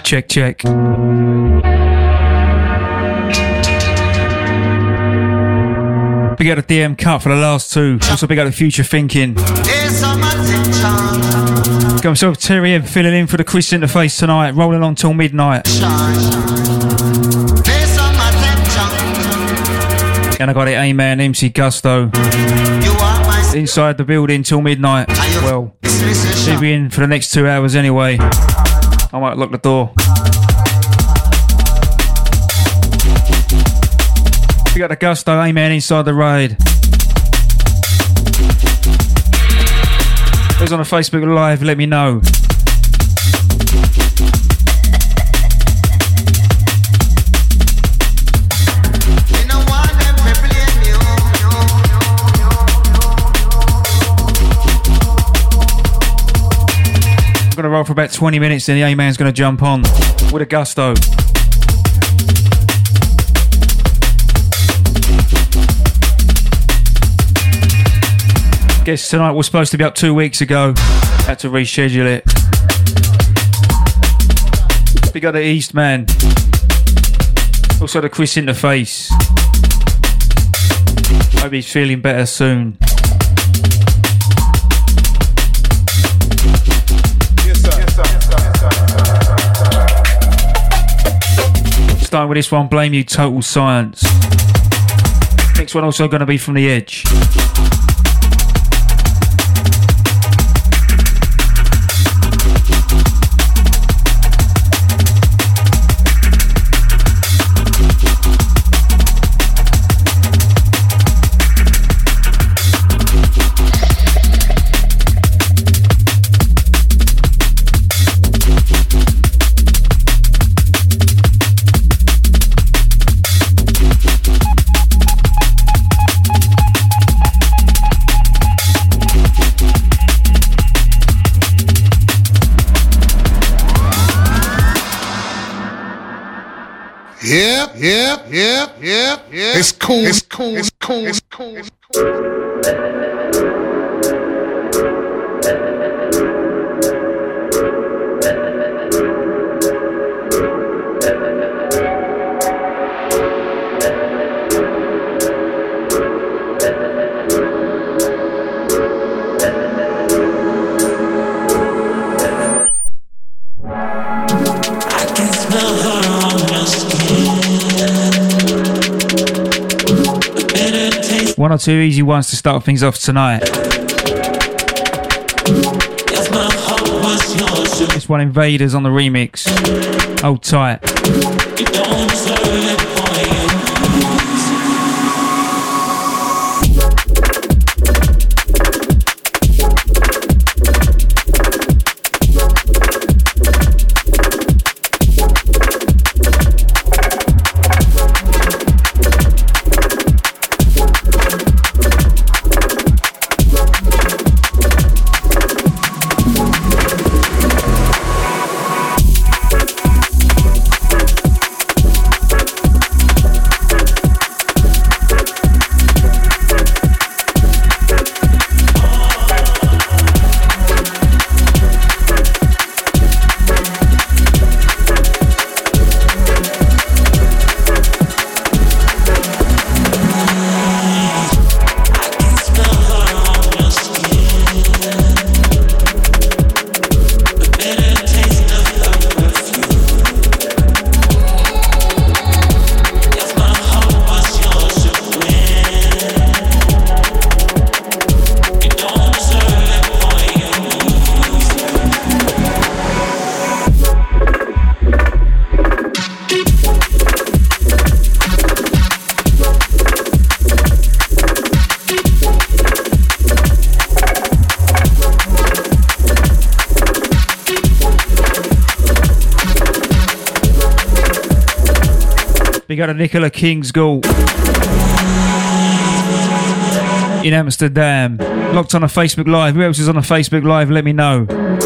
Check, check. Big out the DM cut for the last two. Also big out the Future Thinking. Got myself Terry M filling in for the Chris Interface tonight, rolling on till midnight. And I got it A-Man, MC Gusto. Inside the building till midnight. Well, he'll be in for the next 2 hours anyway. I might lock the door. We got the Gusto, A-Man inside the raid. Who's on the Facebook Live, let me know. I'm going to roll for about 20 minutes, then the A-Man's going to jump on with a Gusto. Guess tonight was supposed to be up 2 weeks ago. Had to reschedule it. We got the Eastman. Also the Chris Interface. Hope he's feeling better soon. Starting with this one, Blame You, Total Science. Next one also going to be from The Edge. Yep. It's cool. One or two easy ones to start things off tonight. This one, Invaders on the remix. Hold tight. You don't deserve it for you. We got a Nicola King's goal in Amsterdam. Locked on a Facebook Live. Who else is on a Facebook Live? Let me know.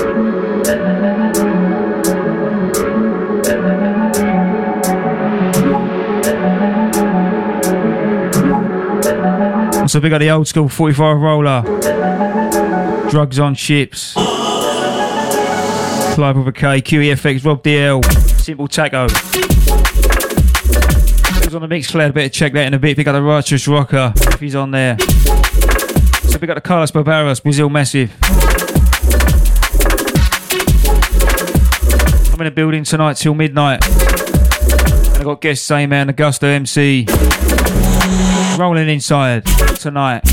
So we got the old school 45 roller. Drugs on Ships. Clive with a K, QEFX, Rob DL. Simple Taco. Who's on the Mixcloud? Better check that in a bit. We got the Righteous Rocker, if he's on there. So we got the Carlos Barbaros, Brazil Massive. I'm in the building tonight till midnight. And I got guests A-Man, Augusto MC. Rolling inside tonight.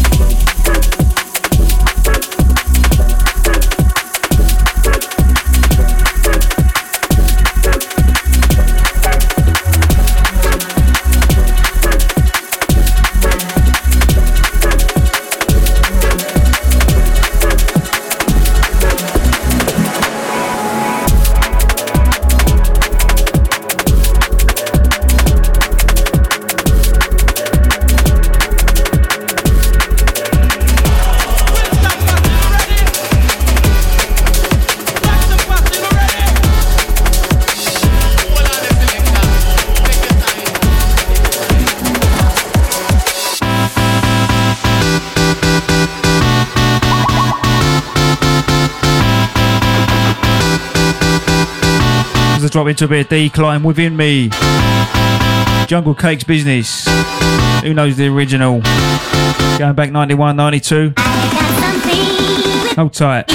Drop into a bit of Decline Within Me. Jungle Cakes Business. Who knows the original? Going back 91, 92. Hold tight.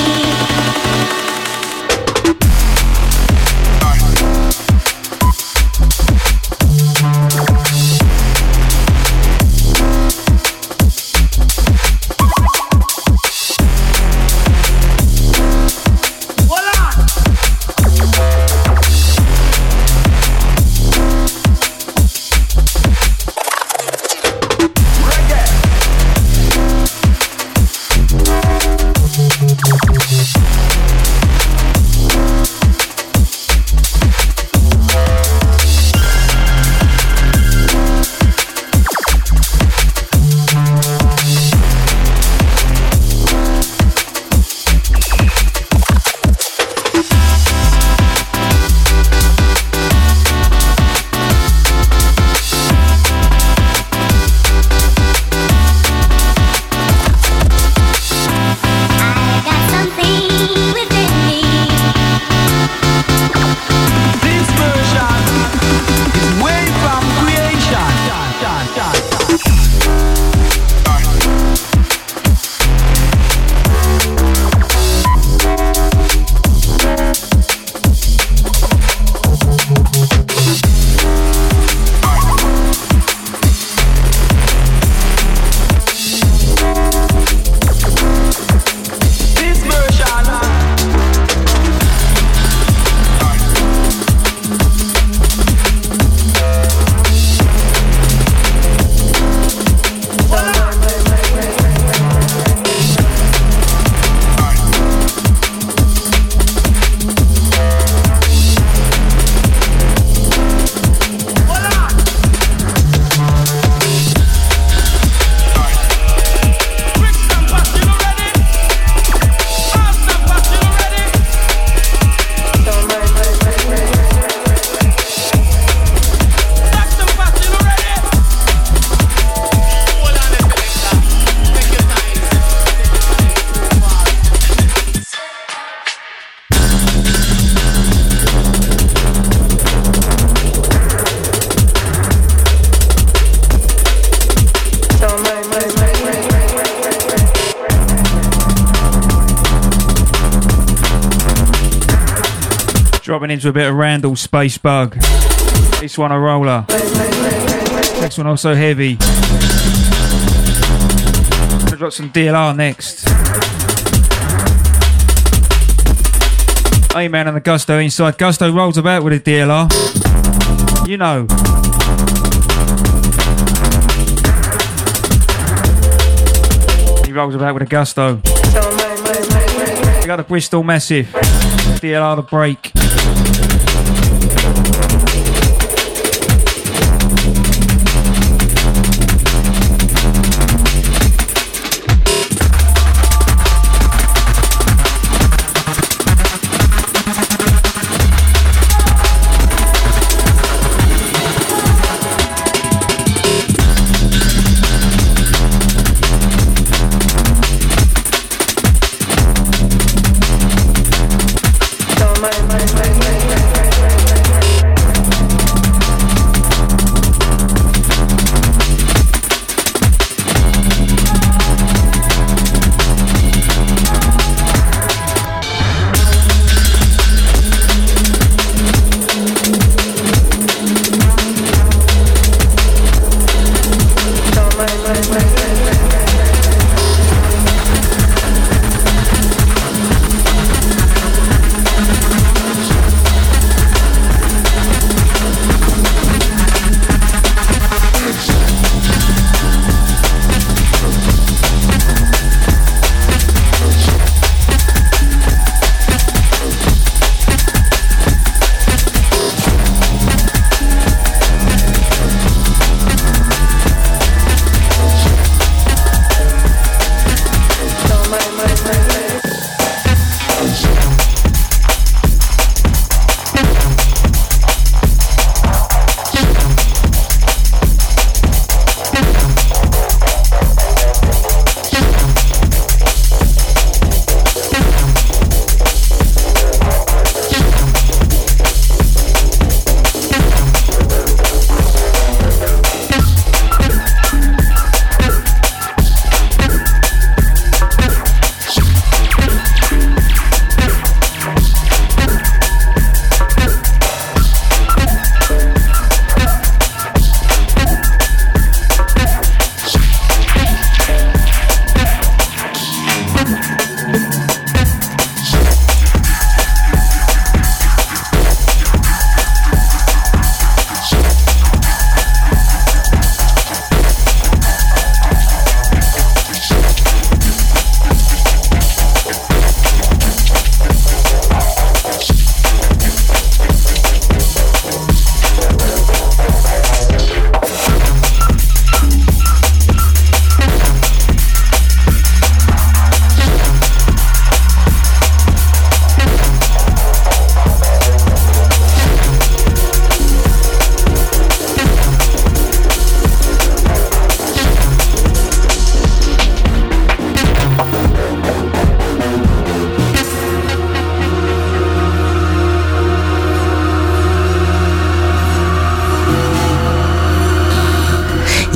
Dropping into a bit of Randall Space Bug. This one a roller. Next one also heavy. I'm gonna drop some DLR next. A-Man and the Gusto inside. Gusto rolls about with a DLR. You know. He rolls about with a Gusto. We got the Bristol Massive. DLR the brake.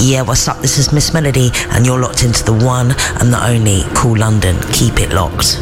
Yeah, what's up? This is Miss Melody, and you're locked into the one and the only Cool London. Keep it locked.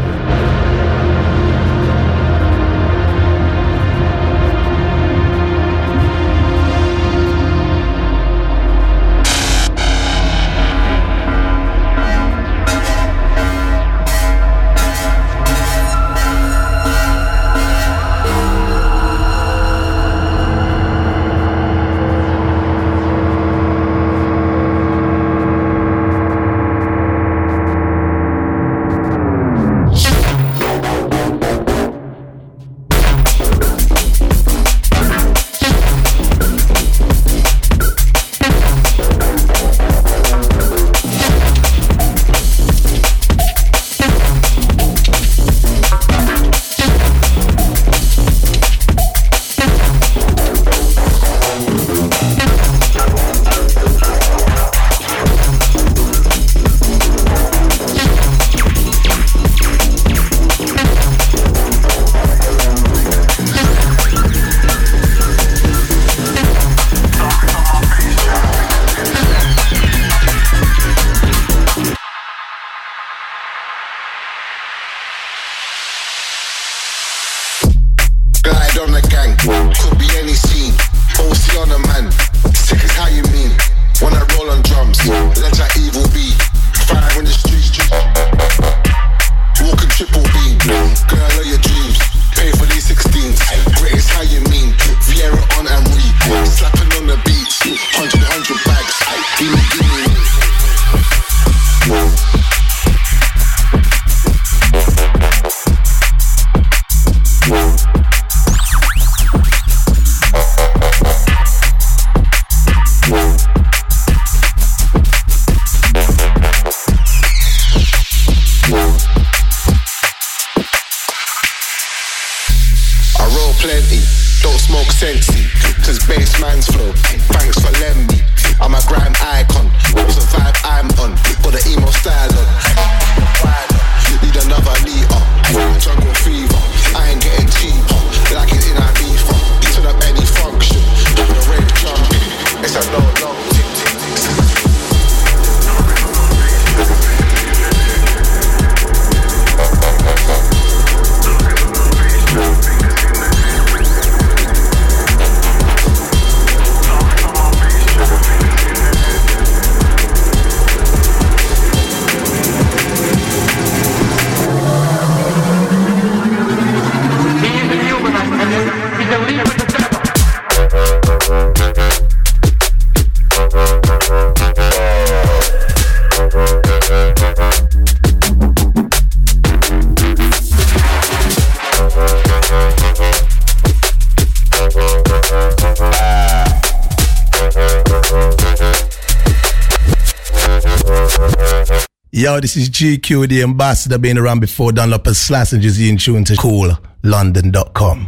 Yo, this is GQ, the ambassador, been around before, Dunlop and Slash, and just in tune to CoolLondon.com.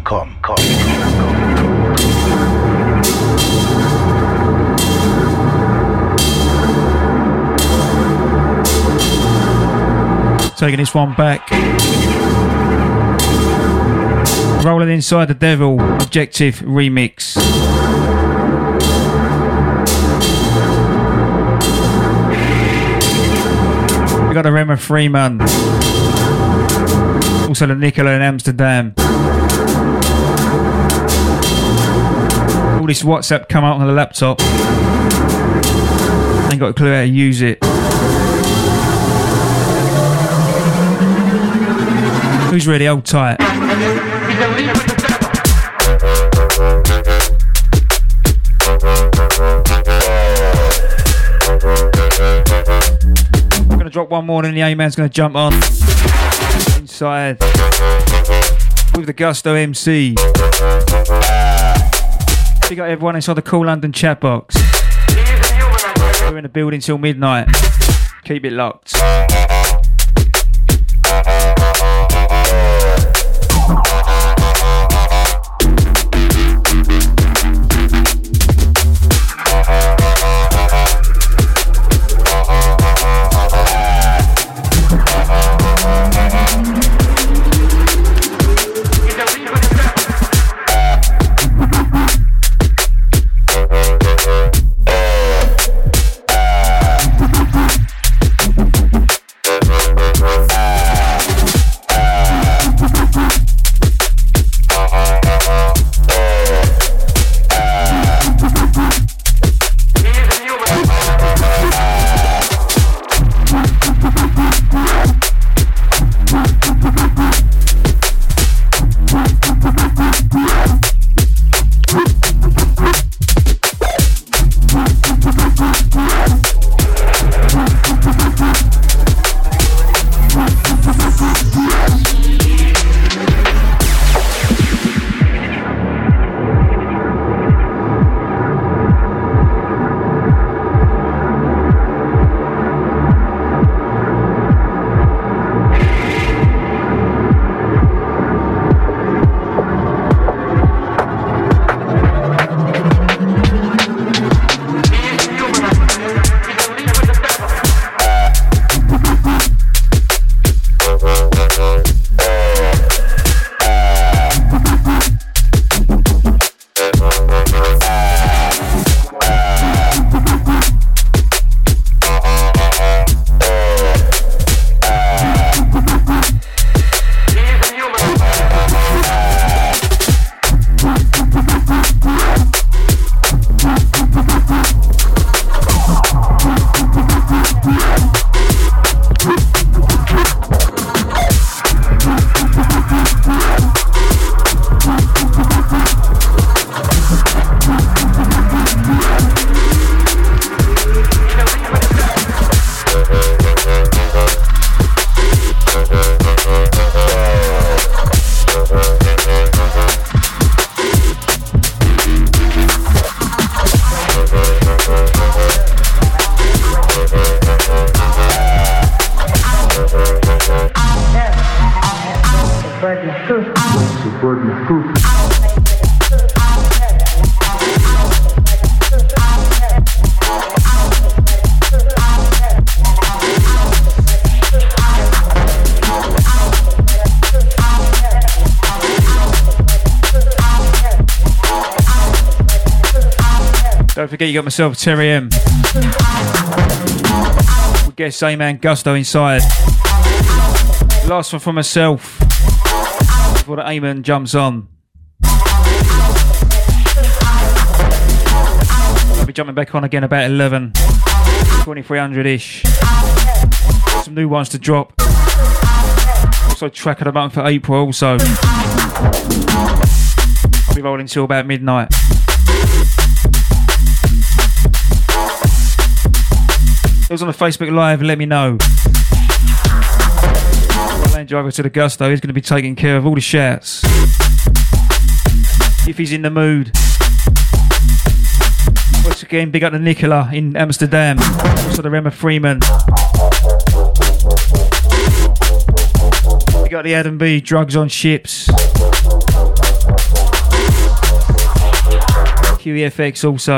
Taking this one back. Rolling Inside the Devil, Objective remix. We got the Rema Freeman. Also the Nicola in Amsterdam. All this WhatsApp come out on the laptop. Ain't got a clue how to use it. Who's ready? Hold tight. I'm gonna drop one more and the A-Man's gonna jump on inside with the Gusto MC. We got everyone inside the Cool London chat box. We're in the building till midnight. Keep it locked. Don't forget you got myself, Terry M. We guess A-Man Gusto inside. Last one from myself before the A-Man jumps on. I'll be jumping back on again about 11, 2300-ish. Got some new ones to drop. Also track of the month for April also. I'll be rolling till about midnight. It was on the Facebook Live, let me know. Land driver to the Gusto, he's going to be taking care of all the shouts. If he's in the mood. Once again, big up to Nicola in Amsterdam. Also the Emma Freeman. We got the Adam B, Drugs on Ships. QEFX also.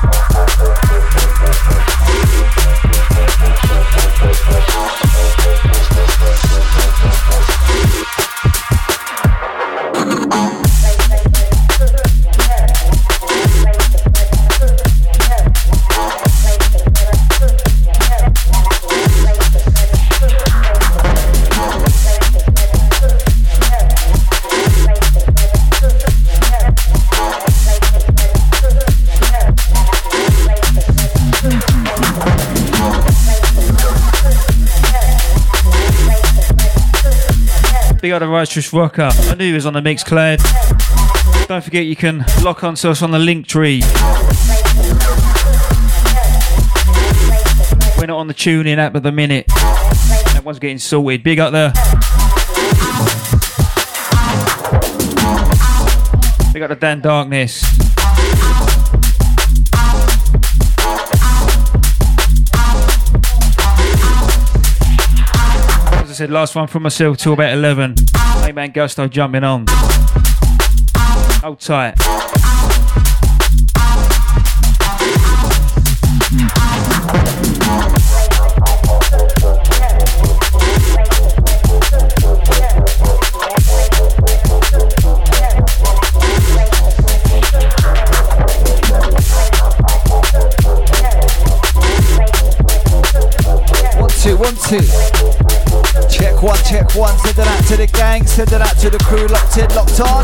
Big up the Righteous Rocker. I knew he was on the Mixcloud. Don't forget you can lock onto us on the Linktree. We're not on the TuneIn app at the minute. That one's getting sorted. Big up there. Big up the Dan Darkness. As I said, last one from myself till about 11. A-Man Gusto jumping on. Hold tight. One, two. Check one, send it out to the gang, send it out to the crew, locked in, locked on.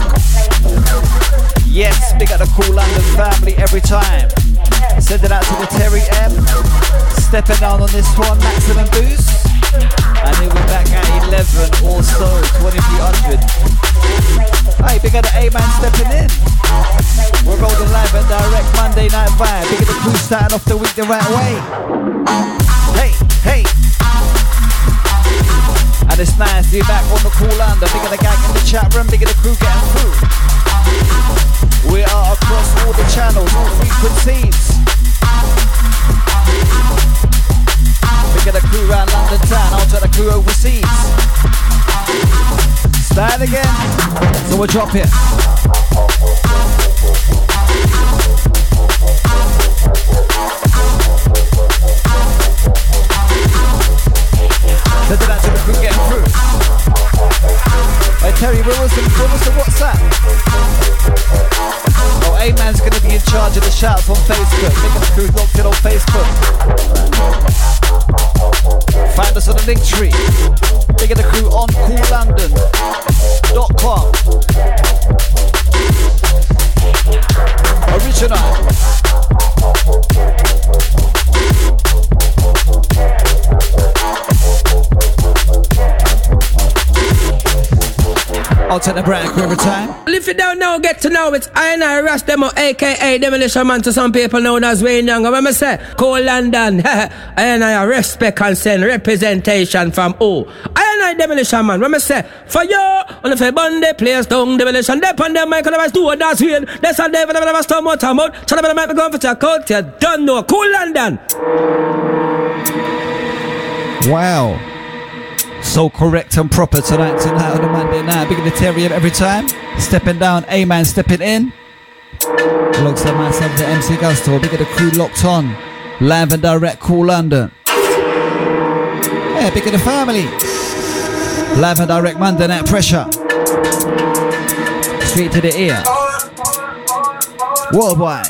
Yes, big up the Cool London family every time. Send it out to the Terry M, stepping down on this one, maximum boost. And then we're back at 11 or so, 2300. Hey, big up the A-Man stepping in. We're rolling live and direct Monday night vibe. Big up the crew starting off the week the right way. Hey, hey. And it's nice to be back on the Cool Under. Big of the gang in the chat room, big of the crew getting through. We are across all the channels, all frequencies. Big of the crew around London town, out to the crew overseas. Start again, so we'll drop it. Send it out to the crew getting through. Hey Terry, where was the WhatsApp? Oh, A-Man's gonna be in charge of the shouts on Facebook. Make the crew locked in on Facebook. Find us on the Linktree. Big of the crew on coollondon.com. Original. I'll take the break every time. Well, if you don't know, get to know. It's I Rastemo, aka Demolition Man, to some people known as Wayne Young. When I say Cool London, I respect and send representation from who? I Demolition Man. When I say for you, on the Bundy players down Demolition, they on them Michael Evans do that's weird. That's how they never stop more time out. So they might be going for check out. You don't know. Cool London. Wow. So correct and proper tonight on the Monday night. Big Terry every time. Stepping down, A-Man stepping in. Alongside myself, the MC Gusto. Big of the crew locked on. Live and direct, Cool London. Yeah, big of the family. Live and direct Monday night pressure. Straight to the ear. Worldwide.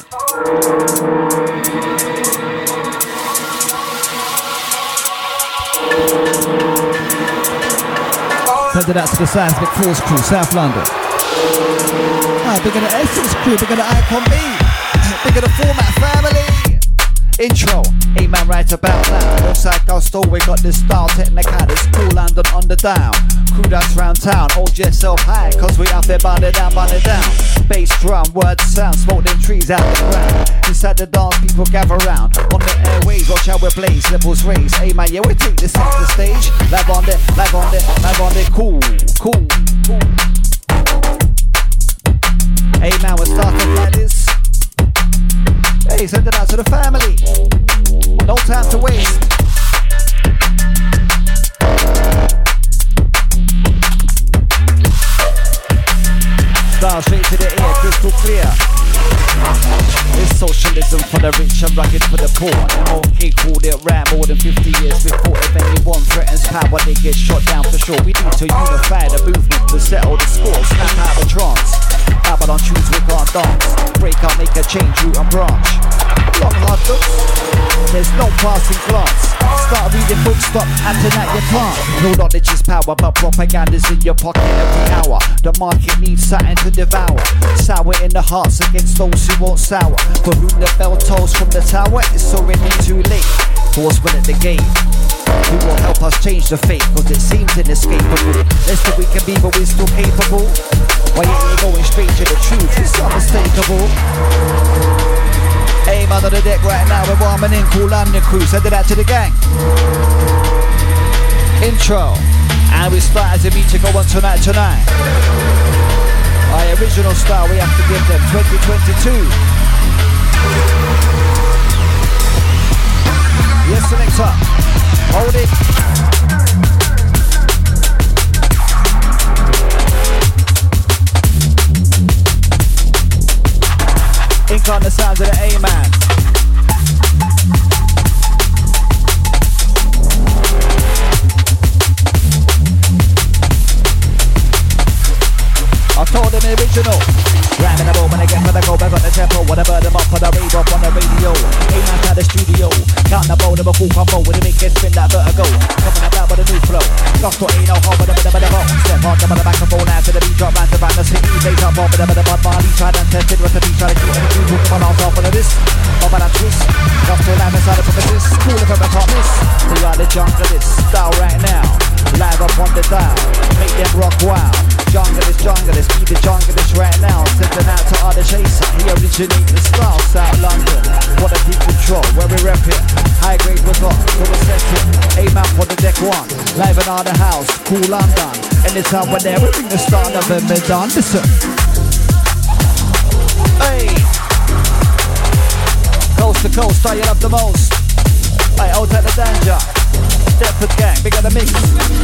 Send it out to the Seismic Force crew, South London. Big of the Essence crew, big of the Icon B, big of the Format family. Intro, A-Man right about now. Alongside Gusto, we got this style technical. It's Cool London on the down. Crew that's round town, hold yourself high, cause we out there burn it down, burn it down. Bass drum, word sound, smoke them trees out the ground. Inside the dance, people gather round. On the airways, watch how we blaze, levels raise. A-Man, yeah, we take this off the stage. Live on it, live on it, live on it. Cool, cool, cool. A-Man, we're starting like this. Hey, send it out to the family. No time to waste. Style straight to the ear, crystal clear. It's socialism for the rich and rugged for the poor. MLK called it right more than 50 years before. If anyone threatens power, they get shot down for sure. We need to unify the movement to settle the score. Snap out the trance. Babylon choose, we can't dance. Break out, make a change, root and branch. Long hard looks, there's no passing glance. Start reading books, stop acting like you can't. No knowledge is power, but propaganda's in your pocket every hour. The market needs something to devour. Sour in the hearts against those who won't sour. For whom the bell tolls from the tower, it's already too late. Forceful at the gate. Who will help us change the fate, cause it seems inescapable. Less than we can be, but we're still capable. Why ain't you going straight to the truth? It's unmistakable. Aim under the deck right now, we're warming in. Cool London crew, send it out to the gang. Intro, and we start as a beat to go on tonight. Our original style we have to give them 2022. Yes, selector, hold it. Ink on the sounds of the A-Man. I told them the original. Grabbing the ball when I get for the go back on the tempo. Whatever them up for the rave up on the radio. A-Man to the studio. Count the bowl of a cool combo with a big head spin that vertigo. Coming about with a new flow. Gospel ain't no hard with a bit of a step on the microphone out to the beat drop man to find the city. Days up on with a bit of a Marley tried and tested with the beat trying to keep the crew talking about off of this. Up on a twist. Gospel live inside of this. Cool if I can't miss. We are the junglist style right now. Live up on the dial. Make them rock wild. Junglist, be the junglist right now. Sending out to other chaser. He originates the style, South London. What a deep control, where we rep it. High grade we got, so we set it. A-Man for the deck one. Live in the house, Cool London. Anytime we're there, we bring the start of them done. Listen. Hey. Coast to coast, I love the most. Hey, out at the danger. Deptford gang, big on the mix.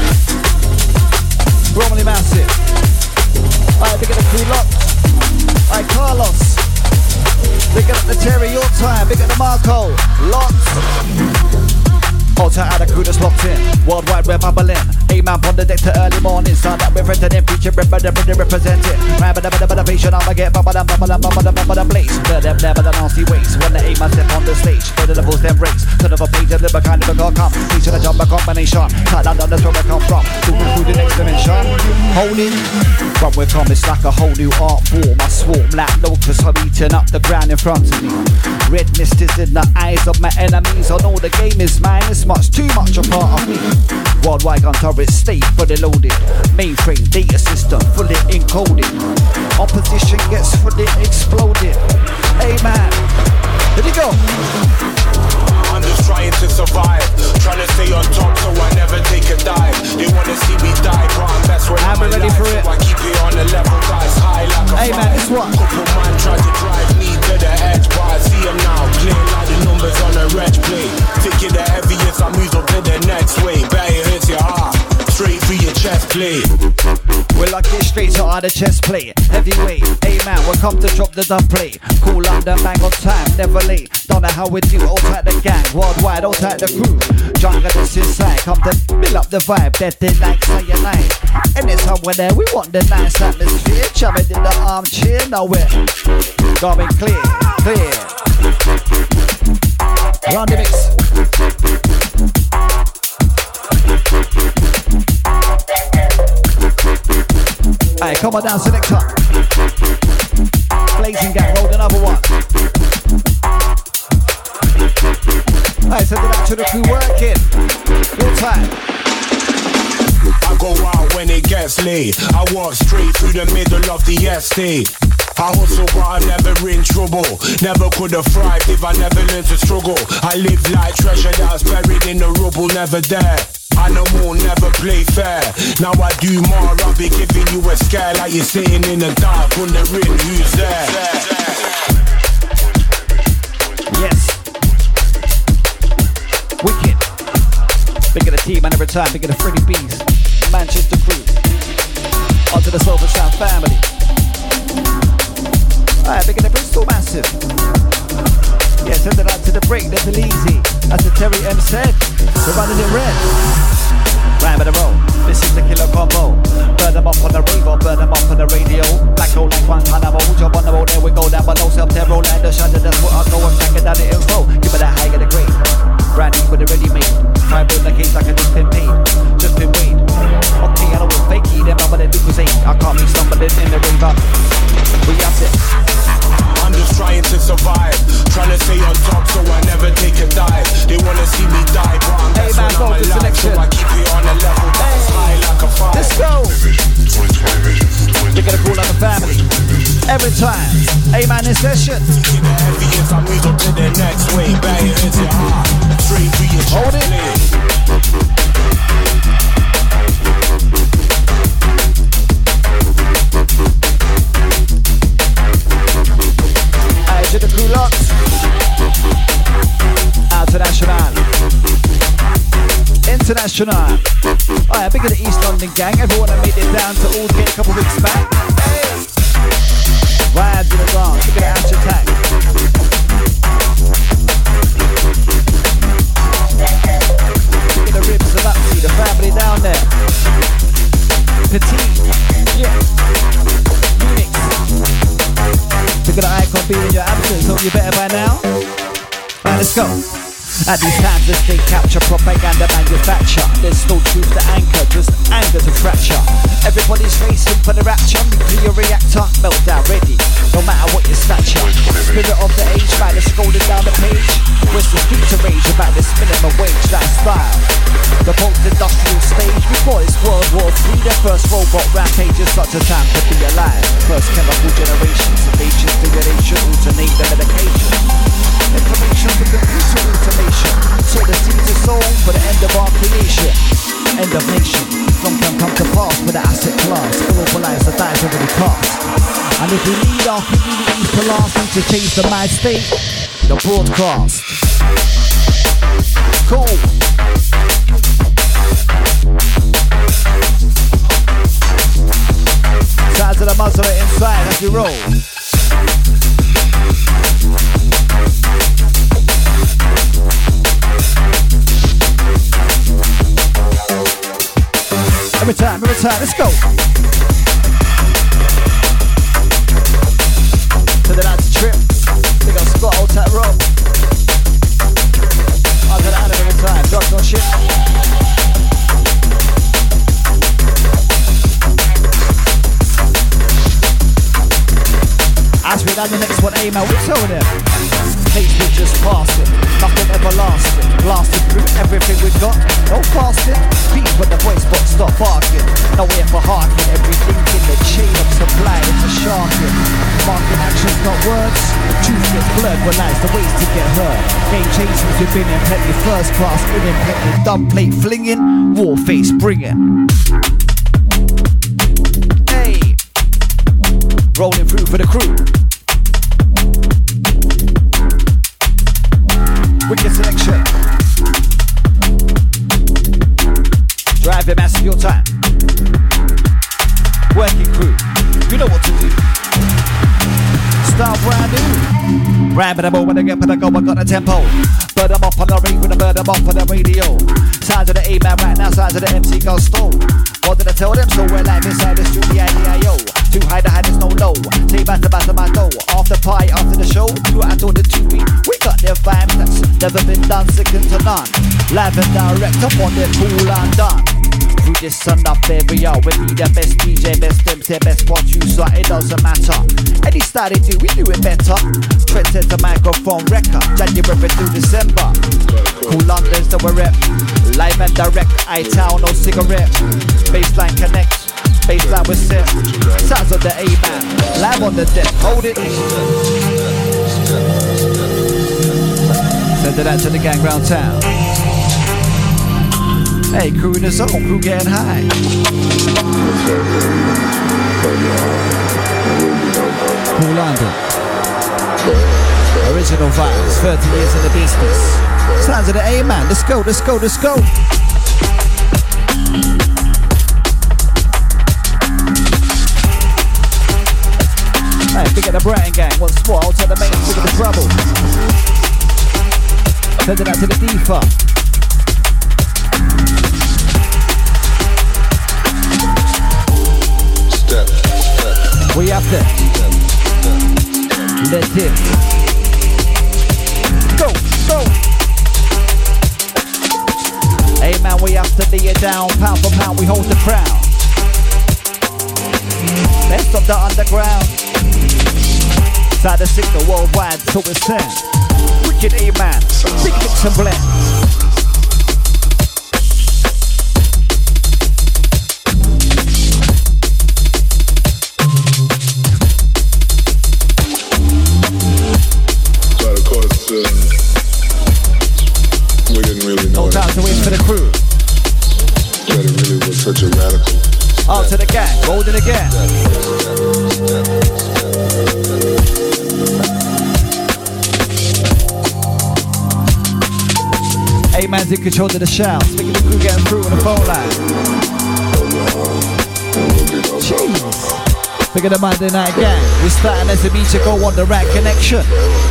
Bromley massive. Alright, big up the crew locked. Alright, Carlos. Big up the Terry, your time. Big up the Marco. Locked. Hold tight, the crew that's locked in. Worldwide, we're bubbling. A-Man on the deck to early morning. Sound that we're threatening. Future representing. Rabba patient, I'ma get bubble blaze. Them never the nasty ways. When the A-Man step on the stage, further levels, them race. Turn of a page, and liver kind of a car come. Each of the jumper combination. Tight down, that's where we come from. Through the next dimension. Holding. But we come, it's like a whole new art form. I swarm like locusts, I'm eating up the ground in front of me. Red mist is in the eyes of my enemies. I know the game is mine, it's much too much a part of me. Worldwide gun turret, stay fully loaded. Mainframe data system, fully encoded. Opposition gets fully exploded. Hey man, here we go. I'm just trying to survive, trying to stay on top so I never take a dive. They wanna see me die, but I'm best when I'm ready alive, for it. so I keep it on the level, guys high like a hey man, this one. Couple man try to drive me to the edge, but I see him now, clear like the numbers on a red plate. Thinking the heaviest, I move up to the next way. Better hits your heart, straight flee. We'll lock it straight so on the chest plate. Heavyweight, hey man, we'll come to drop the dumb plate. Cool London, bang on time, never late. Don't know how we do, all tight the gang, worldwide, all tight the crew. Jungle this inside, come to build up the vibe, that they like cyanide. Anytime we're there, we want the nice atmosphere. Chumming in the armchair, now we're going clear, clear. Round the mix. Alright, come on down, selector. Blazing gang, roll another one. Alright, send it out to the crew working. Full time. I go out when it gets late. I walk straight through the middle of the estate. I hustle but I'm never in trouble. Never could have thrived if I never learned to struggle. I live like treasure that's buried in the rubble, never there. Animal never play fair. Now I do more, I'll be giving you a scare. Like you're sitting in the dark, wondering who's there. Yes. Wicked. Big of the team and every time, big of the Freddie B's, Manchester crew. Onto the Silver Sound family. Alright, big of the Bristol Massive. Yeah, send it out to the break, that's easy. As the Terry M said, we're running it red. Right by the roll, this is the killer combo. Burn them up on the rave or burn them up on the radio. Black hole like Guantanamo, jump on the road, there we go. Down below, self-terror, land the shadow, that's what I go. I'm checking down the info, give it a high, get a grade. Brand new with a ready-made. Try build the case like I just been paid. Just been weighed. Okay, I know it's fakey, them but they do cause I can't be somebody in the rave up. We have it. I'm just trying to survive, trying to stay on top so I never take a dive. They wanna see me die, but I'm best when I'm alive, so I keep it on a level that's high like a fire. Let's go! You're gonna call on the family every time. Hey man, in session. The heaviest, I move up to the next way. Bang it into your heart, straight through your hold it. To the crew lots. International. International. Alright, big of the East London gang. Everyone that made it down to Aldgate a couple weeks back. Hey! Ride to the dance. Look at the Ash Attack. Look at the ribs of Upsy, the family down there. Petite. Yeah. Unix. Look at the icon being in your absence, hope you're better by now. Right, let's go. At these times, the state capture propaganda manufacture. There's no truth to anchor, just anger to fracture. Everybody's racing for the rapture. Nuclear reactor, meltdown ready. No matter what your stature. Spirit of the age, right, let's scrolling down the page. Where's the street to rage about this minimum wage lifestyle? The post-industrial stage, before it's World War III. The first robot rampage is such a time to be alive. First chemical generation, sedation, stimulation, alternate the medication. Information to computer automation. So the seeds are sown for the end of our creation. End of nation. Long time come to pass with the asset class. Globalize the dice over the cast. And if we need our communities to last, need to change the mind state, the broadcast. Cool. Sides of the muzzle inside as we roll. Every time, let's go. To the lads trip. They got Scott, old tap rock. I'll get out of every time. Drugs on shit. As we done the next one, man, we told them. Facebook just passing, nothing everlasting. Blasted through everything we got, no fasting. Peace when the voice box stop barking. No way for harking, everything in the chain of supply is a sharking. Marking actions, not words. Truth gets blurred when lies the ways to get heard. Game chasers, we've been in plenty first class, in plenty dumb plate flinging, war face bringing. Hey, rolling through for the crew. Wicked selection. Drive it massive your time. Ramming them all when I get put a go, I got the tempo. But I'm up on the ring with a bird, I'm off on the radio. Sides of the A-man right now, sides of the MC Ghost Stone. What did I tell them? So we're live inside the studio, IDIO. Too high, the high, there's no low. Take back to my dough. After party, after the show, throughout all the TV. We got their vibes that's never been done, second to none. Live and direct up on the cool and done. Through this sun up there we are. We need the best DJ, best MC, best producer. It doesn't matter. Any style they do, we do it better. Trendsetter microphone record. January through December. Cool London's the we rep. Live and direct. I-Town, no cigarette. Baseline connect. Baseline was set. Sounds of the A-man. Live on the deck. Hold it. Send it out to the gang round town. Hey, crew in the zone, crew getting high. Cool London. Original vibes, 30 years in the business. Sounds of the A-man, let's go, let's go, let's go. Hey, big at the Brighton gang, once more, I'll tell the main to the trouble. Send it out to the DEFA. We have to let it go, go. Hey man, we have to lay it down. Pound for pound, we hold the crown. Best of the underground. Side the signal worldwide, so it's sent. Wicked A-man, big mix and blend. We didn't really know. No time to wait for the crew. But it really was such a radical. Out to the gang, roll it again. Hey man's in control of the shout. Speaking of the crew getting through on the phone line. Jeez. Look at the Monday night gang. We're starting as a beat to go on the right connection.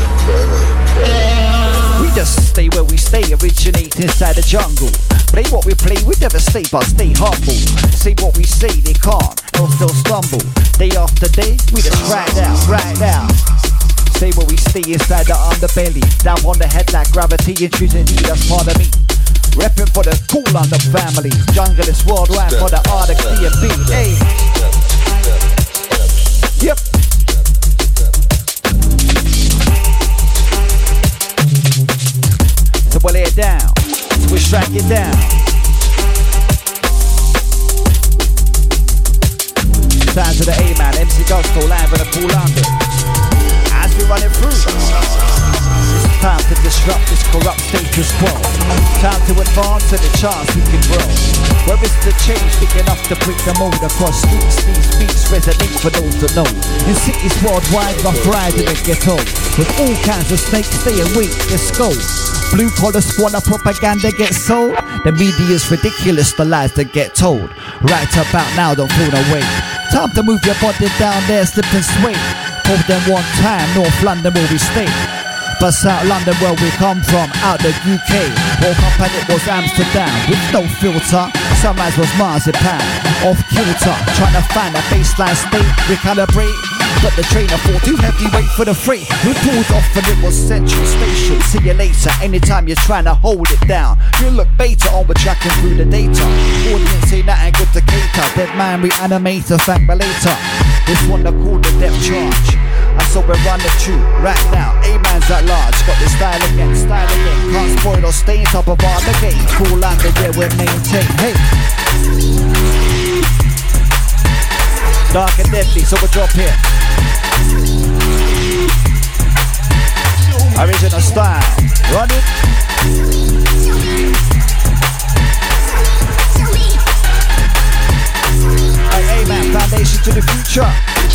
We just stay where we stay, originate inside the jungle. Play what we play, we never stay but stay humble. Say what we say, they can't, they'll still stumble. Day after day, we just ride out. Stay where we stay inside the underbelly. Down on the head like gravity, intrinsically that's part of me. Reppin' for the Cool London family. Jungle is worldwide for the art of D&B. Hey. Yep. So we'll lay it down, so we strike it down. Sounds of the A-man, MC Gusto live in a Cool London. As we run it through, it's time to disrupt this corrupt status quo. Time to advance and the chance we can grow. Where is the change big enough to break the mold across streets? These beats resonate for those to know. In cities worldwide, rough ride in the ghetto. With all kinds of snakes, stay awake, let's go. Blue collar squalor propaganda gets sold. The media's ridiculous, the lies that get told. Right about now, don't float away. Time to move your body down there, slip and sway. Hold them one time, North London where we stay. But South London where we come from, out the UK. Woke up and it was Amsterdam, with no filter. Sunrise was marzipan, off kilter. Trying to find a baseline state, recalibrate. But the trainer thought too heavy weight for the freight. We pulled off and it was Central Station. See you later, anytime you're trying to hold it down. You look beta on, we're tracking through the data. Audience ain't nothing good to cater. Dead man reanimator, thank me later. This one they call the depth charge. And so we run the tune right now. A-man's at large, got the style again. Can't spoil or stay top of all the game. Cool London, yeah, we maintain. Hey. Dark and deadly, so we drop here. Original style, run it. Hey man, foundation to the future.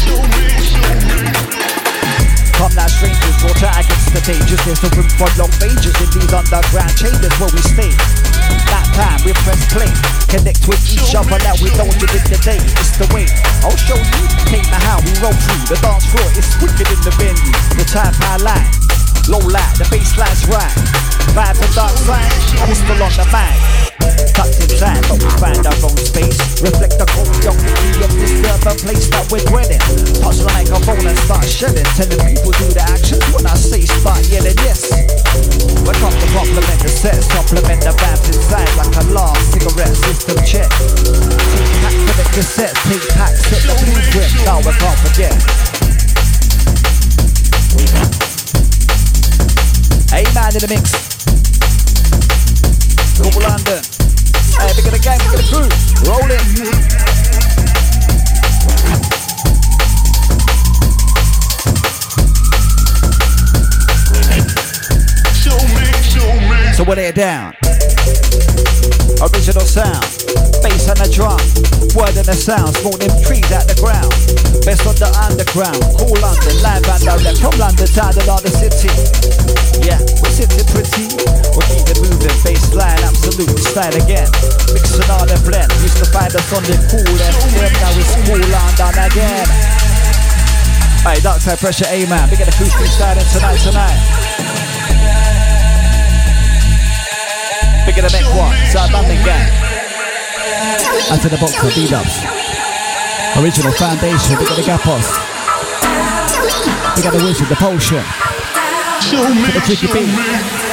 Come now strangers, we'll try against the dangers. There's no room for long ranges in these underground chambers where we stay. That time we press play, connect with each other like we don't live in the day. It's the way, I'll show you, take me how we roll through the dance floor. It's wicked in the venue, the time high line. Low light, the bassline's right. Vibe and dark side, pistol on the mic. Tucked inside, but we find our own space. Reflect the choreography of this urban place that we're dwelling. Touch the microphone and start shelling. Telling people do the actions when I say start yelling yes. We're come to compliment the set, supplement the vibes inside like a last cigarette system check. Take pack for the cassette, take pack, set the blueprint. Now we can't forget. Hey man in the mix. Cool London. Hey, big of the gang, big of the crew. Roll it. So we'll lay it down. Original sound, bass and the drum, word and the sound, smoke them trees out the ground. Best on the underground, cool London, live and direct from London town to the city. Yeah, we're sitting pretty, we'll keep it moving, bass line, absolute style again. Mixing all the blend, used to find us on the cool FM, now it's cool London again. Alright, Dark Side Pressure, A-Man, big at the acoustic style tonight. Big of the neck one, South London gang. Out to the box for B-dubs. Original foundation, big of the Gapos. Big of the wizard, the potion. To the tricky beat.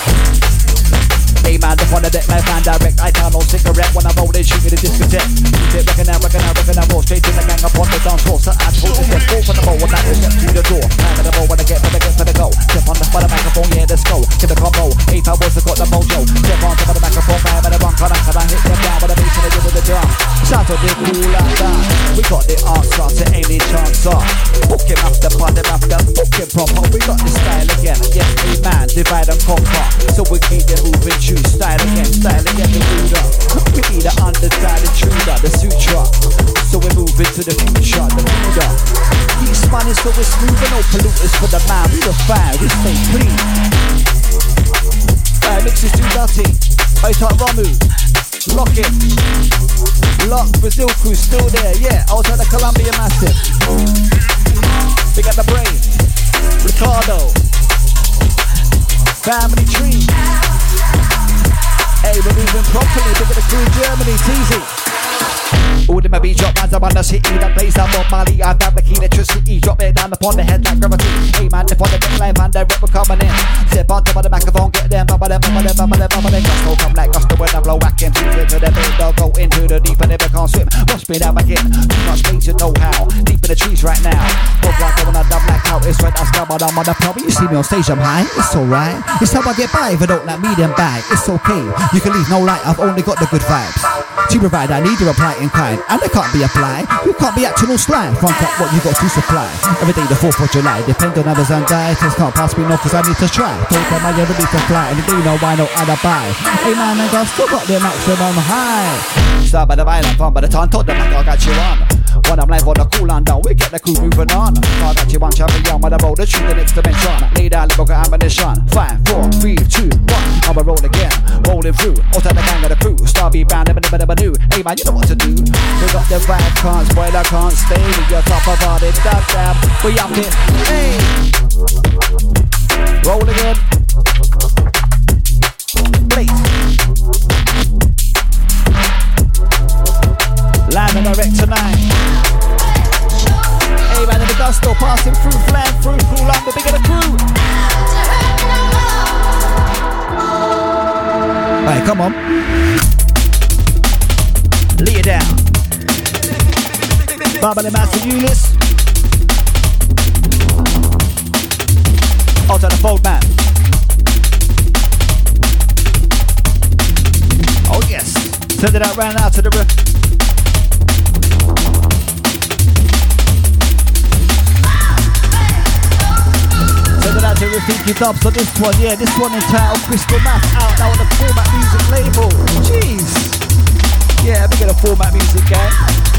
A-man, up on the deck, live and direct. I down on cigarette when I roll they shoot me the discotheque. Reckon out, roll straight in the gang up on the dance floor. So I told this step, go for the bowl, when I step through the door. Time of the bowl, when I get for the go. Step on the microphone, yeah, let's go. To the combo, 8 hours, I got the mojo. Step on top of the microphone, man, with the bunk, can I hit them down with the bass and the with the drum. Shout out the cool and down. We got the answer to any chance up. Book him after, book him proper. We got the style again. Yes, A-man, divide and conquer. So we keep it moving, choose style again, the ruler. We be the underside intruder, the suture. So we're moving to the future, the leader. He's money, so we're smooth and no polluters for the man. We the fire, we stay clean. Mix is too dirty. I talk Ramu. Lock it. Lock, Brazil crew still there, yeah. Outside the Columbia Massive. Big at the brain. Ricardo. Family tree. Hey, we're moving properly. Big at the crew, Germany, Teasy. All in my beat drop, man's up on the city. That plays out on Mali. I've got the key electricity. Drop it down upon the head like gravity. Hey man, upon the neck live and direct, we're coming in. Step on top of the microphone, get them, bubble them. Gusto come like gusto when I blow back into the bed. They'll go into the deep and never can't swim. Watch me now back in. Too much space to know how. Deep in the trees right now. Bob like I wanna dub like how it's red. I stumbled on the problem. You see me on stage, I'm high. It's alright. It's how I get by if I don't like medium bag. It's okay. You can leave no light. I've only got the good vibes. To provide, I need your reply in kind. And they can't be applied. You can't be acting all sly. Front up what you got to supply. Every day the 4th of July. Depend on others and dieters. Can't pass me no cause I need to try. Told them I never need to fly. And they do know why no other buy. Hey man, and I've still got the maximum high. Start by the violent fun by the time. Told them I got you on. When I'm live on the cool and down, we get the crew moving on. I got you one champion when I roll the tree the next dimension. Lay down, look at ammunition. 5, 4, 3, 2, 1. I'ma roll again. Rolling through. Out of the gang of the crew. Star be bound, never new. Hey man, you know what to do. We got the vibe, can't spoil, I can't stay. We got top of all it, damn, we up it. Hey, roll again. Plate. Live and direct tonight. Hey man, in the gusto, passing through, flying through, cool up the big of the crew. Hey, come on. Lay it down. Baba the Master Eunice. Out on the fold man. Oh yes. Send it out right now to the roof. Send it out to Rafiki Dubs on this one. Yeah, this one entitled Crystal Math out now on the Format Music label. Jeez. Yeah, we get a Format Music gang.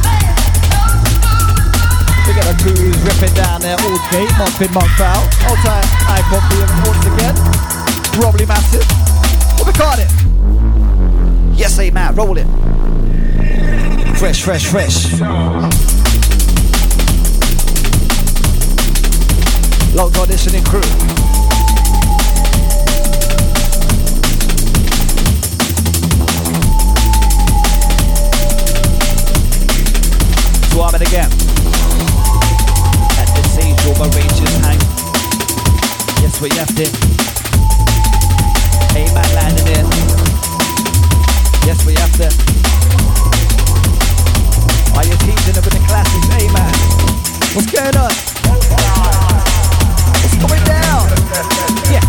We get a crew who's ripping down there all gate, month in, month out. All time Icon being once again. Probably massive. What we call it? Yes, hey man, roll it. Fresh. Long auditioning crew. Warming again. At the stage, all my ranges hang. Yes, we have it. Hey man, landing in. Yes, we have to. Are you teaching them with the classics? Hey man, what's going on? What's going down? Yeah.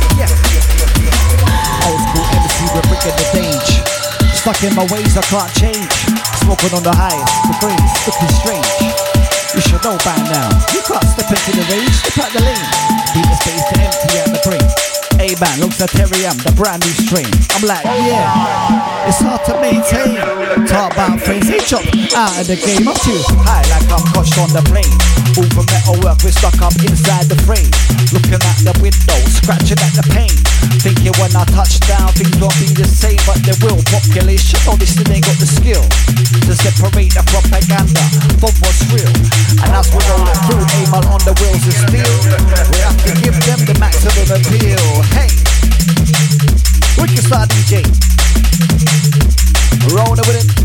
Old school MC, we're bringing the danger. Stuck in my ways, I can't change. Smoking on the highest, the breeze, looking strange. You should know by now. You can't step into the range, step out the lane. Beat the space to empty out the brain. Hey man, looks like Terry M, the brand new strain. I'm like, yeah, it's hard to maintain. Talk about friends, they jump out of the game. I'm too high like I'm crushed on the plane. All for metal work, we're stuck up inside the frame. Looking at the window, scratching at the pane. Thinking when I touch down, things won't be the same, but they will. Population, oh, they still ain't got the skill to separate the propaganda from what's real. And as we roll it through, aim on the wheels of steel. We have to give them the maximum appeal. Hey, wicked star DJ, rolling with it.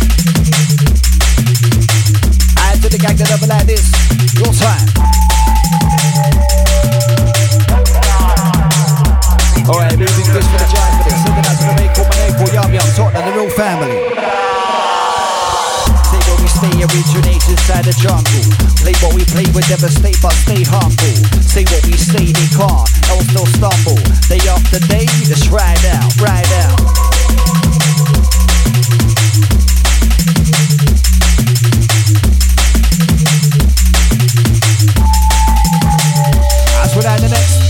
I to the gang that never like this. Your time. Alright, moving fish for the giant for this. Sending out to the make my name called Yum Yum, talking to the real family. Say where we stay, originate inside the jungle. Play what we play, we devastate but stay humble. Say what we say, they can't, else they'll stumble. Day after day, we just ride out, ride out. That's what I the next.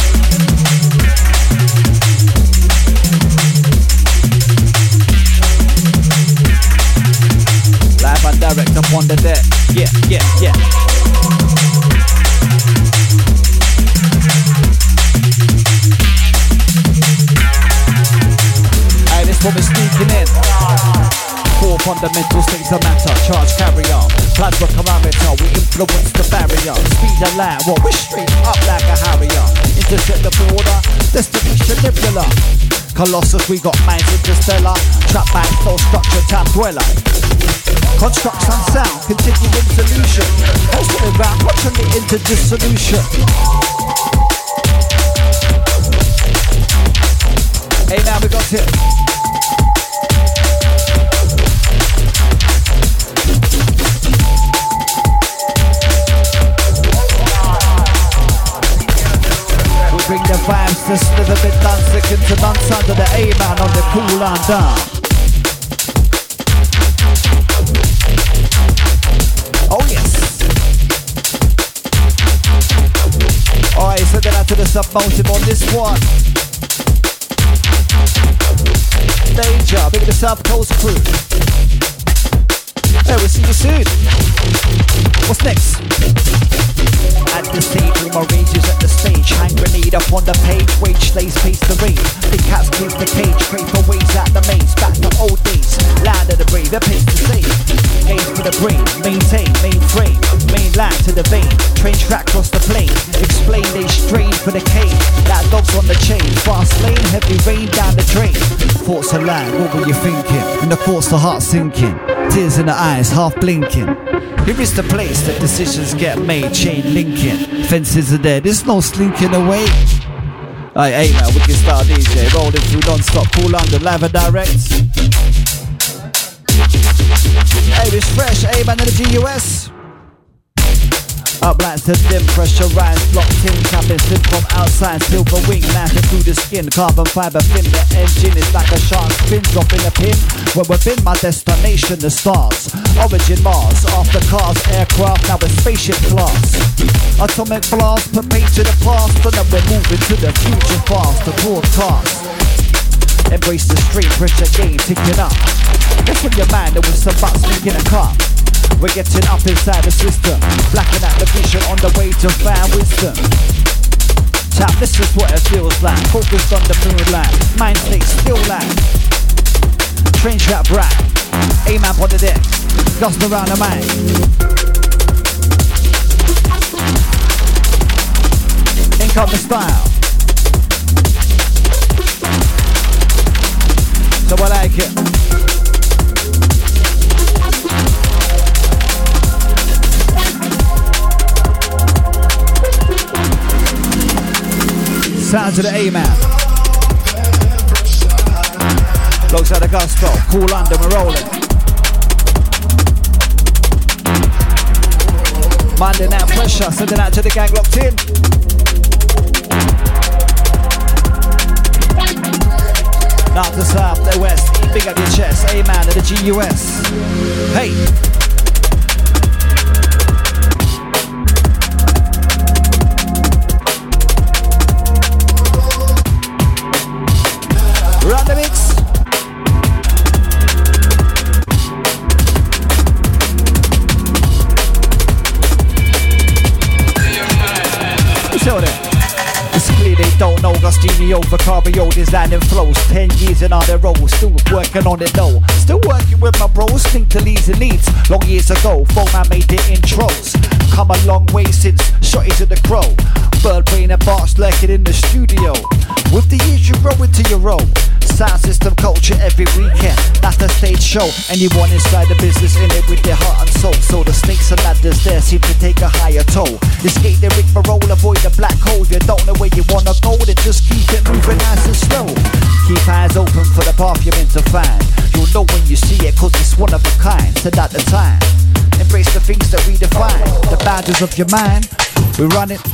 Live and direct up on the deck. Yeah. Hey, this one is sneaking in. Four fundamental states of matter. Charge carrier, plasma parameter. We influence the barrier. Speed and light, well, we're straight up like a harrier. Intercept the border, destination nebula. Colossus, we got minds interstellar. Trap by flow structure, time dweller. Constructs and sound, continuing solution. Hosting around, watching it into dissolution. Hey, now we got it. We bring the vibes to slither bit dance, second to none under the A-man on the cool and down. Oh yes. Alright, send it out to the submotive on this one. Danger, big the South Coast crew. Hey, we'll see you soon. What's next? At the stage, all my rages at the stage. Hand grenade up on the page. Wage slaves face the rain. Big cats cleave the cage. Crave for ways at the maze. Back to old days. Land of the brave, a pace to save. Aim for the brain. Maintain, mainframe. Mainland to the vein. Train track across the plane. Explain they strain for the cane. Like dogs on the chain. Fast lane, heavy rain down the drain. Thoughts are land, what were you thinking? In the thoughts, the heart sinking. Tears in the eyes, half blinking. Here is the place that decisions get made, chain linking. Fences are there, there's no slinking away. Hey man, we can start DJ, rolling through non-stop, cool London, live and direct. Hey, it's fresh, hey man, Energy US. Up like to dim, pressurized, locked in, cabin slip from outside, silver wing, laughing through the skin, carbon fiber fin, the engine is like a shark spin, dropping a pin, when within my destination, the stars, origin Mars, after cars, aircraft, now a spaceship class, atomic blast, put paint to the past, and then we're moving to the future fast, the broadcast, embrace the street, pressure game, ticking up, guess when your mind, there was some butts making a car. We're getting up inside the system, blacking out the vision on the way to find wisdom. Tap, this is what it feels like. Focused on the moonlight, mind state still like. Train trap rap, A-man on the deck, dust around the mind. Ink up the style. So I like it. Sounds of the A-Man. Alongside the Gusto, Cool London, we're rolling. Monday Night Pressure, sending out to the gang locked in. North to south, the west, big up your chest, A-Man and the GUS. Hey! Run the mix! Show them. It's clear they don't know Gostini over Cabrio designing flows. 10 years in on the road, still working on it though. Still working with my bros, think to leads and needs. Long years ago, man made the intros. Come a long way since Shotty to the Crow. Bird brain and Barks lurking in the studio. With the years you grow into your role. Sound system culture every weekend. That's the stage show. Anyone inside the business in it with their heart and soul. So the snakes and ladders there seem to take a higher toll. Escape the rigmarole, avoid the black hole. You don't know where you wanna go, then just keep it moving nice and slow. Keep eyes open for the path you're meant to find. You'll know when you see it, cause it's one of a kind. So at the time, embrace the things that we define. The boundaries of your mind. We run it.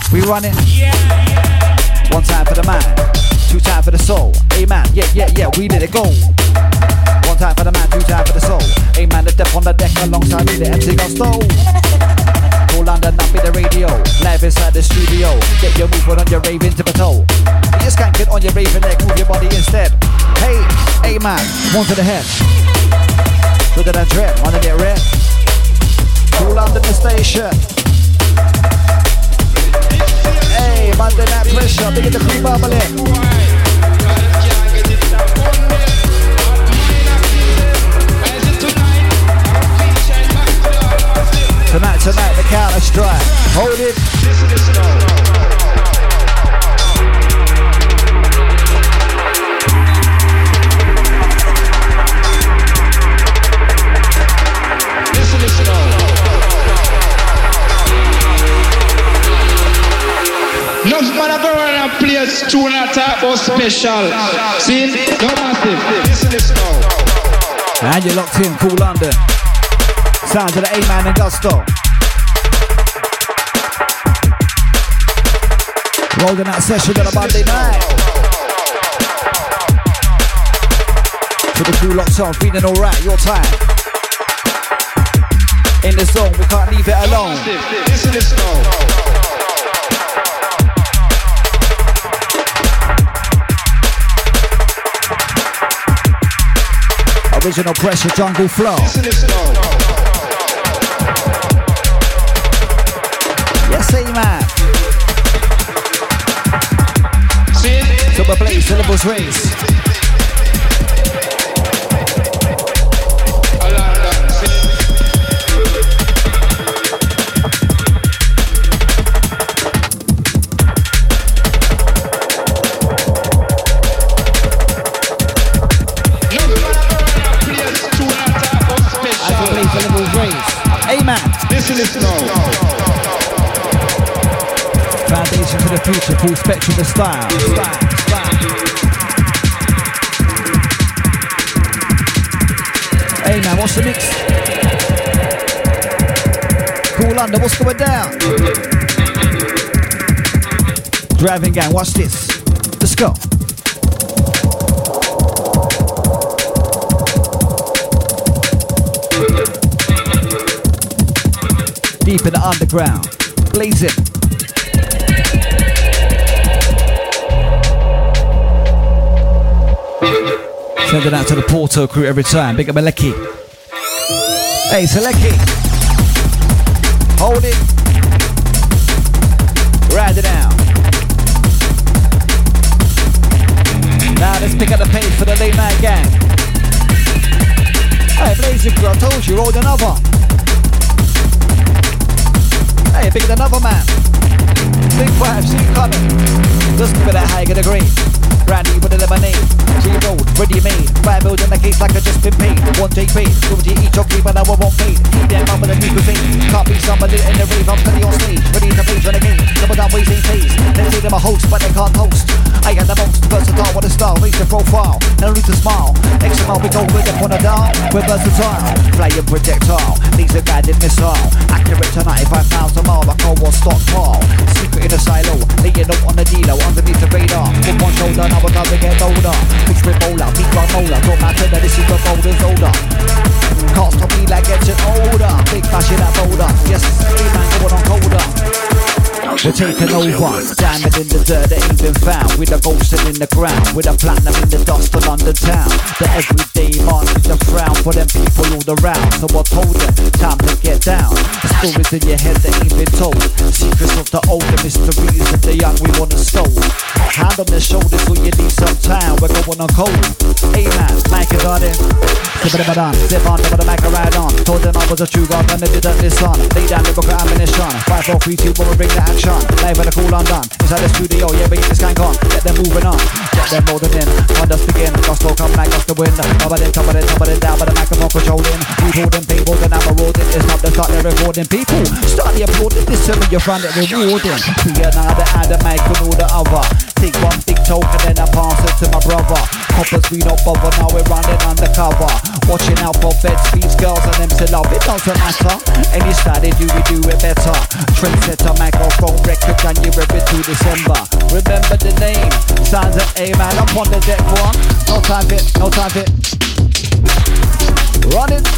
One time for the mind, two time for the soul. Amen, yeah, we let it go. One time for the man, two time for the soul. Amen, the depth on the deck alongside me, the MC Gusto. Cool London, up in the radio, live inside the studio. Get your movement on your raving tip toe. You just can't get on your raving neck, move your body instead. Hey, amen, one to the head. To the dread, wanna get red. Cool London the station. Hey, Monday Night Pressure, big in the crew bubbling. Tonight, the counter strike. Hold it. Listen. No man ever run a place tune a type of special. See? No massive. Listen now. And you're locked in, Cool London. Sounds of the A-Man and Gusto. Rolling that session on a Monday night. To the crew locked on, feeling alright, your time. In the zone, we can't leave it alone. Listen now. Original Pressure, Jungle Flow. Yes, A-Man. Super Blaze, syllables race. Listen now. Foundation to the future, full spectrum of style. Hey man, what's the mix? Cool London, what's going down? Driving gang, watch this. Let's go. Deep in the underground, blazing. Send it out to the Porto crew every time. Big up Maleki. Hey, Seleki. Hold it. Ride it out. Now let's pick up the pace for the late night gang. Hey, blazing crew, I told you, rolled another. Hey, bigger than another man. Big vibes, see you coming. Just give it a high degree. Brandy with a lemonade. G-road, ready made. 5 million a case like I just been paid. 1 JP, 2 each of but now I won't paid. Keep that mum with a new cuisine. Can't be somebody in the rave, I'm steady on stage. Ready to blaze on the game. Double down ways ain't phase. They say them a host, but they can't host. I got the most versatile with a style, raise the profile, no need to smile. XML, we go with it on a down, we're versatile. Playing projectile, these are guided missile. Accurate to 95,000 miles, like a war stockpile. Secret in a silo, laying up on the dealer, underneath the radar. With one shoulder, now we're gonna get older. Pitch with bowler, beat by molar, don't matter that this is the boulder's older. Can't stop me like getting older. Big fashion that boulder, yes, man going on colder. We're taking over, diamond in the dirt that ain't been found. With a gold still in the ground, with a platinum in the dust of London town. The everyday man with the frown for them people all around. So I told them, time to get down. The stories in your head that ain't been told. Secrets of the older mysteries of the young we wanna stole. Hand on their shoulders so you need some time. We're going on cold. Hey man, Mike is on it. Zip on, the mic I ride on. Told them I was a true god and they didn't listen. Lay down lyrical ammunition. 5, 4, 3, 2, when we bring the action. Live at a cool London. Inside the studio, yeah, we get this gang on. Get them moving on. Get them rolling in. When dust begin, gospel come back, gust the wind. Top of it, down, but the microphone controlling. We holding people, then I'm a rolling. It's not the start, they're recording people. Start the applauding, this time you find it rewarding. Be another, add a mic and all the other. Take one big token, then I pass it to my brother. Coppers, we don't bother, now we're running undercover. Watching out for bed speeds, girls and them to love. It doesn't matter. Any style they do, we do it better. Trendsetter, microphone, record, January to December. Remember the name, signs of A-Man up on the deck one. No time for it, no time for it. Run it.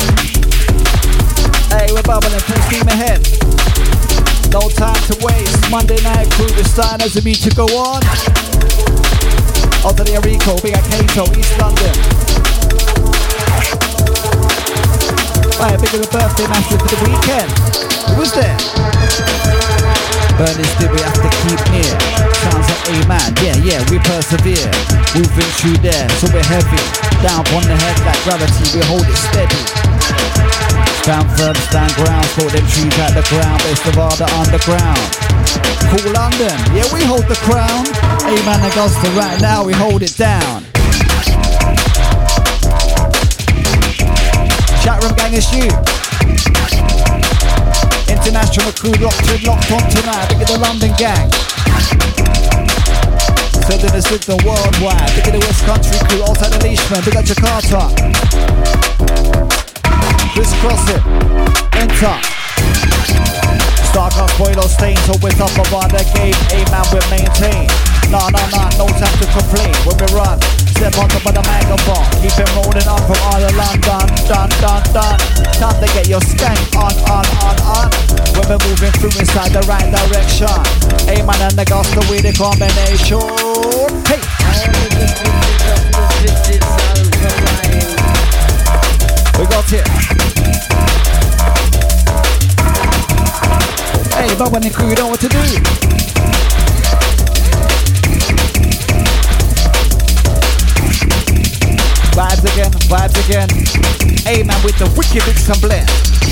Hey, we're bubbling, full steam ahead. No time to waste. Monday night crew, the Steiners and me to go on. Onto the Arico, Big Kato, East London. Right, big of a birthday massive for the weekend. Who was there? Burning still we have to keep near. Sounds like A-Man, yeah, we persevere. Moving through there, so we're heavy. Down on the head like gravity, we hold it steady. Stand firm, stand ground, float them trees at the ground. Best of all the underground. Cool London, yeah, we hold the crown. A-Man and Augusta right now, we hold it down. Chatroom gang is you. International crew locked on tonight. Look at the London gang. Sending a signal worldwide. Look at the West Country crew outside the Leishman. Look at Jakarta. Crisscross it. Enter. Starcast boiler stain, so we're top of on the game. A-Man we maintain. No time to complain when we run. Step on top of the microphone. Keep it rolling on from all the London. Done. Time to get your skank on. When we're moving through inside the right direction. A-Man and the Augusta with the combination. Hey! We got it. Hey, but when the crew, you know what to do. Vibes again. A-Man with the wicked mix and blend.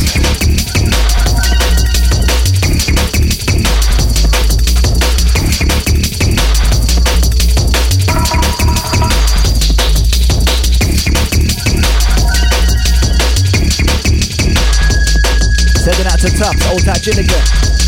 Sending out to Tufts, old tight Gilligan.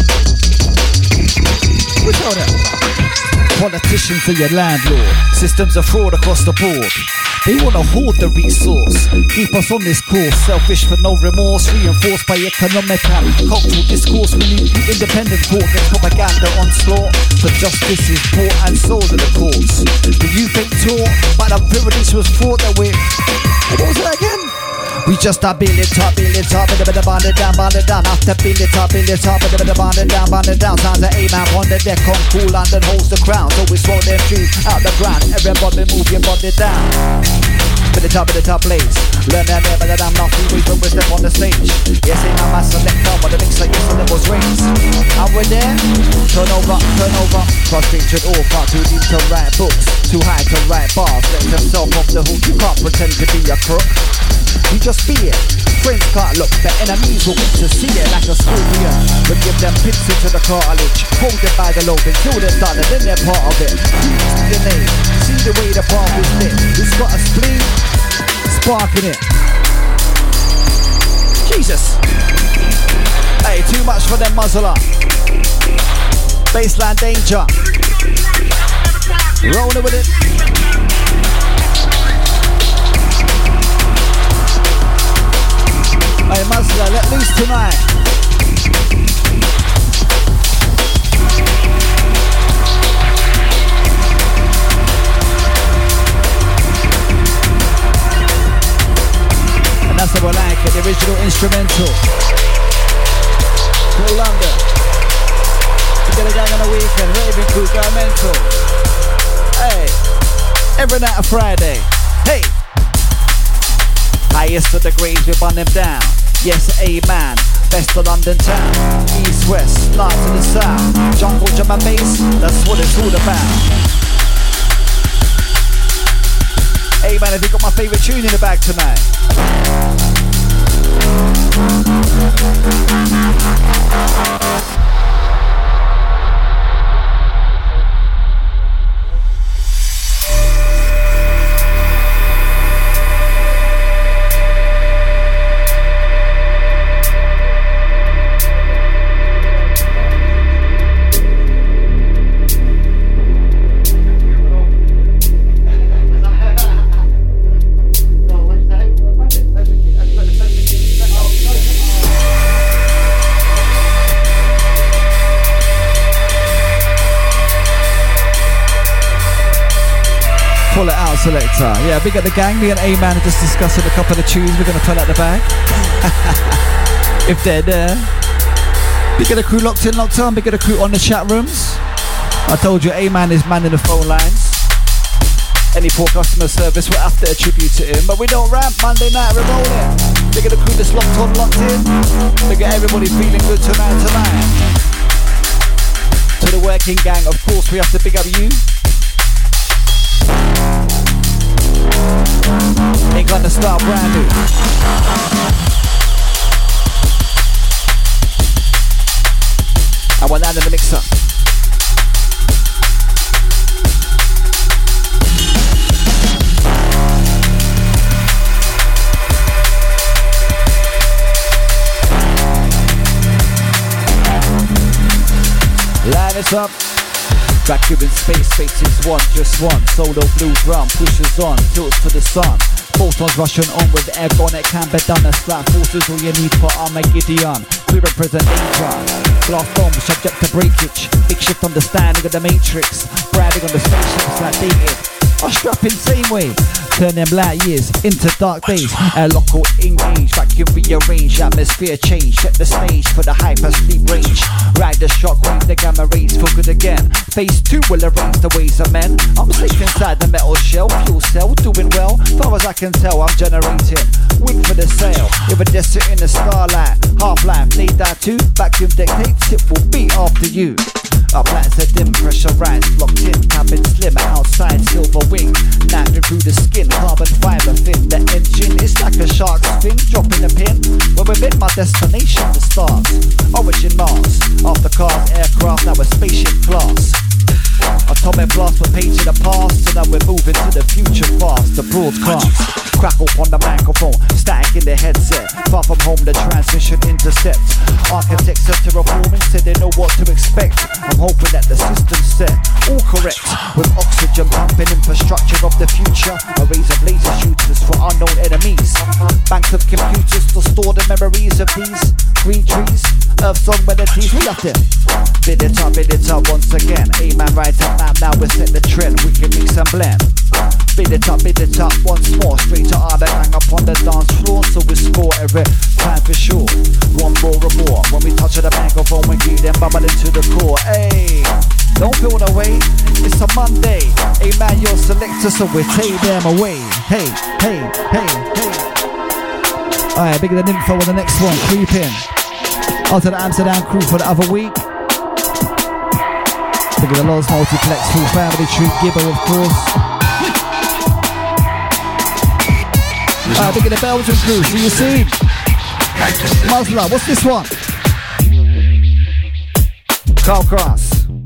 What's all that? Politicians are your landlord. Systems of fraud across the board. They wanna hoard the resource, keep us on this course. Selfish for no remorse, reinforced by economic and cultural discourse. We need independent thought against propaganda onslaught. For justice is bought and sold at the courts. The youth ain't taught, but the privilege was fought that way. What was that again? We just build it up, bend it down. After build it up, bend it down. Sounds like A-Man on the deck on Cool London holds the crown. So we swallow them trees out the ground. Everybody move your body down. With the top place. Learn that never that I'm not free when we step on the stage. Yes, A-Man my selector, but the mix like yes, the boss rings. And we're there. Turn over. Cross-featured all far too deep to write books. Too high to write bars. Let themselves off the hook. You can't pretend to be a crook. You just be it. Friends can't look, the enemies will get to see it like a scorpion. We give them pits into the cartilage, hold it by the lobe until they're done and then they're part of it. See the name, see the way the path is lit. It's got a spleen, sparking it. Jesus. Hey, too much for them muzzler. Baseline danger. Rolling with it. Hey, Musla, let loose tonight. And that's how I like it, the original instrumental. Cool London. We get a gang on the weekend, raving crew, go mental. Hey, every night of Friday. Hey, highest to the grades, we burn them down. Yes, amen. Best of London town. East, west, north to the south. Jungle, drum and bass, that's what it's all about. Hey man, have you got my favourite tune in the bag tonight? Pull it out, selector. Yeah, big at the gang. Me and A-Man are just discussing a couple of tunes we're going to pull out the bag. If they're there. Big at the crew locked in, locked on. Big at the crew on the chat rooms. I told you, A-Man is manning the phone lines. Any poor customer service, we'll have to attribute to him. But we don't ramp. Monday night, we're rolling. Big at the crew that's locked on, locked in. Big at everybody feeling good tonight. To the working gang, of course, we have to big up you. Ain't gonna start brand new. I want that in the mixer. Line it up. Vacuum in space, space is one, just one. Solo blue drum pushes on, tilts to the sun. Photons rushing on with the airborne, it can be done. A slap forces all you need for Armageddon. We represent Asia. Glass bomb subject to breakage. Big shift understanding of the matrix. Branding on the spaceships like dated. I strap in same way. Turn them light years into dark days. Airlock or engage, vacuum rearrange. Atmosphere change, set the stage for the hypersleep range. Ride the shockwave, the gamma rays, feel good again. Phase 2 will arrange the ways of men. I'm safe inside the metal shell, fuel cell, doing well. Far as I can tell, I'm generating wind for the sail. Iridescent in the starlight, half-life, laid out too. Vacuum dictates, it will be after you. Our plans are dim, pressurized, locked in, cabin slim, outside silver wing, napping through the skin, carbon fiber thin. The engine is like a shark's fin, dropping a pin. When we're in my destination, the stars. Origin Mars, after cars, aircraft, now we're spaceship class. Atomic blast for page in the past, so now we're moving to the future fast. The broadcast, crackle on the microphone, static in the headset. Far from home, the transmission intercept. Architects are terraforming, said they know what to expect. I'm hoping that the system's set, all correct. With oxygen pumping, infrastructure of the future. Arrays of laser shooters for unknown enemies. Banks of computers to store the memories of these green trees. Earth song melodies, we have them. Bid it up once again. A-man right up now we set the trend. We can mix and blend. Bid it up once more. Straight to our gang up on the dance floor. So we score every time for sure. One more and more. When we touch the microphone, we keep them bubbling to the core. Hey, don't feel the way. It's a Monday. A-man, your selector, so we take them away. Hey. Alright, bigger than info on the next one. Creep in. Out to the Amsterdam crew for the other week. Bigger than Lost Multiplex, full family tree, Gibber of course. Bigger than Belgian crew, see you soon. Musla, what's this one? Carl Cross.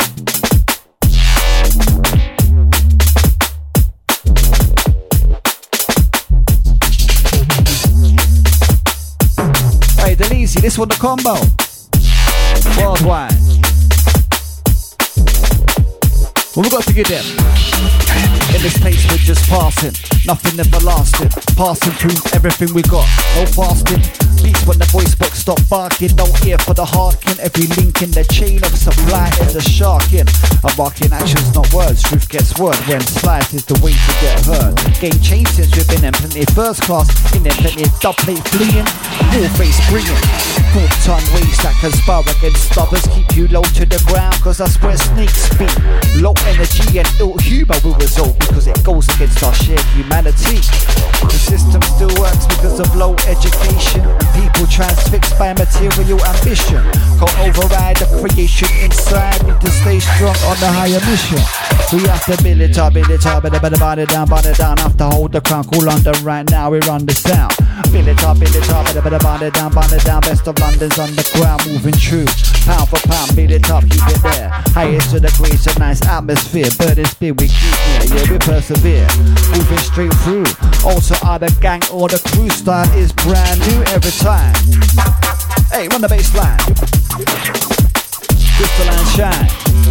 Hey, Delisi, this one the combo. Worldwide. Well, we got to get them. In this place we're just passing, nothing everlasting. Passing through everything we got, no fasting. Beats when the voice box stop barking, no ear for the harking. Every link in the chain of supply is a sharking. I'm marking actions, not words. Truth gets word when slice is the way to get heard. Game changed since we've been in plenty first class, in there plenty dub plate fleeing, full face bringing. Full tongue waves that can spar against others, keep you low to the ground, cause that's where snakes be. Low energy and ill humour will result because it goes against our shared humanity. The system still works because of low education and people transfixed by material ambition. Can't override the creation inside. Need to stay strong on the higher mission. We have to build it up, better burn it down. Have to hold the crown, cool London right now, we run the sound. Build it up, better burn it down. Best of London's underground, moving true. Pound for pound, build it up, keep it there. Highest to the grace, a nice atmosphere. Burning speed, we keep here, yeah, we persevere. Moving straight through. Also either gang or the crew style is brand new every time. Hey, run the bass line. Crystalline shine.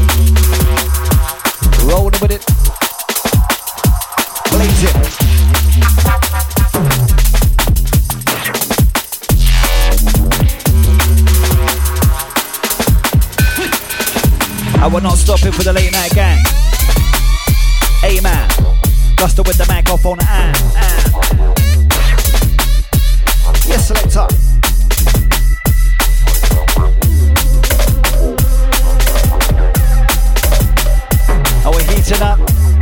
Rolling with it. Blaze it. I will not stop it for the late night gang. Hey man, Guster with the microphone and. Yes, selector. Are we heating up?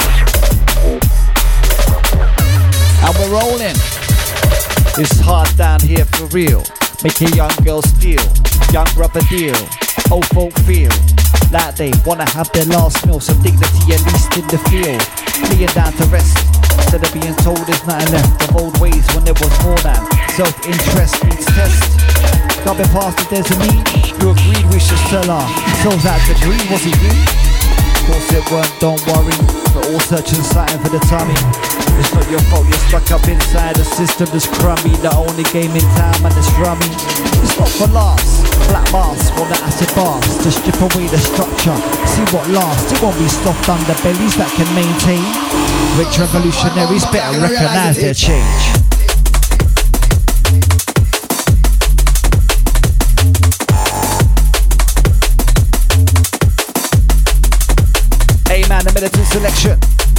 And we're rolling. It's hard down here for real. Make a young girl steal, young brother deal, old folk feel like they wanna have their last meal, some dignity at least in the field. Laying down to rest instead of being told there's nothing left of old ways when there was more than self-interest needs test. Can't be past if there's a need. You agreed we should sell our souls out to green, was it you? Of course it weren't, don't worry. We're all searching something for the tummy. It's not your fault, you're stuck up inside a system that's crummy. The only game in town, man, it's rummy. It's not for laughs. Black mask on the acid bars to strip away the structure. See what lasts. It won't be soft underbellies that can maintain. Rich revolutionaries better recognize their change. Hey man, the militant selection.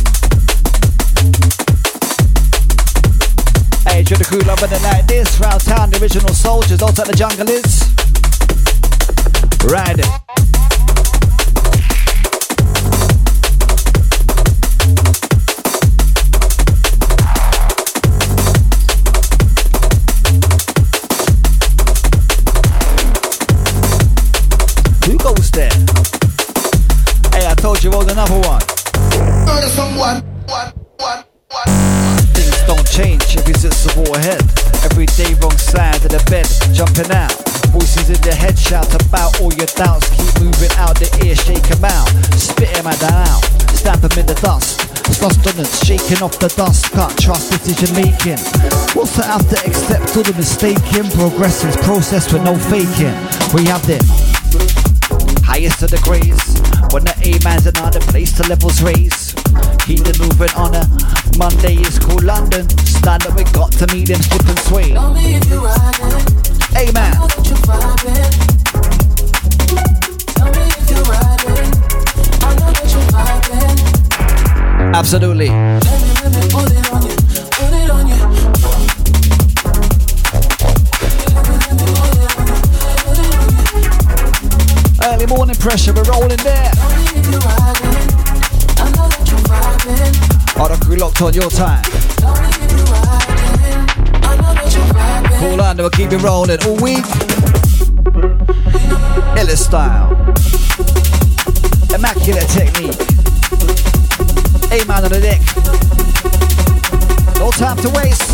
Hey, you're the crew loving it like this. Round town, the original soldiers, all that the jungle is. Ride it. Who goes there? Hey, I told you rolled another one. Murder someone. Things don't change if you sit some war ahead. Every day wrong side of the bed, jumping out. Voices in your head shout about all your doubts. Keep moving out the ear, shake them out. Spit them out, stamp them in the dust. Sustenance, shaking off the dust. Can't trust decision making. What's to have to accept all the mistaking? Progress is process with no faking. We have them highest of the grades. When the A-man's another place, the levels raise. Keep the movement on a Monday is called London. Stand up, we got to meet them slip and sway. A-man. Absolutely. Early morning pressure, we're rolling there. All the crew locked on your time. Cool on, we'll keep it rolling all week. Illa style. Immaculate technique. A-man on the deck. No time to waste.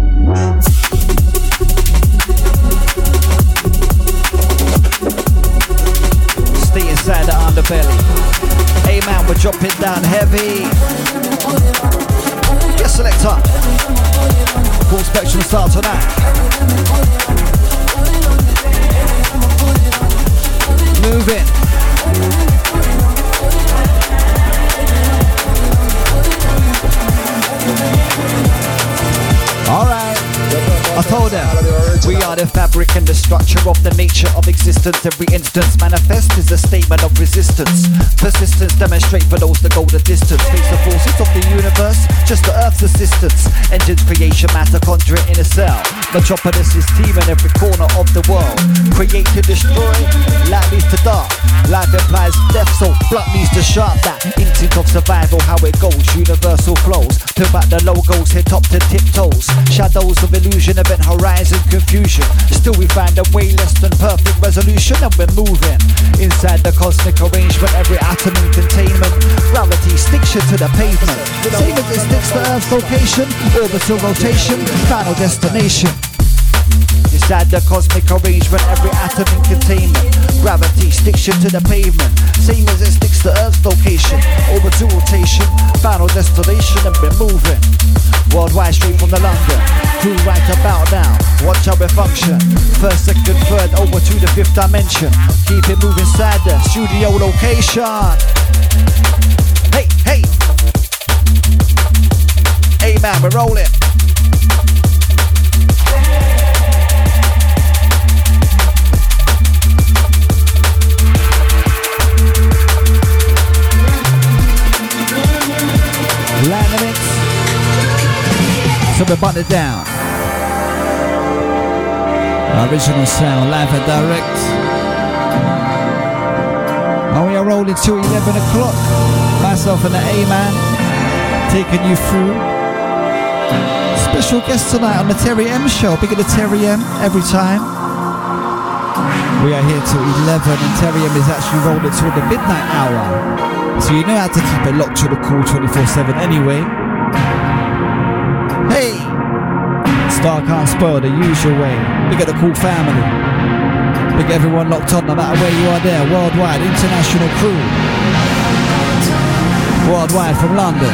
Stay inside the underbelly. A-man, we're dropping down heavy. Yes, selector. Full spectrum start tonight. Moving. are the fabric and the structure of the nature of existence. Every instance manifest is a statement of resistance. Persistence demonstrate for those that go the distance. Face the forces of the universe, just the earth's assistance. Engines, creation, mitochondria in a cell. Metropolis is team in every corner of the world. Create to destroy, light leads to dark. Life implies death, so blood needs to sharp. That instinct of survival, how it goes. Universal flows, to back the logos, hit top to tiptoes. Shadows of illusion, event horizon, confusion. Still we find a way less than perfect resolution, and we're moving inside the cosmic arrangement. Every atom in containment. Gravity sticks you to the pavement. Same as it sticks to Earth's location. Orbital rotation, final destination. Inside the cosmic arrangement, every atom in containment. Gravity sticks you to the pavement. Same as it sticks to Earth's location. Orbital rotation, final destination, and we're moving worldwide straight from the London. Crew right about now, watch how we function. First, second, third, over to the fifth dimension. Keep it moving inside the studio location. Hey, hey. Hey man, we're rolling. Land the mix. So we button it down. Original sound, live and direct. And we are rolling till 11 o'clock. Myself and the A-Man taking you through. Special guest tonight on the Terry M show. Big at the Terry M every time. We are here till 11 and Terry M is actually rolling till the midnight hour. So you know how to keep it locked to the cool 24/7 anyway. Hey! Star can't spoil the usual way. Big at the cool family. Big at everyone locked on no matter where you are there. Worldwide, international crew. Worldwide from London.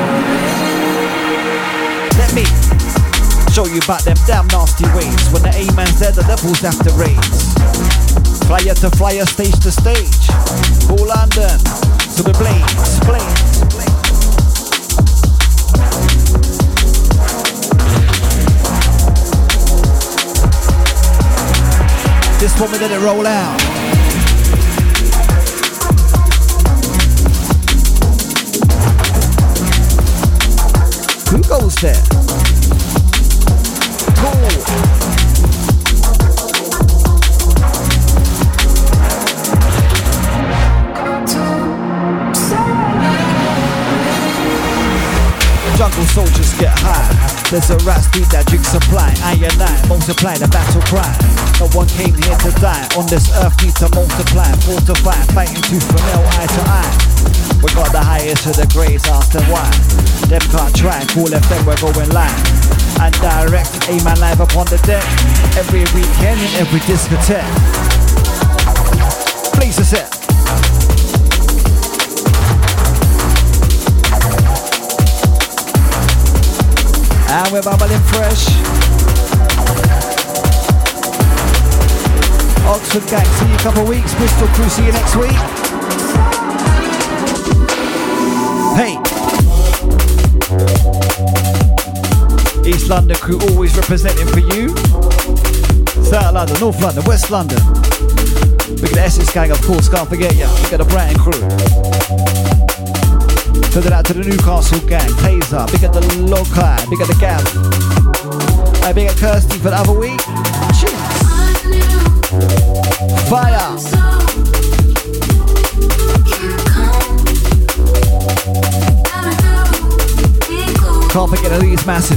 Let me show you about them damn nasty ways. When the A-man's there, the levels have to raise. Flyer to flyer, stage to stage. Cool London. To the blaze, blaze, blaze. This one we let it roll out. Who goes there? Cool. Jungle soldiers get high. There's a rat speed that drinks supply. I and I multiply the battle cry. No one came here to die. On this earth need to multiply, fortify, fighting tooth and nail, eye to eye. We got the highest of the grades, ask them why. Them can't try, cool FM, we're going live. And direct, A-man live up on the deck. Every weekend in every discotheque. Please a set. And we're bubbling fresh. Oxford gang, see you in a couple of weeks. Bristol crew, see you next week. Hey. East London crew always representing for you. South London, North London, West London. We got the Essex gang, of course, can't forget ya. We got the Brighton crew. Send it out to the Newcastle gang, Taser, big at the Lokai, big at the Gab. Big at Kirsty for the other week. Cheers. Fire. Can't forget Elise Massive.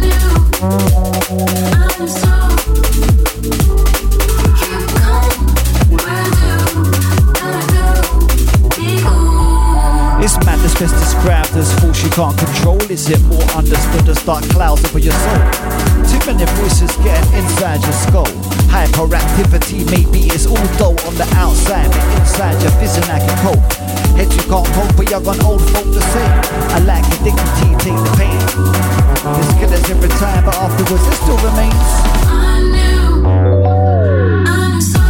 It's madness best described as force you can't control. Is it more understood as dark clouds over your soul? Too many voices getting inside your skull. Hyperactivity maybe it's all dull on the outside, but inside you're fizzing like a coke. Head you can't cope, but you're gone old folk to say. I like your dignity, take the pain. There's killers every time, but afterwards it still remains. I knew, I'm so.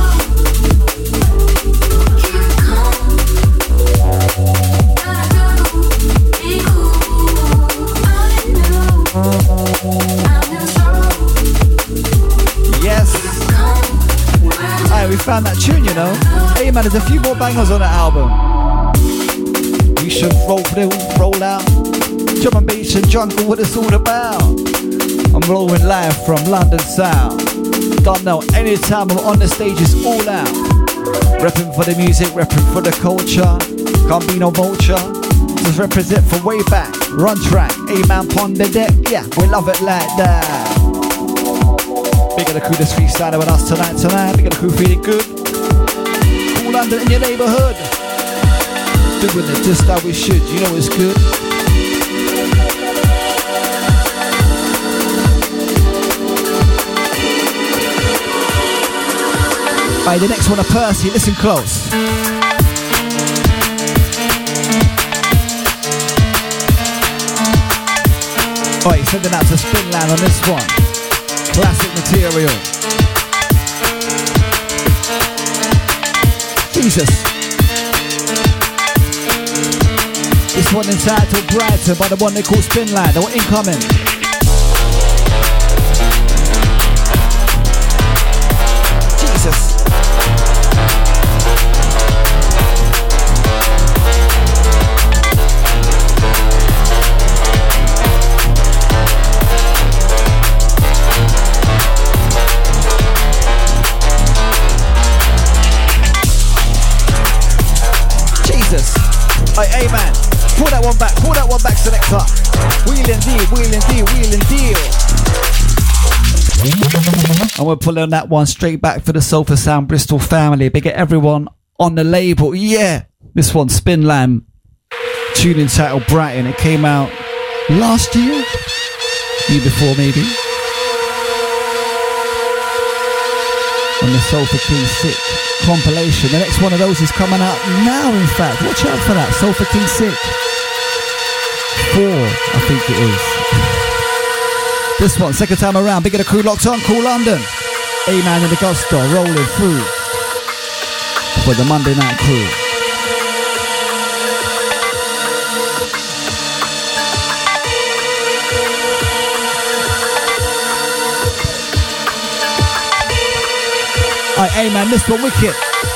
Yes. tune, you know. Hey man, there's a few more bangers on the album. We should roll out. Drum and bass and jungle, what it's all about. I'm rolling live from London Sound. Don't know, anytime I'm on the stage, it's all out. Repping for the music, repping for the culture. Can't be no vulture. Just represent for way back. Run track, A-man pon the deck. Yeah, we love it like that. Big of the crew that's freestyling with us tonight. Big of the crew feeling good. Cool London in your neighborhood. Doing it just how we should, you know it's good. Alright, the next one of Percy, listen close. Alright, sending out to Spinland on this one. Classic material. Jesus. This one entitled Brighton by the one they call Spinland. Or incoming. Jesus. Hey man, pull that one back, selector. Wheel and deal. And we're pulling that one straight back for the Sofa Sound Bristol family. Big at everyone on the label. Yeah, this one, Spinland, tune entitled Brighton. It came out last year, year before maybe. On the Sofa King Sick compilation. The next one of those is coming out now, in fact. Watch out for that. Sofa King Sick 4, I think it is. This one, second time around. Big of the crew locked on. Cool London. A-Man in the Gusto rolling through for the Monday night crew. Hey man, this one wicked.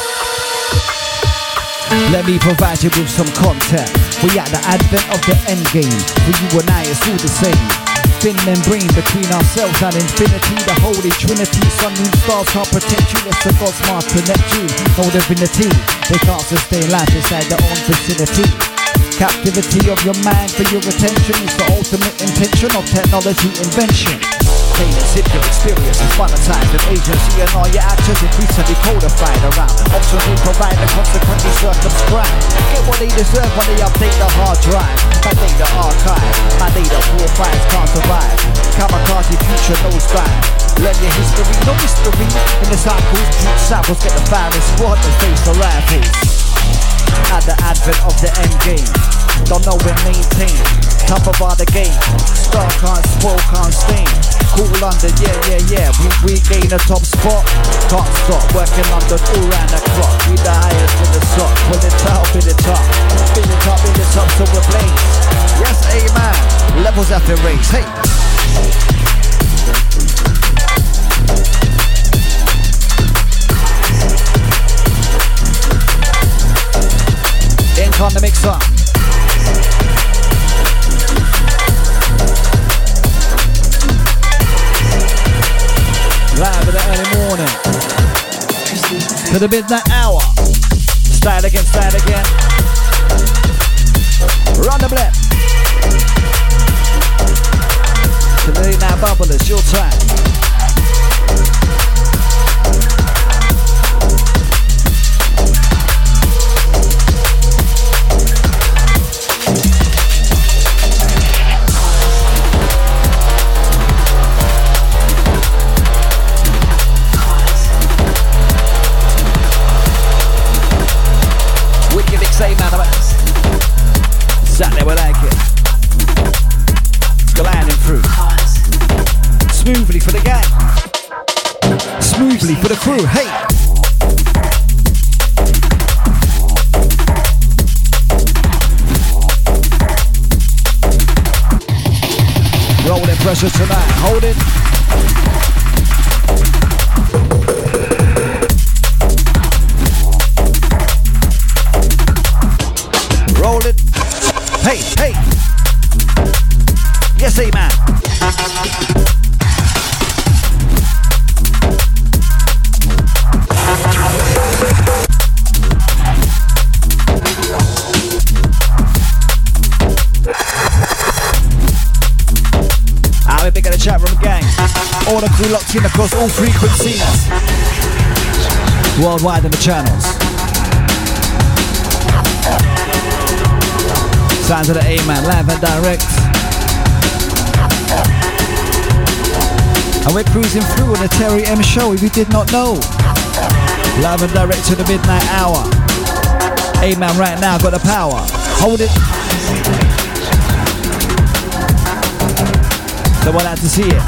Let me provide you with some content. We at the advent of the end game. For you and I, it's all the same. Thin membrane between ourselves and infinity. The holy trinity. Sun, moon, stars can't protect you. Let's the gods march to Neptune. No divinity. They can't sustain life inside their own vicinity. Captivity of your mind for your attention is the ultimate intention of technology invention. Plain and simple experience is monetized with agency and all your actions increasingly codified around. Options we provide and consequently circumscribe. Get what they deserve when they update the hard drive. My data archive, my data profiles can't survive. Kamikaze future nosedive. Learn your history, no mystery. In the cycles, truth samples get the firing squad and face the rifles. At the advent of the end game, don't know when maintain. Top of all the game, star can't spoil, can't stain. Cool London, yeah. We gain a top spot. Can't stop working London all round the clock. We the highest in the slot. Pull it up, in the top. Fill it up, so we're blaze. Yes, amen. Levels have to raise. Hey. Ink on the mixer. Live in the early morning to the midnight hour. Style again. Run the blend. To the midnight bubble, it's your time. Say man, exactly what I like it. Gliding through smoothly for the gang, smoothly for the crew. Hey, rolling pressure tonight. Hold it. Hey, hey. Yes, amen. We're big at the chat room, gang. All the crew locked in across all frequencies. Worldwide on the channels. Sounds of the A-Man, live and direct. And we're cruising through on the Terry M show, if you did not know. Live and direct to the midnight hour. A-Man right now got the power. Hold it. Someone had to see it.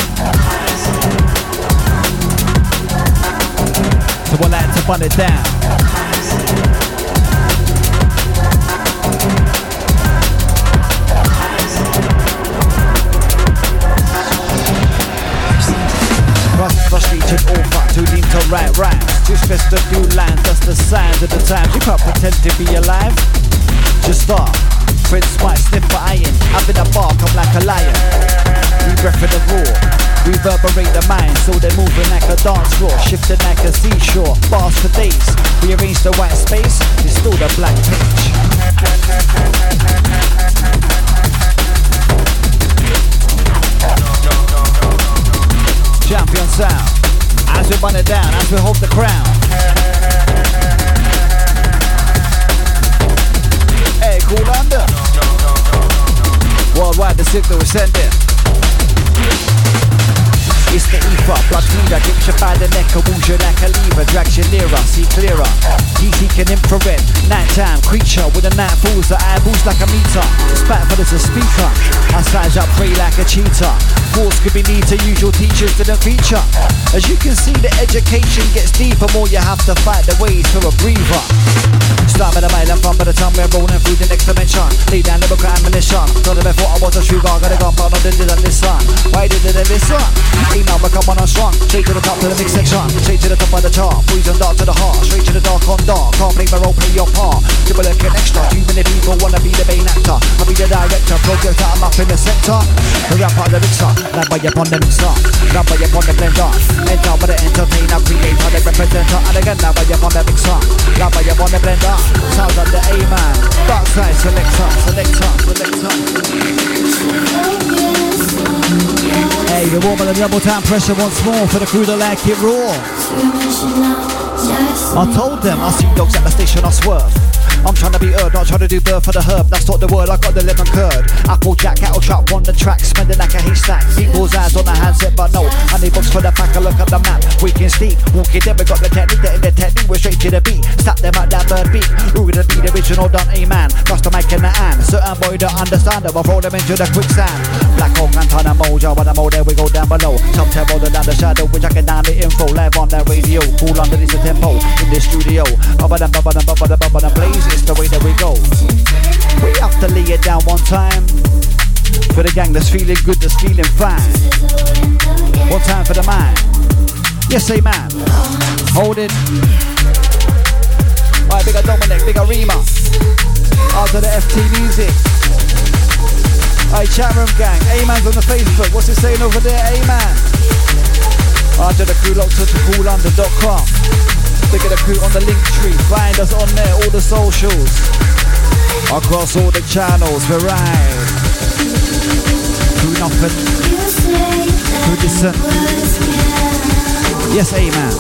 Someone had to bun it down. Frustrated all fun, too lean to write rhymes. Too stressed to do lines, that's the signs of the times. You can't pretend to be alive. Just start. Friends might sniff for iron. Up in the bar, come like a lion. We breath in the raw, reverberate the mind, so they're moving like a dance floor, shifting like a seashore, bars for days. Rearrange the white space, it's still the black page. Champion sound, as we burn it down, as we hold the crown. Hey, cool under. Worldwide, the signal we're sending. It's the ether, blood feeder, grips you by the neck, moves you like a lever, drags you nearer, see clearer. He's seeking infrared, nighttime creature with the night fools, the eyeballs like a meter. Spiteful as a speaker, I size up prey like a cheetah. Force could be need to use your teachers didn't feature. As you can see, the education gets deeper, more you have to fight the ways for a breather. Start with a mile and front by the time we're rolling through the next dimension. Lay down lyrical ammunition. Told them before I was a true guy, gotta go on, they didn't listen. Why didn't they listen? Now we come on strong, straight to the top to the mix section, straight to the top of the chart, poison dark to the heart, straight to the dark on dark, can't play my role, play your part, triple a extra, too many people wanna be the main actor, I'll be the director, project that I'm up in the sector, the rapper, the mixer, led by upon the mixer, led by upon the blender, enter by the entertainer, creator, the representer, and again now by upon the mixer, led by upon the blender, sounds of the A-Man, dark side selector, selector, selector. Hey, we're warming the double time pressure once more for the crew that like it raw. I told them I see dogs at the station, I swerve. I'm trying to be heard, not trying to do birth for the herb. That's not the word, I got the lemon curd. Applejack, cattle trap on the track, spending like a haystack. People's eyes on the handset, but no. Honey books for the pack, I look at the map. We can steep, walking there, we got the technique, in the technique, we're straight to the beat. Stop them at that bird beat. Who gonna be the original done A-Man? Trust the mic in the hand. Certain boy don't understand it, but throw them into the quicksand. Black Hawk, Antana, Mojo, but I'm all there, we go down below. Some tell rolling down the shadow, we're jacking down the info. Live on the radio, cool under this tempo. In the studio, blaze, it's the way that we go. We have to lay it down one time for the gang that's feeling good, that's feeling fine. One time for the man. Yes, A-Man. Hold it. Alright, bigger Dominic, bigger Rima. After the FT music. Alright, chat room gang. A-Man's on the Facebook. What's it saying over there, A-Man? After the crew locked to coolundon.com. Look at the crew on the link tree. Find us on there, all the socials. Across all the channels, we're right. Through nothing. Through dissent. Yes, A-Man.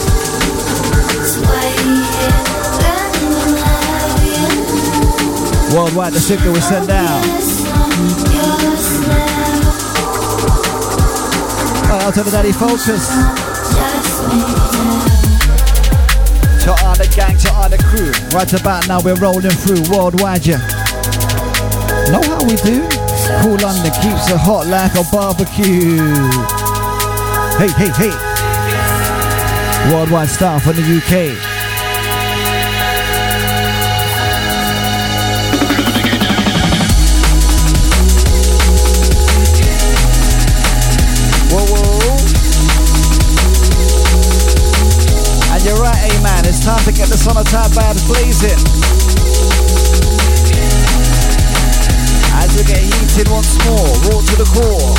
Worldwide, the signal we send down. Out to the Daddy Focus. To all the gang, to all the crew. Right about now we're rolling through worldwide, yeah. Know how we do? Cool London keeps it hot like a barbecue. Hey, hey, hey. Worldwide style from the UK. Whoa, whoa. And you're right, A-Man, it's time to get the Sonotype vibes blazing. As we get heated once more, raw to the core.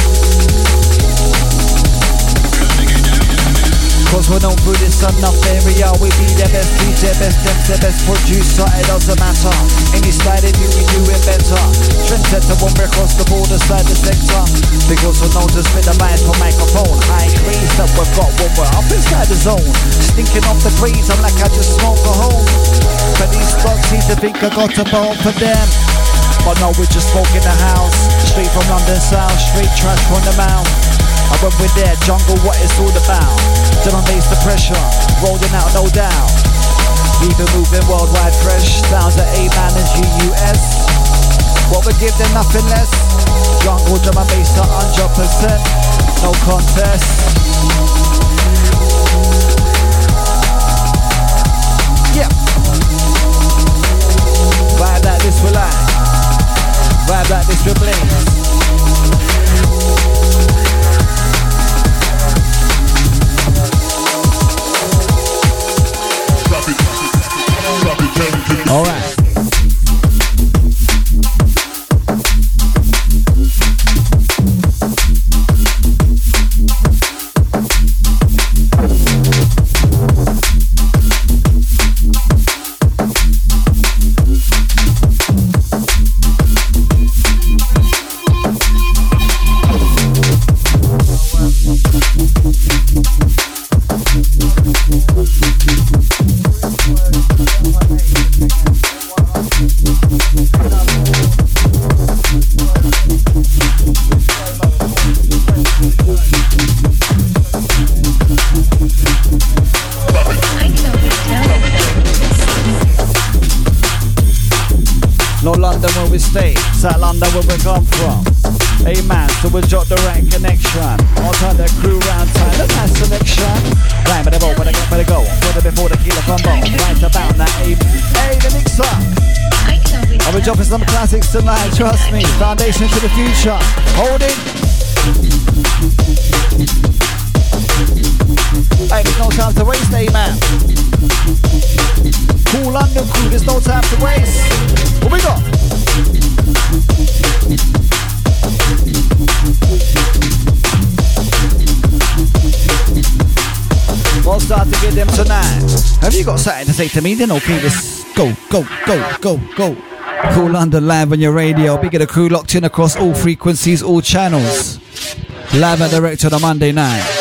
Cause we're known through this enough area. We be the best DJ, best dance, the best producer. It doesn't matter. Any style they do, we do it better. Trendsetter when we're across the border, side the sector. Because we're known to spin the mic for microphone. High grades that we've got when we're up inside the zone. Stinking off the breeze, I'm like I just smoke for home. But these dogs seem to think I got a bone for them. But no, we're just smoking the house. Straight from London South, straight trash from the mouth. And when we're there, jungle, what it's all about. Drum and bass, the pressure, rolling out, no doubt. Keep it moving worldwide fresh. Sounds at A-Man and GUS. What we give them, nothing less. Jungle, drum and bass to 100%. No contest. Yep. Vibe like this we like. Vibe like this we blaze. All right. South London where we come from. Hey man, so we'll drop the right connection. All time the crew round time, the nice selection. Right by the boat, when I get by the go. Put it before the killer combo. Right about that aim. Hey, the mixer. I'll be dropping some classics tonight, trust me. Foundation to the future. Hold it. Hey, there's no time to waste, hey man. Cool London crew, there's no time to waste. What we got? We'll start to get them tonight. Have you got something to say to me? Then okay, let's go, go, go, go, go. Cool London live on your radio. Big of the crew locked in across all frequencies, all channels. Live and direct on a Monday night.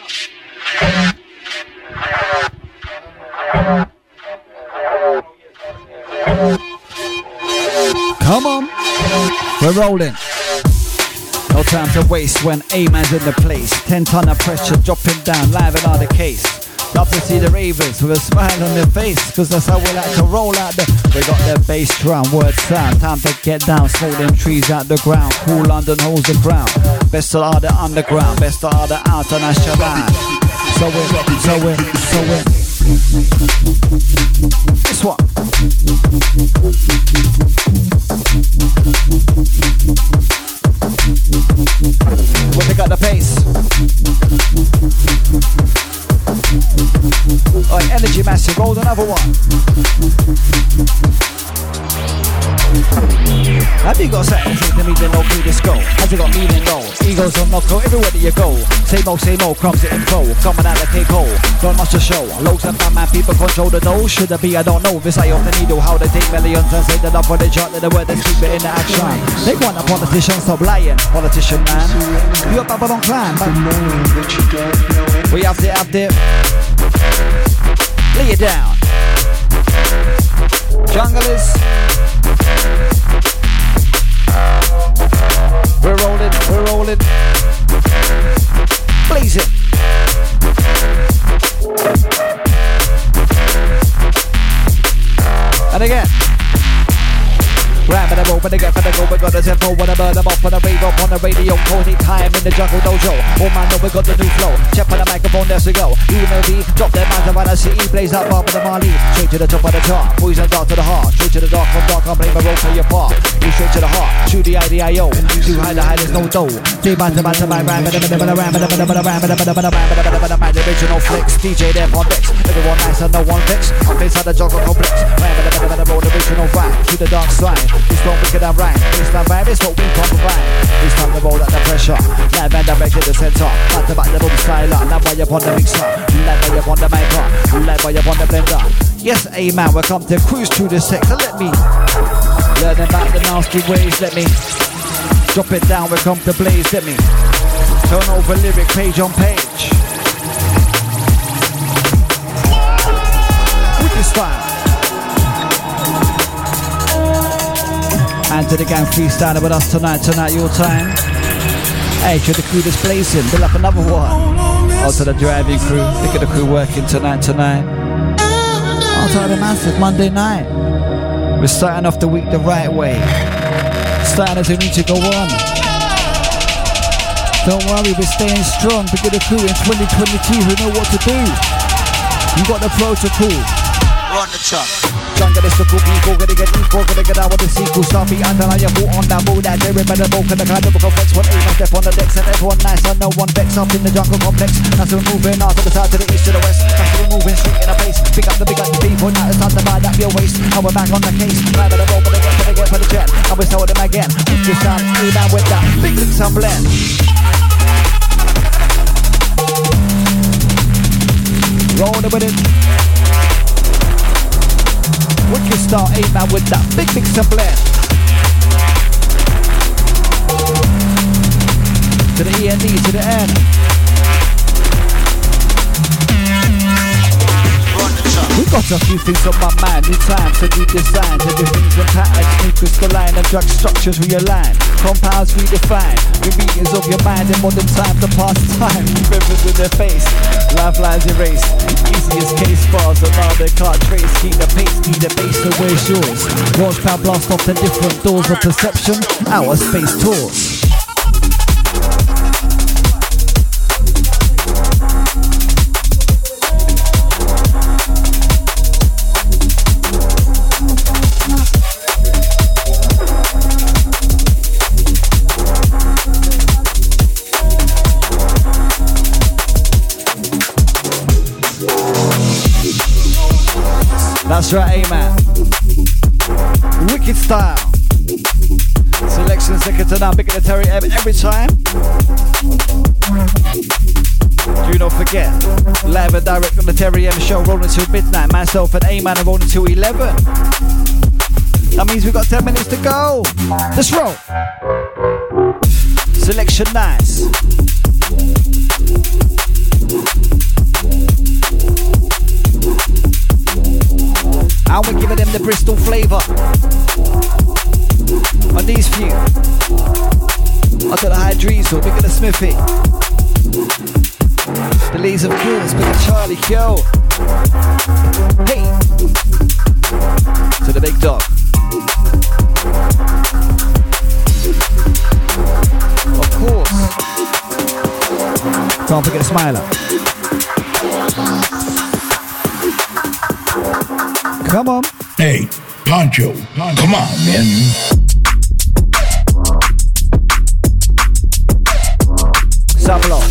Come on, we're rolling. No time to waste when A-Man's in the place. 10 ton of pressure dropping down, live and on the case. Love to see the ravens with a smile on their face, cause that's how we like to roll out the. We got the bass drum, word sound. Time to get down, smoke them trees out the ground. Cool London holds the ground. Best of all the underground, best of all the international line. So we're. This one. When they got the pace. Alright, Energy Massive, roll another one. Have you got something to say to me, then no clue this go? Has it got meaning, no? Egos on knuckle, everywhere that you go. Same old, crumbs it and flow. Coming out the take hole, don't much to show. Loads of man, people control the nose. Should it be, I don't know. This I off the needle, how they take millions and say that up on the chart, that the word that's keep it in the action. They want a politician, stop lying. Politician, man. You a Babylon climb, man. We have to lay it down. Junglers. We're rolling. Blazing. And again. Grab it, open it, gotta go, we got the tempo, wanna burn them off on the rave, up on the radio, Tony time in the jungle dojo. Oh man, no, we got the new flow. Check on the microphone, there we go. Email drop their minds around the city, blaze up up in the Mali. Straight to the top of the chart, poison dark to the heart. Straight to the dark, from dark, I'm playing my role for your part. You straight to the heart. To the IDIO. Too high to hide, there's no dough. Day by the original flex. DJ there on decks. Everyone nice and no one vex. I'm inside the jungle complex. Roll the original vibe. To the dark side. This one wicked and right. This time vibe is what we can provide. This time the roll at the pressure. Live and direct to the center. Back to back the boom style. Live by upon the mixer. Live by upon the maker. Live by upon the blender. Yes, amen. We'll come to cruise through the sector. Let me learn about the nasty ways. Let me drop it down. We'll come to blaze. Let me turn over lyric page on page. Wicked style. And to the gang freestyler with us tonight your time. Hey, to the crew that's blazing, build up another one. Oh, to the driving crew, look at the crew working tonight. Oh, to the massive Monday night. We're starting off the week the right way. Starting as we need to go on. Don't worry, we're staying strong. Look at the crew in 2022 who know what to do. You got the protocol. Run the truck. Jungle is the cool people, gonna get equal, gonna get out with the sequel. Start beat under your boot on that boat, that Jerry by the boat, and the kind of book of flex. One aim and step on the decks, and everyone nice, and no one vex up in the jungle complex. That's we're moving out to the side, to the east, to the west. That's we're moving straight in a place. Pick up the people, now it's time to buy that your waste. And we're back on the case, right by the boat, but they get for the jet. And we saw them again. This time, we down with that big mix and blend. Roll with it. Wicked style, amen with that big mix and blend. To the E and D, to the N. We got a few things on my mind, new times and new designs. Everything's in patterns, new crystalline and drug structures realign. Compounds redefined, new meetings of your mind in modern times, the past time. Rivers in their face, lifelines erased. Easiest case bars, and now they can't trace. Keep the pace, keep the base, the way's yours. Launch pad blast off the different doors of perception, our space tours. That's right, amen. Wicked style. Selection second to none, bigger than Terry M every time. Do not forget, live and direct on the Terry M show, rolling till midnight. Myself and A-Man are rolling till 11. That means we've got 10 minutes to go. Let's roll. Selection nice. And we're giving them the Bristol flavour on these few. Onto the High Driesel, big of the Smithy. The Lees of Kills, big of Charlie Kyo. Hey! To the big dog. Of course. Don't forget a smiler. Come on. Hey, Poncho, come on, man. Sablo.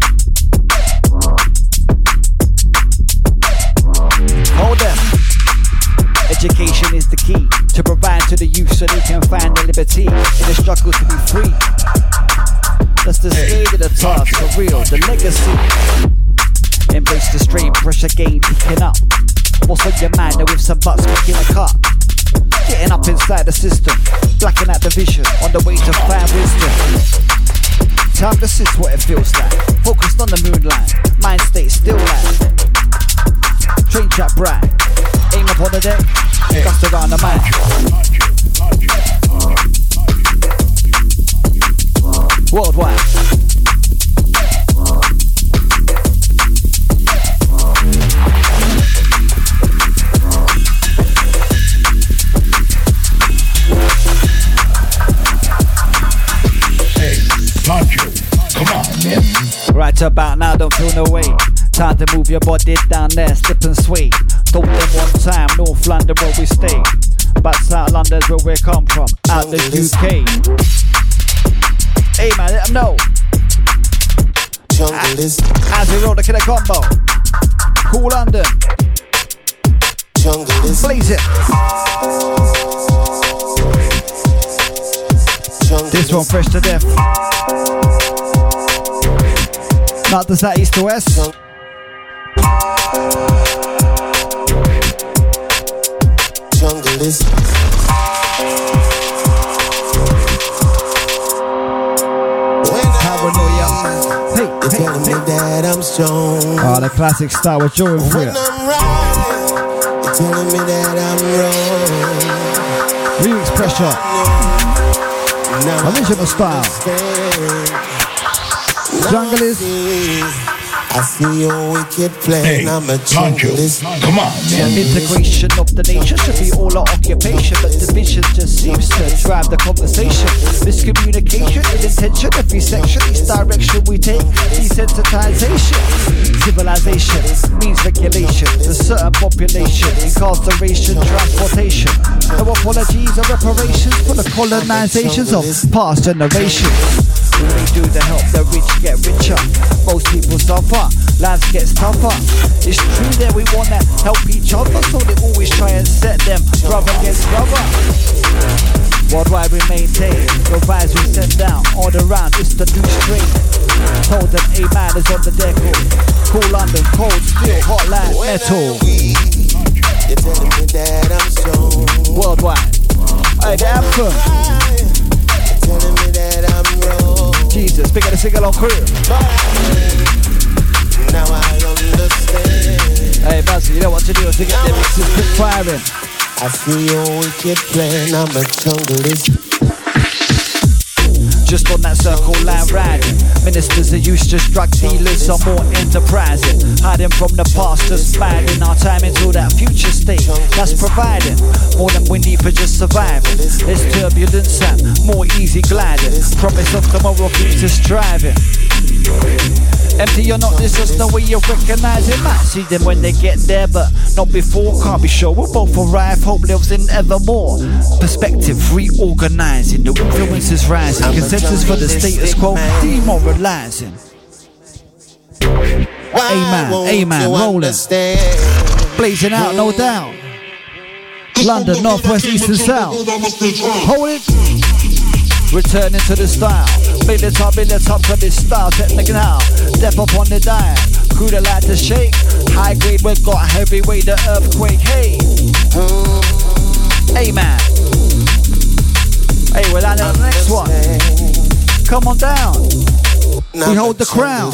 Hold them. Education is the key to provide to the youth so they can find their liberty in the struggle to be free. That's the scale of the task, for real, the legacy. Embrace the strain, pressure game picking up. What's on your mind? Now with some butts making a cut. Getting up inside the system, blacking out the vision on the way to find wisdom. Time to assist what it feels like. Focused on the moonlight, mind state still like. Train track bright, aim up on the deck, gust around the mind. Worldwide. Right about now, don't feel no way. Time to move your body down there, slip and sway. Don't them one time, North London where we stay. But South London That's where we come from, out the UK. Hey man, let them know. As we roll the killer combo. Cool London. Blaze it. This one fresh to death. Not the south, east to west. Jungle is. Hey, telling me that I'm strong. Oh, the classic style with Joe and Freya. You're telling me that I'm wrong. Remix pressure. Original style. Jungle is. I see your wicked plan. Hey, I'm a Pancho, junglist. come on, man. Integration of the nature should be all our occupation, but division just seems to drive the conversation. Miscommunication, intention, every section, each direction we take, desensitization. Civilization means regulation, a certain population, incarceration, transportation. No apologies or reparations for the colonizations of past generations. What we do to help the rich get richer. Most people suffer, lives get tougher. It's true that we wanna help each other, so they always try and set them brother against brother. Worldwide we maintain, the vibes we send down all around. It's the new strain. Told them a man is on the deck. Cool London, cold steel, hot like metal. You're telling me that I'm strong. Worldwide, hey, the anthem. You're telling me that I'm wrong. Jesus, big of the sing-along crew. Now I understand. Hey, Bazzy, you know what to do to get them mixes quick firing. I see your wicked plan. I'm a junglist. Just on that circle line riding. Ministers are used, just drug dealers are more enterprising. Hiding from the past, just biding our time into that future state. That's providing more than we need for just surviving. Less turbulence and more easy gliding. Promise of tomorrow keeps us striving. Empty or not, there's just no way you recognize it. Might see them when they get there, but not before. Can't be sure, we'll both arrive. Hope lives in evermore. Perspective reorganizing, the influences rising. Consensus for the status quo demoralizing. Amen, amen, rolling. Blazing out, no doubt. London, northwest, east and south. Hold it. Returning to the style. Build it up for this style. Technical now. Step up on the dial. Crew that like to shake. High grade, we got heavyweight, the earthquake. Hey. Hey, man. Hey, we're on to the next one. Come on down. We hold the crown.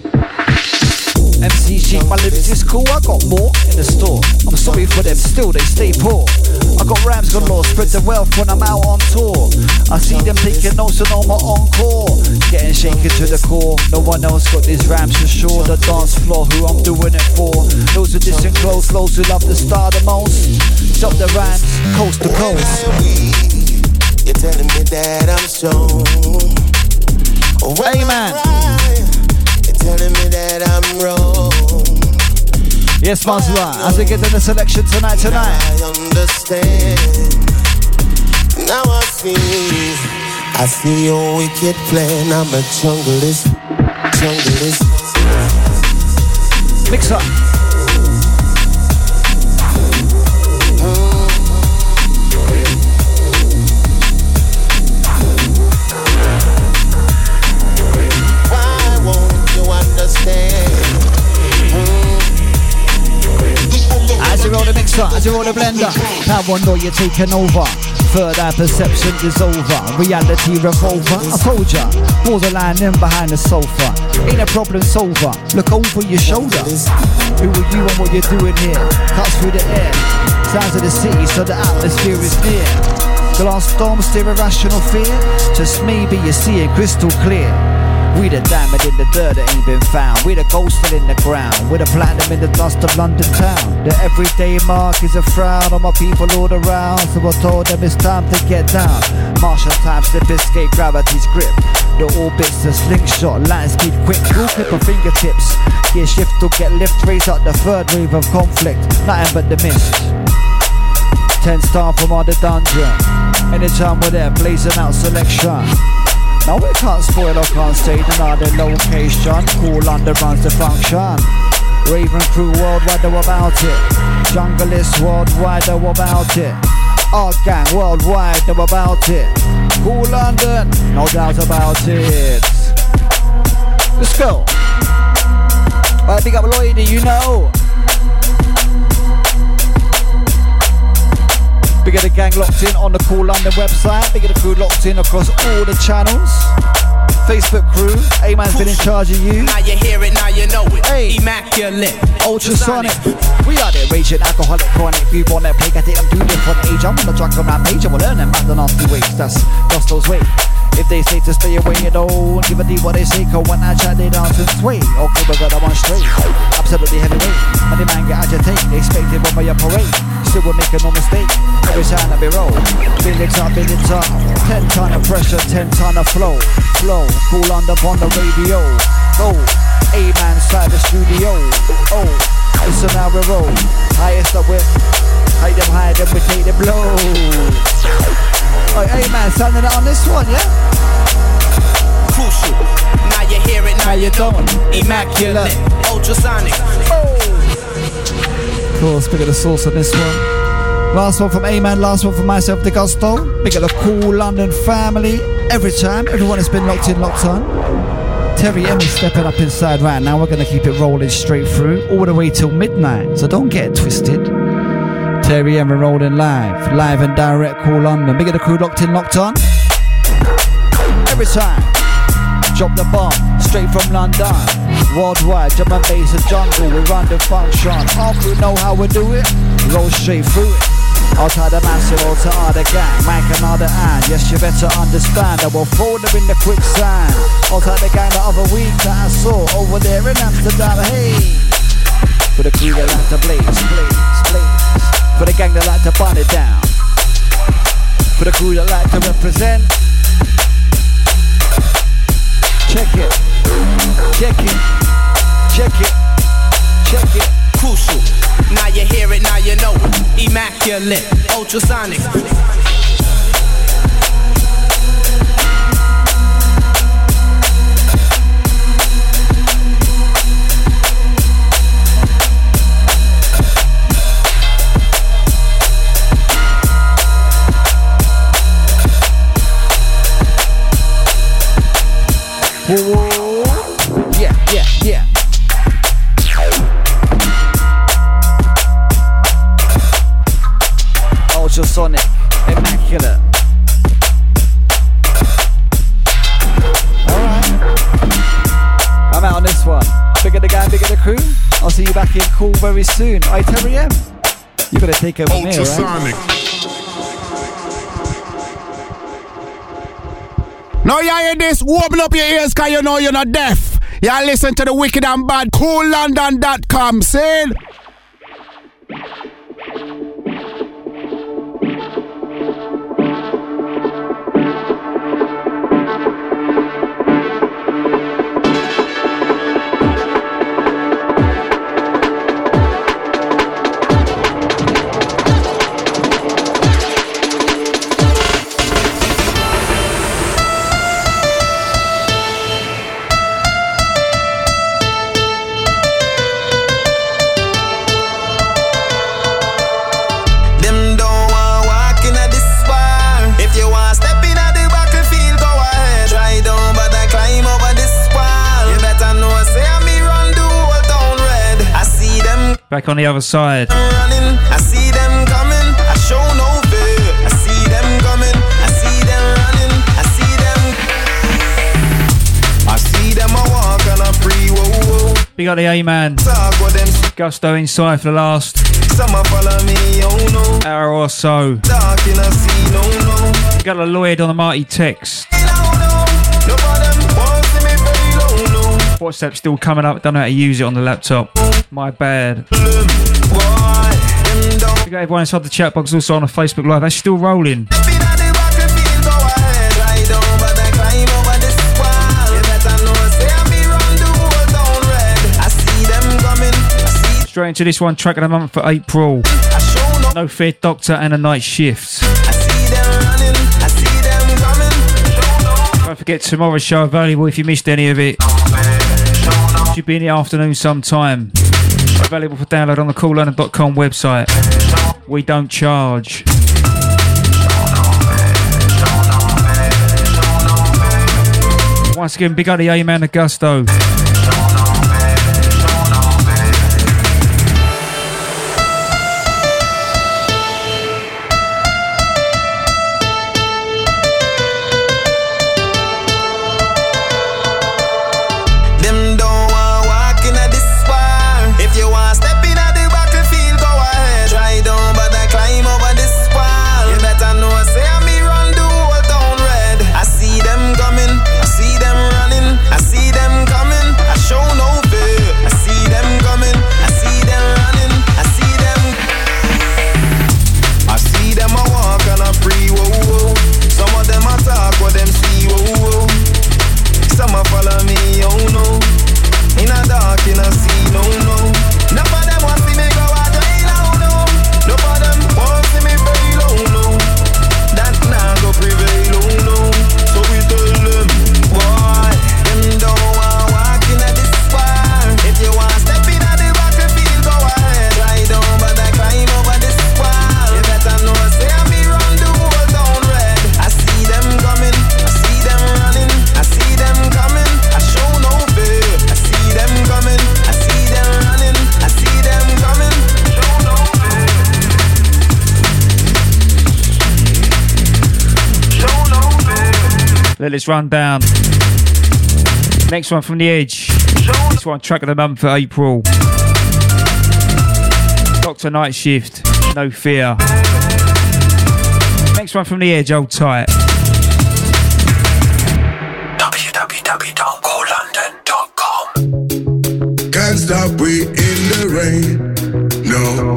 MC Chic, my lips is cool, I got more in the store. I'm sorry for them, still they stay poor. I got rhymes galore, spread the wealth when I'm out on tour. I see them taking notes and on my encore. Getting shaken to the core, no one else got these rhymes for sure. The dance floor, who I'm doing it for. Those who distant close, those who love the star the most. Stop the rhymes, coast to coast. You're telling me that I'm strong. Hey man. Telling me that I'm wrong. Yes, Mazla, as we get in the selection tonight. I understand. Now I see your wicked plan. I'm a junglist. Mix up. As you roll the mixer, as you roll the blender, now one know you're taking over. Third eye perception is over. Reality revolver. I told ya, borderline in behind the sofa. Ain't a problem solver. Look over your shoulder. Who are you and what you're doing here? Cuts through the air. Sounds of the city, so the atmosphere is near. Glass storm, still irrational fear. Just maybe you see it crystal clear. We the diamond in the dirt that ain't been found. We the gold still in the ground. We the platinum in the dust of London town. The everyday mark is a frown on my people all around. So I told them it's time to get down. Martial time, slip, escape, gravity's grip. The orbit's a slingshot, light speed quick. Full clip of fingertips. Gear shift to get lift, raise up the third wave of conflict. Nothing but the mist. 10-star from all the dungeon. Anytime we're there, blazing out selection. Now we can't spoil or can't stay in another location. Cool London runs the function. Raven crew worldwide, know about it. Junglist worldwide, know about it. Art gang worldwide, know about it. Cool London, no doubt about it. Let's go. Right, big up Lloydie, you know. Big up the gang locked in on the Cool London website. Big up the crew locked in across all the channels. Facebook crew, A-Man's been in charge of you. Now you hear it, now you know it. Hey. Immaculate, ultrasonic. We are the raging alcoholic chronic. If you want that play, get it, I'm doing it for the age. I'm on the drug around page, I will learn them about the nasty ways. That's Gusto's way. If they say to stay away, you don't give a deep what they say. Cause when I chat, they dance and sway. Okay, we got that one straight. Absolutely heavyweight. When the man get agitate, they expect it when we operate. Still we're making no mistake. Every time that we roll, build it up, 10 ton of pressure, 10 ton of flow. Cool on the radio. Go, A-Man side the studio. Oh, listen how we roll. Highest up with, hide them high, then we take the blow. Oh, A-Man, standing on this one, yeah? Crucial. Now you hear it, now you don't. Immaculate, ultrasonic. Oh. Cool, speak of the source on this one. Last one from A-Man, last one from myself, the Gusto. Big up the Cool London family. Every time, everyone has been locked in, locked on. Terry M is stepping up inside right now. We're going to keep it rolling straight through, all the way till midnight. So don't get it twisted. Terry M rolling live and direct, Cool London. Big up the crew locked in, locked on. Every time, drop the bomb, straight from London. Worldwide, drum and bass and jungle, we run the function. All crew know how we do it, roll straight through it. Outside the massive, outside the gang, Mike another hand. Yes, you better understand, I will throw them in the quicksand. Outside the gang the other week that I saw over there in Amsterdam, hey. For the crew that like to blaze. For the gang that like to burn it down. For the crew that like to represent. Check it. Crucial. Now you hear it, now you know it. Immaculate, ultrasonic. Whoa. Yeah. Ultrasonic, immaculate. Alright. I'm out on this one. Bigger the guy, bigger the crew. I'll see you back in Cool very soon. Alright, Terry M, you gotta take over me, right? Now you hear this, open up your ears cause you know you're not deaf. You listen to the wicked and bad CoolLondon.com, see? Back on the other side. Running, I see them coming, I show no fear. I see them coming, I see them running, I see them. I see them a walk on a free, whoa. Big up the A-Man. Gusto inside for the last hour or so. Got a Lloyd on the Marty text. WhatsApp still coming up. Don't know how to use it on the laptop. My bad. We got everyone inside the chat box, also on a Facebook Live. That's still rolling. Straight into this one, track of the month for April. No Fear Doctor and a Night Shift. Don't forget tomorrow's show available if you missed any of it. Should be in the afternoon sometime. Available for download on the coollondon.com website. We don't charge. Once again, big up the A-Man Augusto. Let's run down. Next one from The Edge. This one, track of the month for April. Dr. Night Shift, No Fear. Next one from The Edge, hold tight. www.coollondon.com. Can't stop, we in the rain. No.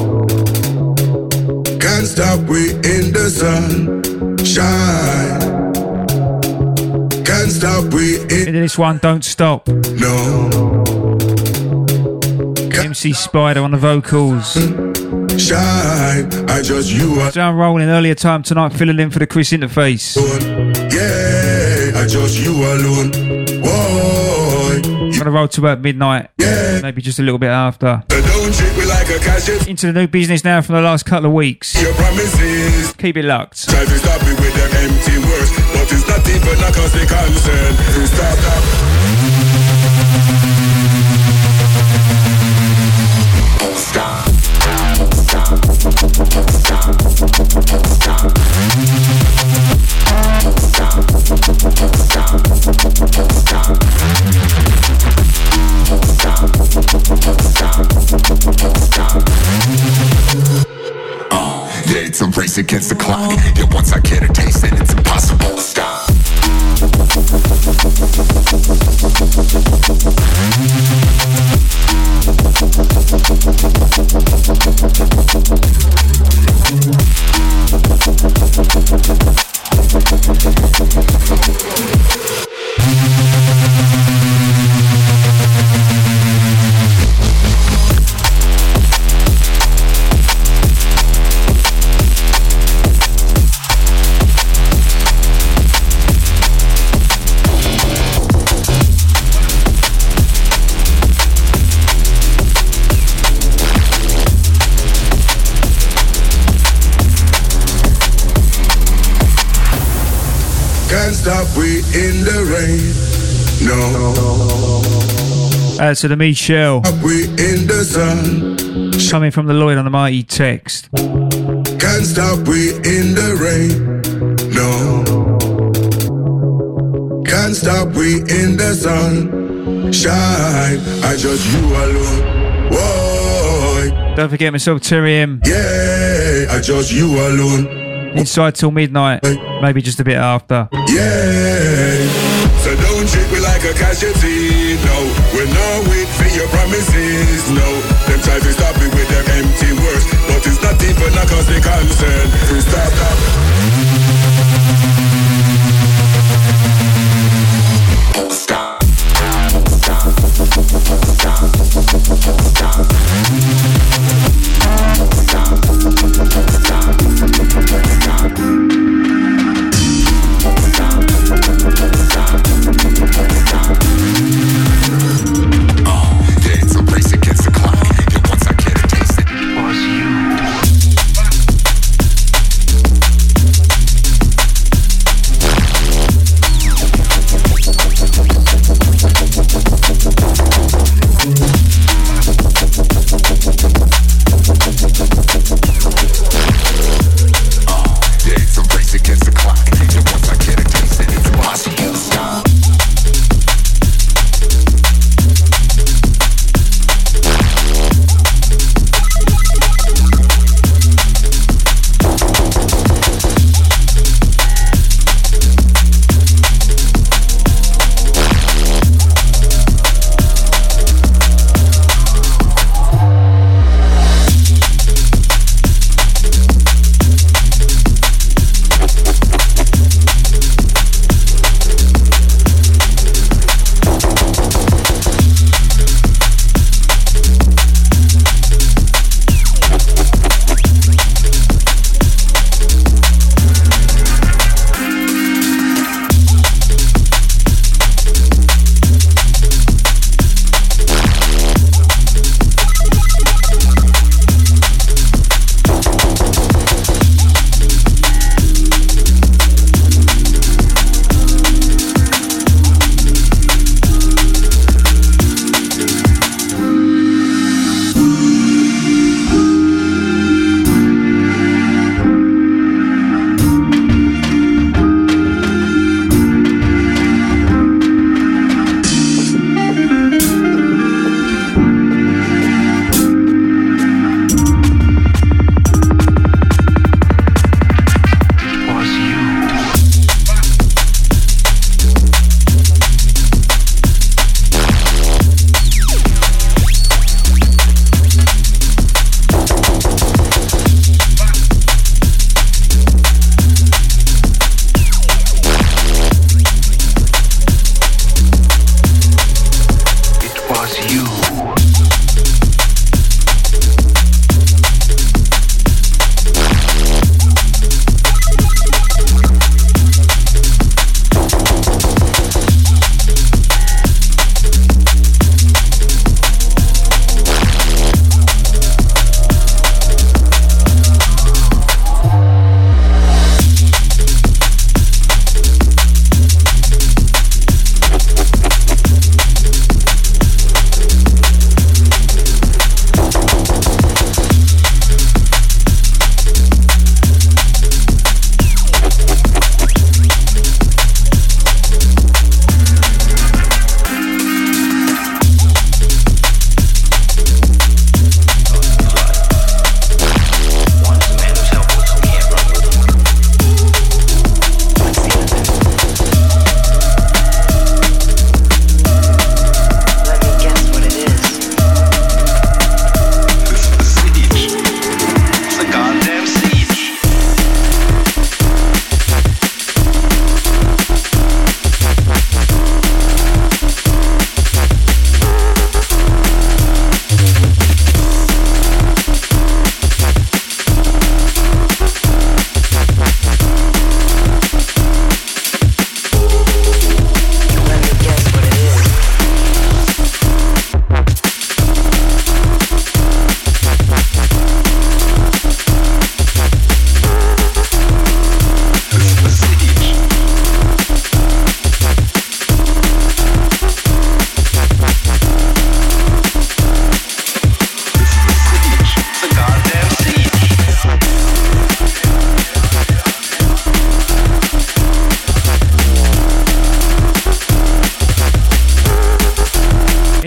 Can't stop, we in the sun. Shine. Can't stop, we in this one, Don't Stop. No. MC Spider on the vocals. Shine, I just you are. Down rolling earlier time tonight, filling in for the Chris Interface. Yeah, I just you alone. Whoa. I'm gonna roll to about midnight. Yeah. Maybe just a little bit after. Don't treat me like a cashier. Into the new business now from the last couple of weeks. Your promises. Keep it locked. Try to stop me with them empty words, but it's not even a cause they concern. To stop that. Stop. Stop. Yeah, it's a race against the clock. Yeah, once I get a taste, then it's impossible to stop. Stop, we in the rain. No. To the Michelle. We in the sun. Coming from the Lloyd on the Mighty text. Can't stop, we in the rain. No. Can't stop, we in the sun. Shine, I just you alone. Whoa. Don't forget myself, Terry M. Yeah, I just you alone. Inside till midnight, maybe just a bit after. Yeah, so don't treat me like a casualty. No, we're not wait for your promises. No, them try to stop me with them empty words, but it's not even a cause they concern. To stop that. Stop. Stop. Stop. Stop.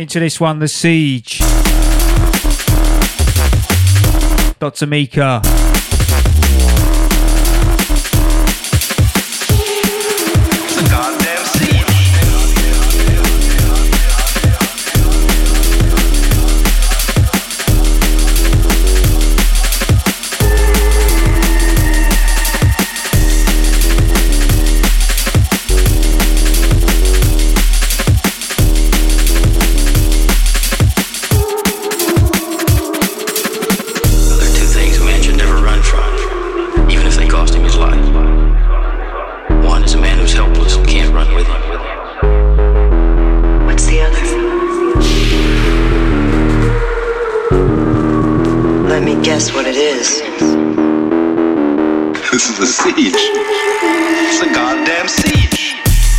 into this one, The Siege. Dr. Mika. Guess what it is. This is a siege. It's a goddamn siege.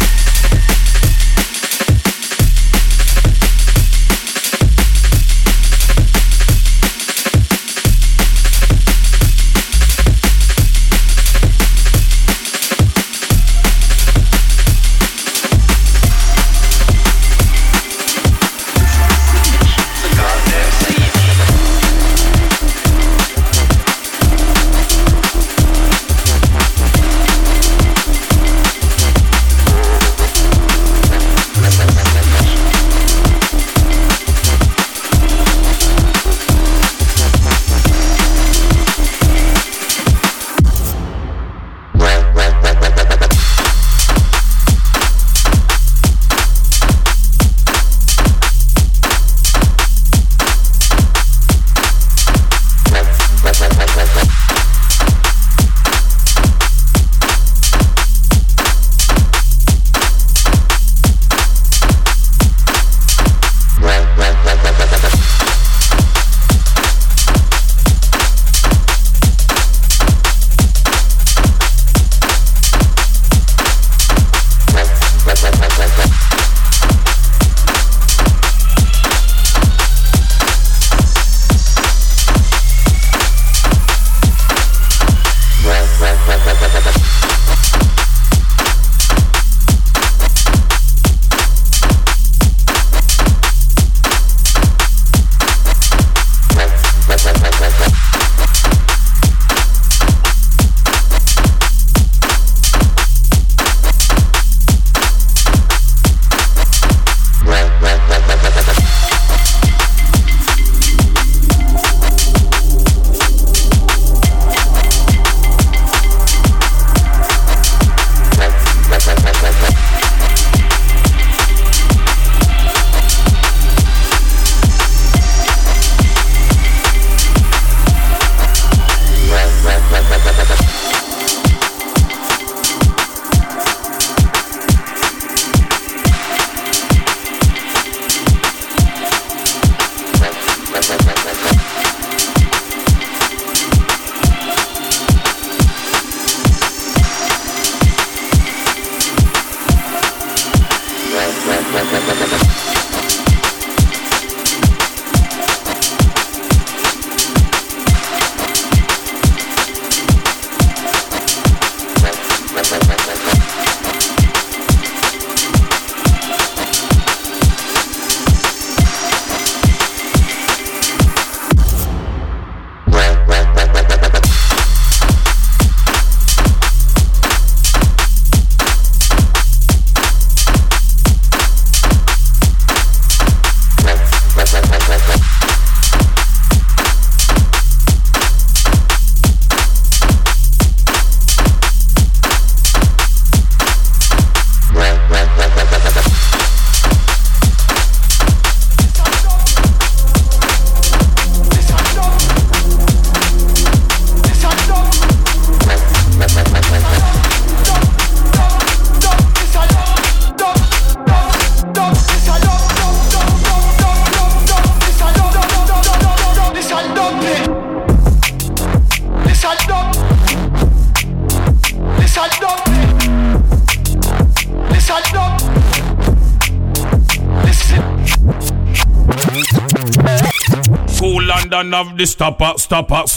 London of the stopper, stop up.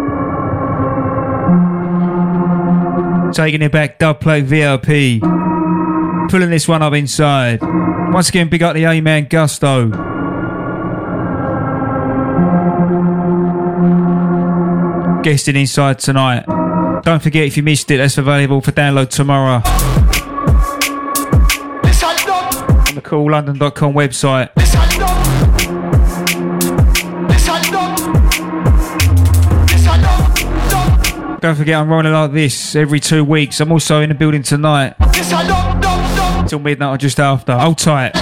Taking it back, Dubplate VIP. Pulling this one up inside. Once again, big up the A-Man Gusto. Guesting inside tonight. Don't forget, if you missed it, that's available for download tomorrow on the coollondon.com website. Don't forget, I'm rolling like this every 2 weeks. I'm also in the building tonight till midnight or just after. Hold tight.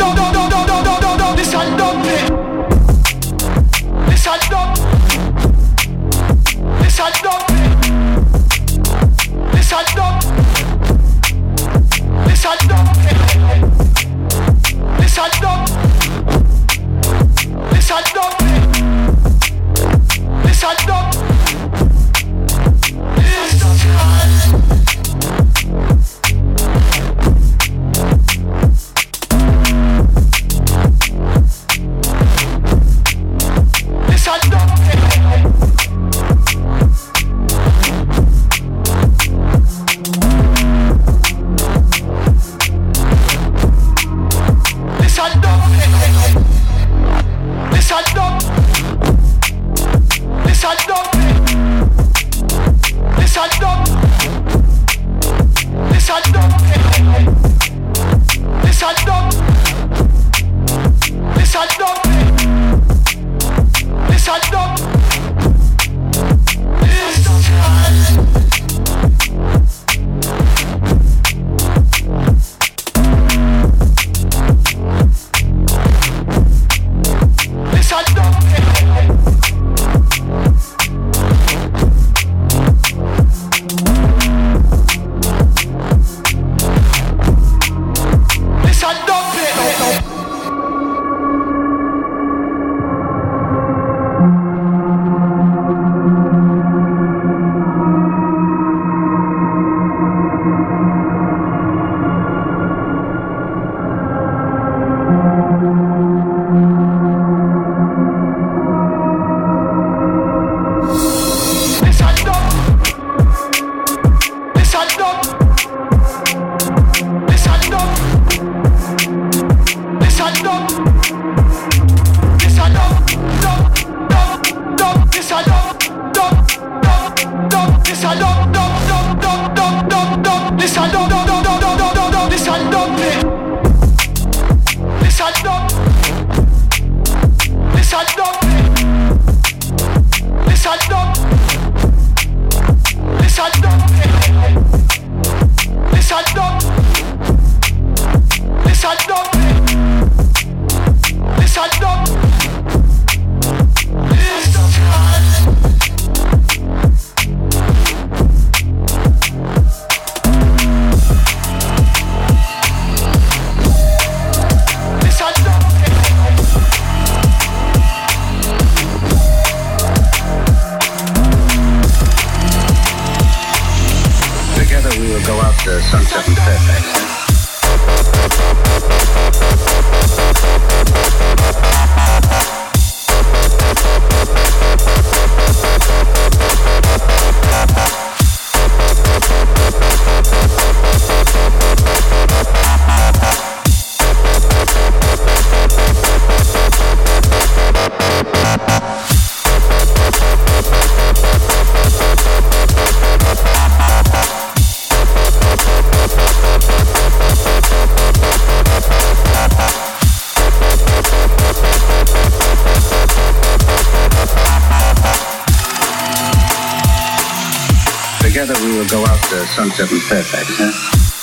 Sunset and Fairfax, huh?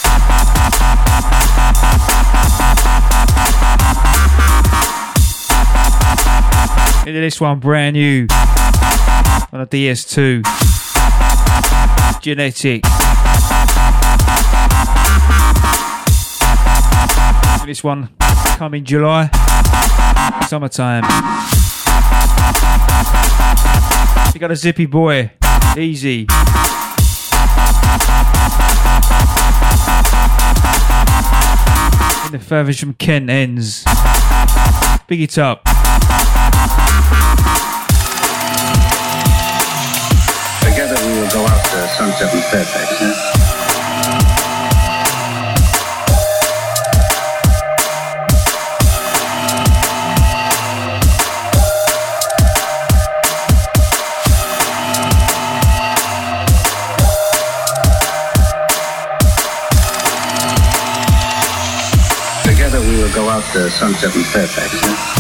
Into this one, brand new on a DS2. Genetic. This one coming July, summertime. You got a Zippy Boy, Easy. In the furthest from Kent ends. Big it up. Together we will go out to Sunset and Fairfax, huh? to Sunset and Fairfax, huh?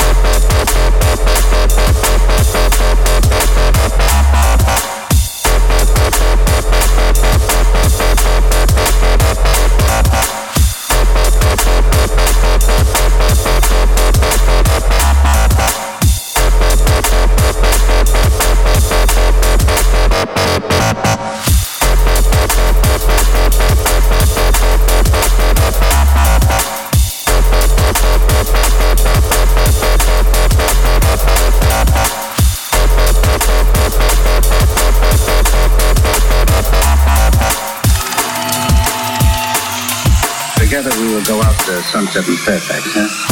Together we will go out to Sunset and Fairfax, huh?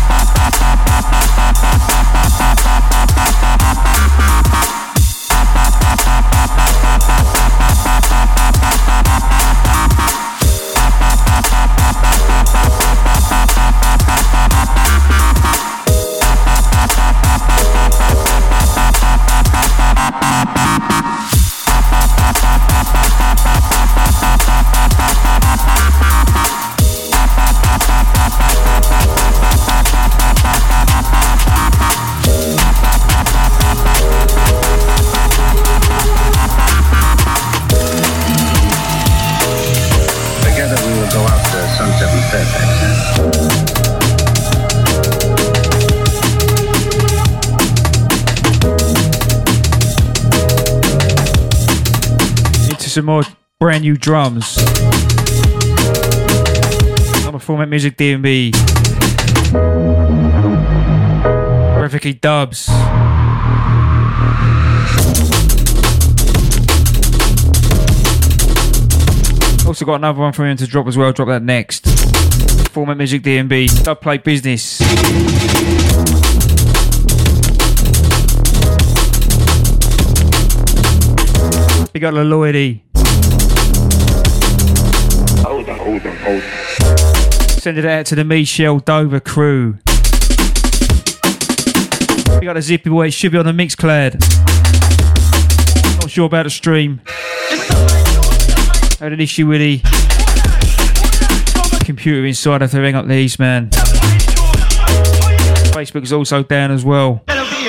Some more brand new drums. I'm a Format Music DMB. Perfectly dubs. Also got another one for him to drop as well. Drop that next. Format Music DMB. Dub play business. We got the loyalty. Hold on. Send it out to the Michelle Dover crew. We got the Zippy Boy. It should be on the Mixcloud. Not sure about the stream. Had an issue with the computer inside after ring up the East Man. Facebook is also down as well.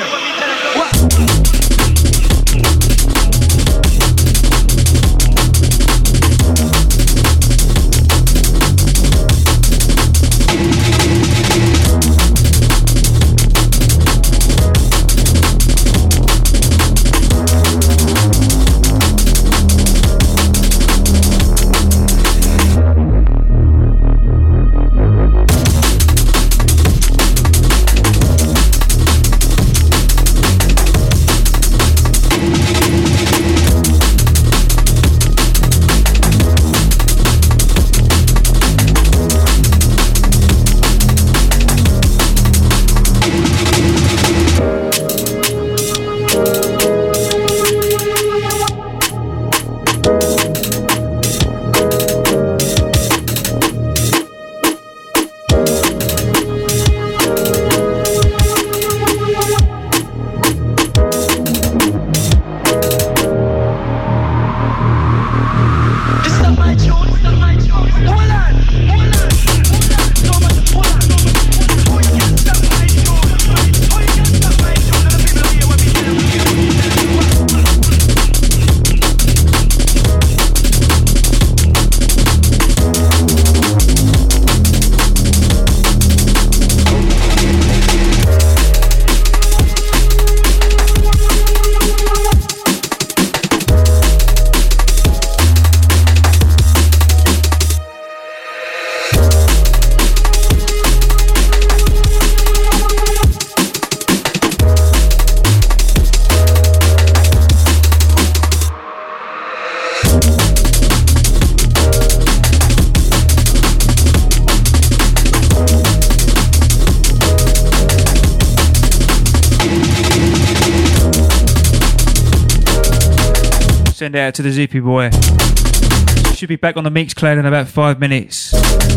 Send it out to the Zippy Boy. Should be back on the Mixcloud in about 5 minutes.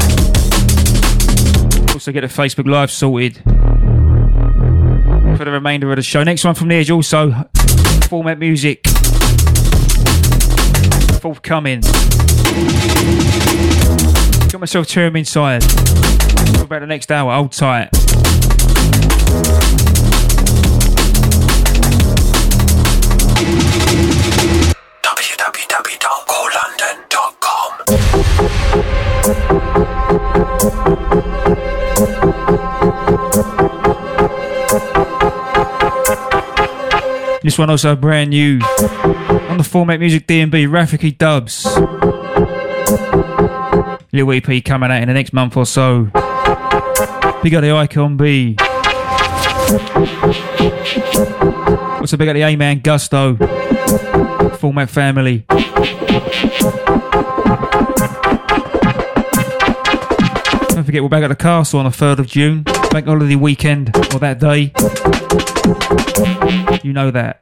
Also get a Facebook Live sorted for the remainder of the show. Next one from the Edge also. Format Music. Forthcoming. Got myself Term inside. What about the next hour? Hold tight. This one also brand new on the Format Music DMB, Rafiki Dubs. Little EP coming out in the next month or so. Big up the Icon B. Also big up the A-Man Gusto. Format family. Don't forget we're back at the castle on the 3rd of June. Bank holiday weekend, or that day. You know that.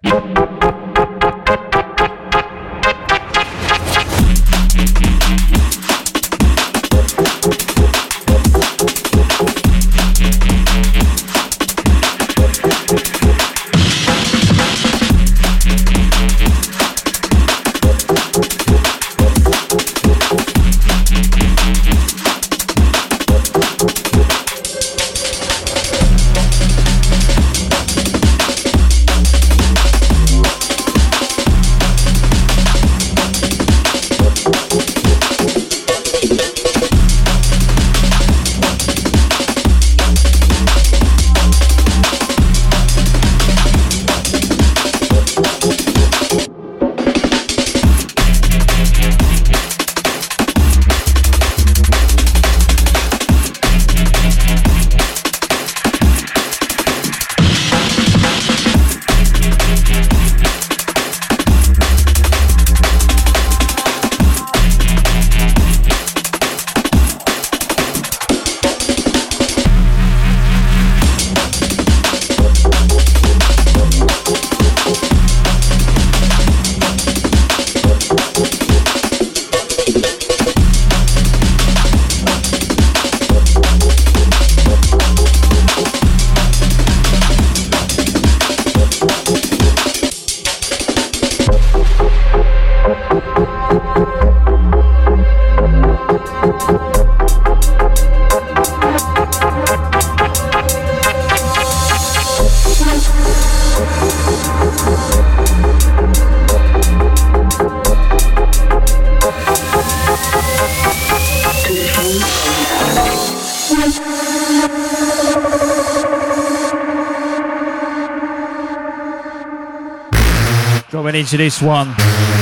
Dropping into this one.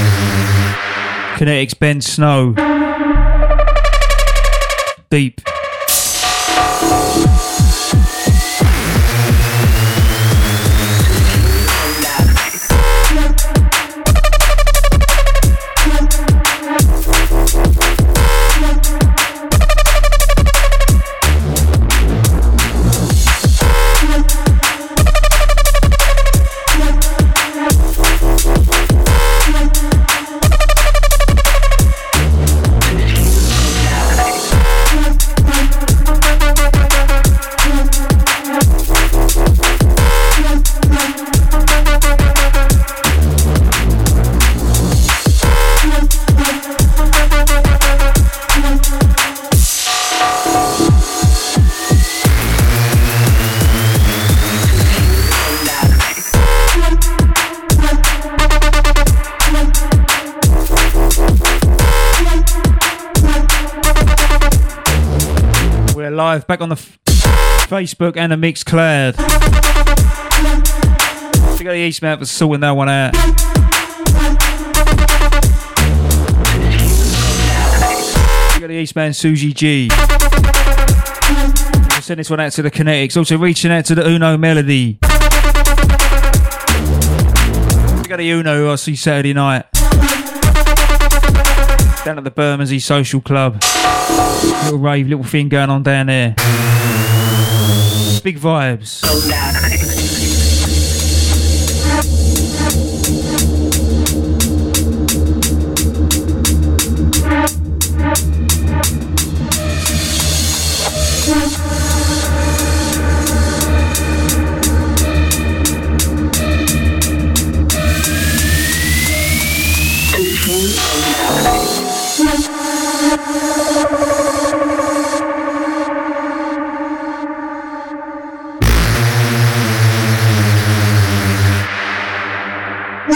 Kinetic's Ben Snow. Deep. Live back on the Facebook and the Mixcloud. We got the Eastman for sorting that one out. We got the Eastman Suji G. We'll send this one out to the Kinetics. Also reaching out to the Uno Melody. We got the Uno who I see Saturday night down at the Bermondsey Social Club. Little rave, little thing going on down there. Big vibes.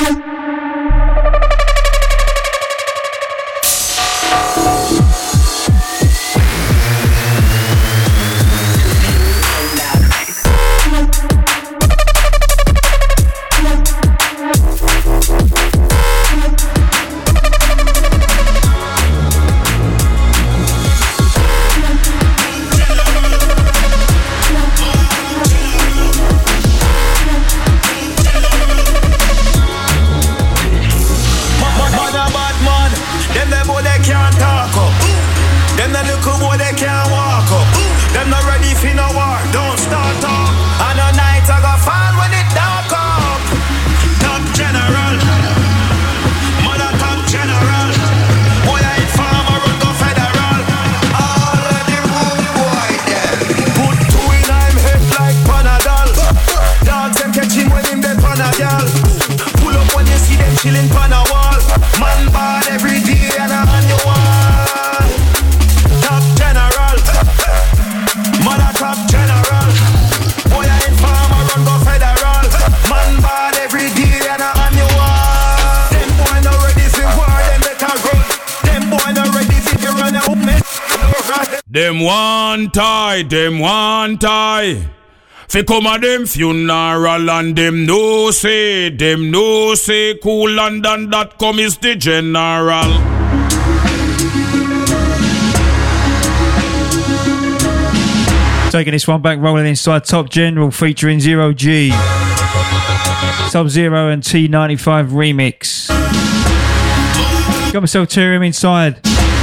Them one tie. Fi come a them funeral and them no say CoolLondon.com is the general. Taking this one back, rolling inside Top General featuring Zero G, Sub-Zero and T95 remix. Got myself to him inside.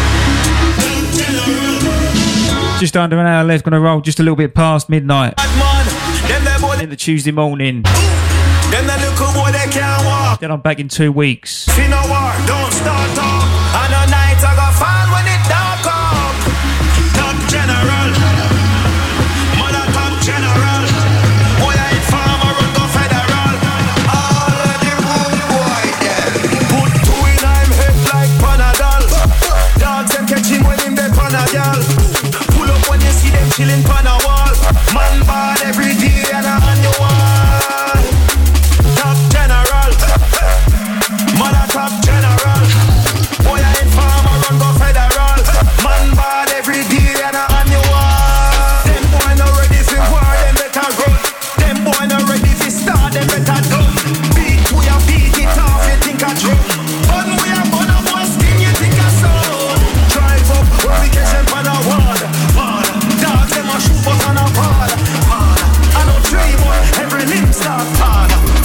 Just under an hour left, gonna roll just a little bit past midnight in the Tuesday morning. Then I'm back in 2 weeks. Don't start talk. On a night I got fall when it dark up. Top general, mother top general. Boy I ain't farmer run go federal. All of the rude boy there. Put two in I'm head like Panadol. Dogs them catch him when him dey Panadol. Pull up when you see them chilling pan a wall. Man bad every day and a on your wall. Top general, mother top general. Boy I ain't farmer run go federal. Man bad every day and a on your wall. Them boy not ready for war, them better run. Them boy not ready for start, them better done. Beat we a beat it off, you think a drum. Bun we a bun up one skin, you think a sound. Drive up when we catch them pan a wall. Dogs them a shoot us on a ball. I don't dream on every limb start fall.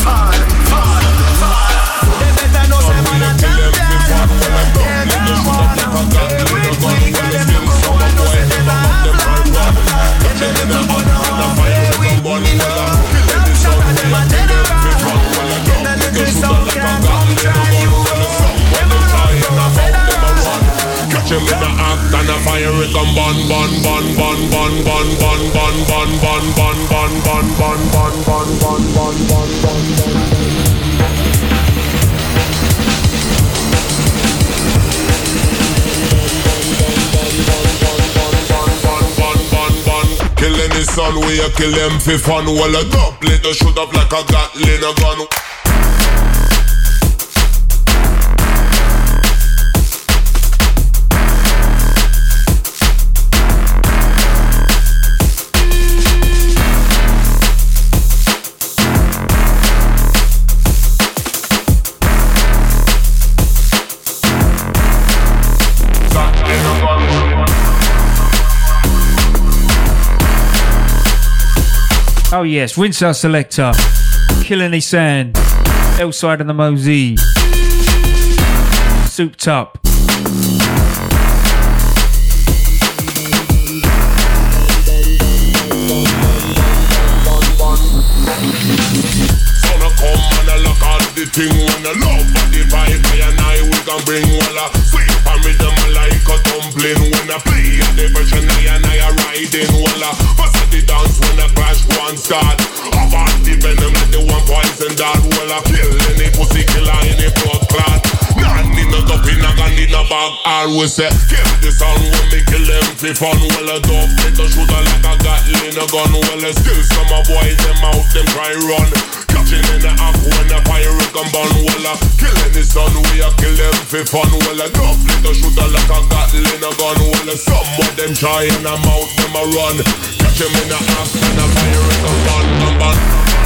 They better know say man a champion. They're gonna wanna play with we. Got them to go and know say they don't have long. If they never wanna play with we, them shot at them a general. Get the little sound can come try you. Them a run to a federal. Catch him with the act and a fire it come bun. Kill any son, we a kill them for fun. Well a double it, shoot up like a Gatling a gun. Oh yes, Rinse Our Selector, Killing the Sand, Elside and the Mosey, Souped Up. The thing when the love and the vibe, I and I we can bring walla. Sweet and rhythm like a tumbling. When I play at the version, I and I are riding walla. Bust at the dance when the crash one start. About the venom like the one poison that walla. Kill any pussy killer, any blood clot. None in the top in a gun in a bag. Always say, kill the sound when me kill them for fun. Well a dog get a shooter like a Gatling a gun. Well a still some a boys them out them try run. Machine in the app when the fire come burn walla. Kill any son, we a kill them for fun walla. Don't little shooter like a Gatling a gun walla. Some of them try and a mouth them a run. Catch them in the app and the fire come burn.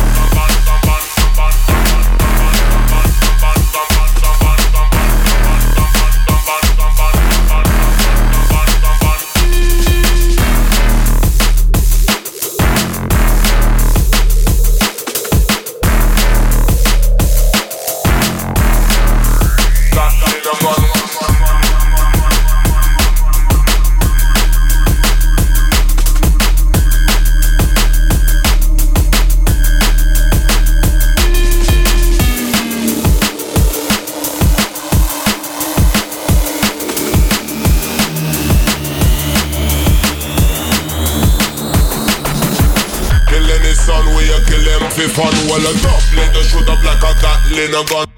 Fun while a top later shoot up like a Gatling a gun.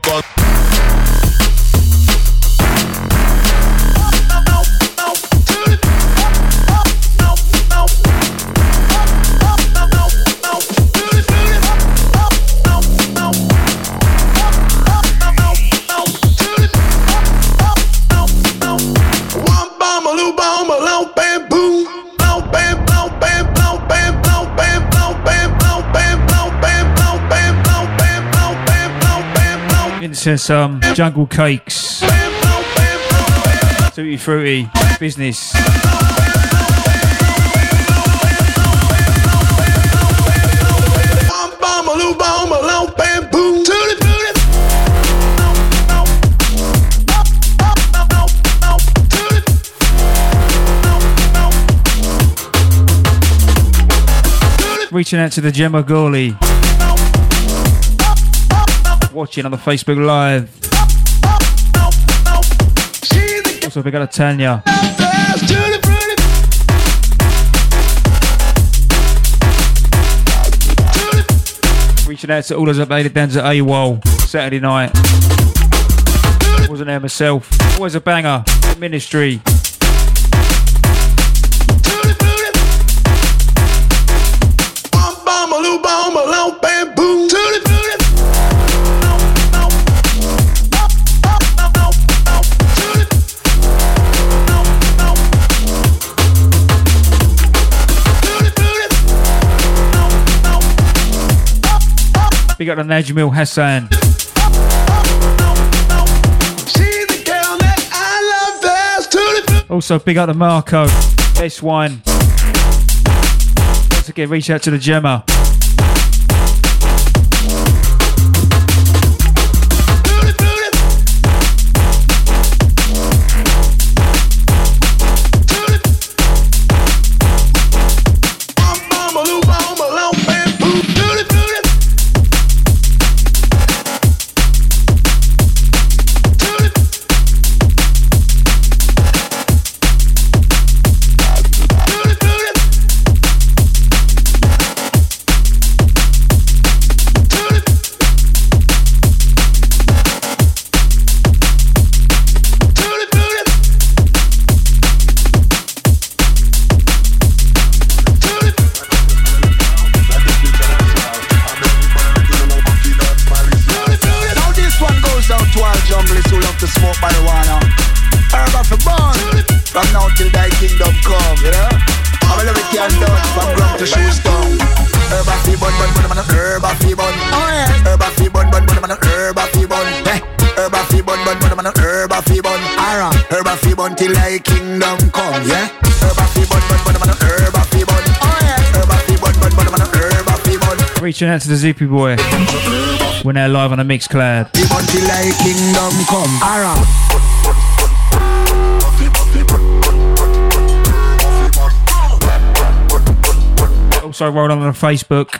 Some Jungle Cakes, Tutti Fruity Business. Reaching out to the Gemma Gawley. Watching on the Facebook Live. Also, we got a Tanya. Reaching out to all those that made it down to AWOL Saturday night. Wasn't there myself. Always a banger. Ministry. We got the Najmil Hassan. Also, big up the Marco. Best wine. Once again, reach out to the Gemma. Till thy kingdom come, yeah. Herb a fi bun, herb a fi bun. Oh yeah. Herb a fi bun, herb a fi bun. Reaching out to the Zippy Boy. We're now live on a Mixcloud. Fi bun till thy kingdom come. Alright. Also rolled on Facebook.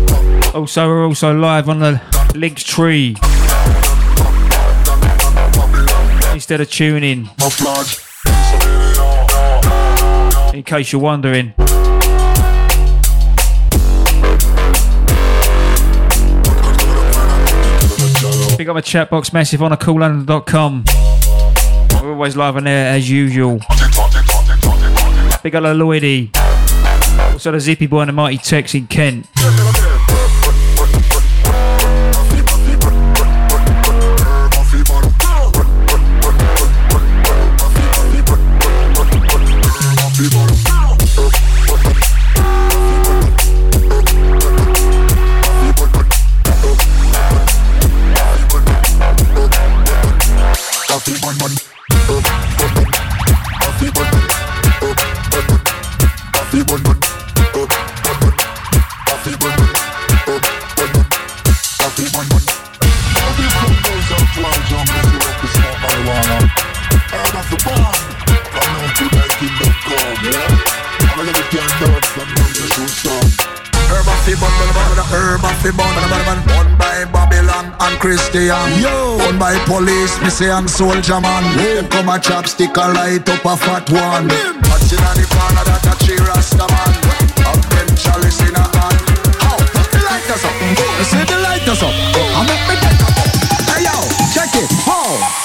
Also, we're also live on the Linktree. instead of tuning. In case you're wondering. Pick up a chat box massive on coollondon.com. We're always live on there as usual. Big up the Lloydie. Also the Zippy Boy and the Mighty Tex in Kent. Owned by police, me say I'm soldier man. Them come a chopstick and light up a fat one. Watching on the corner that a cheer rasta man. Up them chalice in a hand. How? Put the lighters up. You see the lighters up. I make me take a up. Hey yo, check it. How?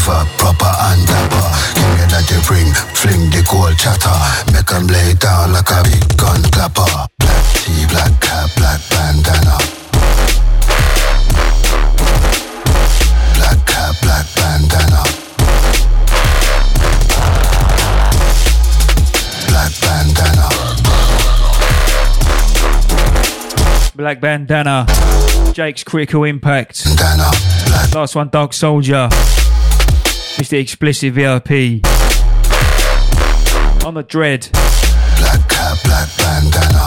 flavor, proper and dapper. Give me that the ring, fling the gold chatter. Make 'em lay down like a big gun clapper. Black tea, black cap, black bandana. Black cap, black bandana. Black bandana. Black bandana. Jake's Critical Impact. Bandana. Last one, Dark Soldier. Mr. Explicit VIP. On the Dread. Black cap, black bandana.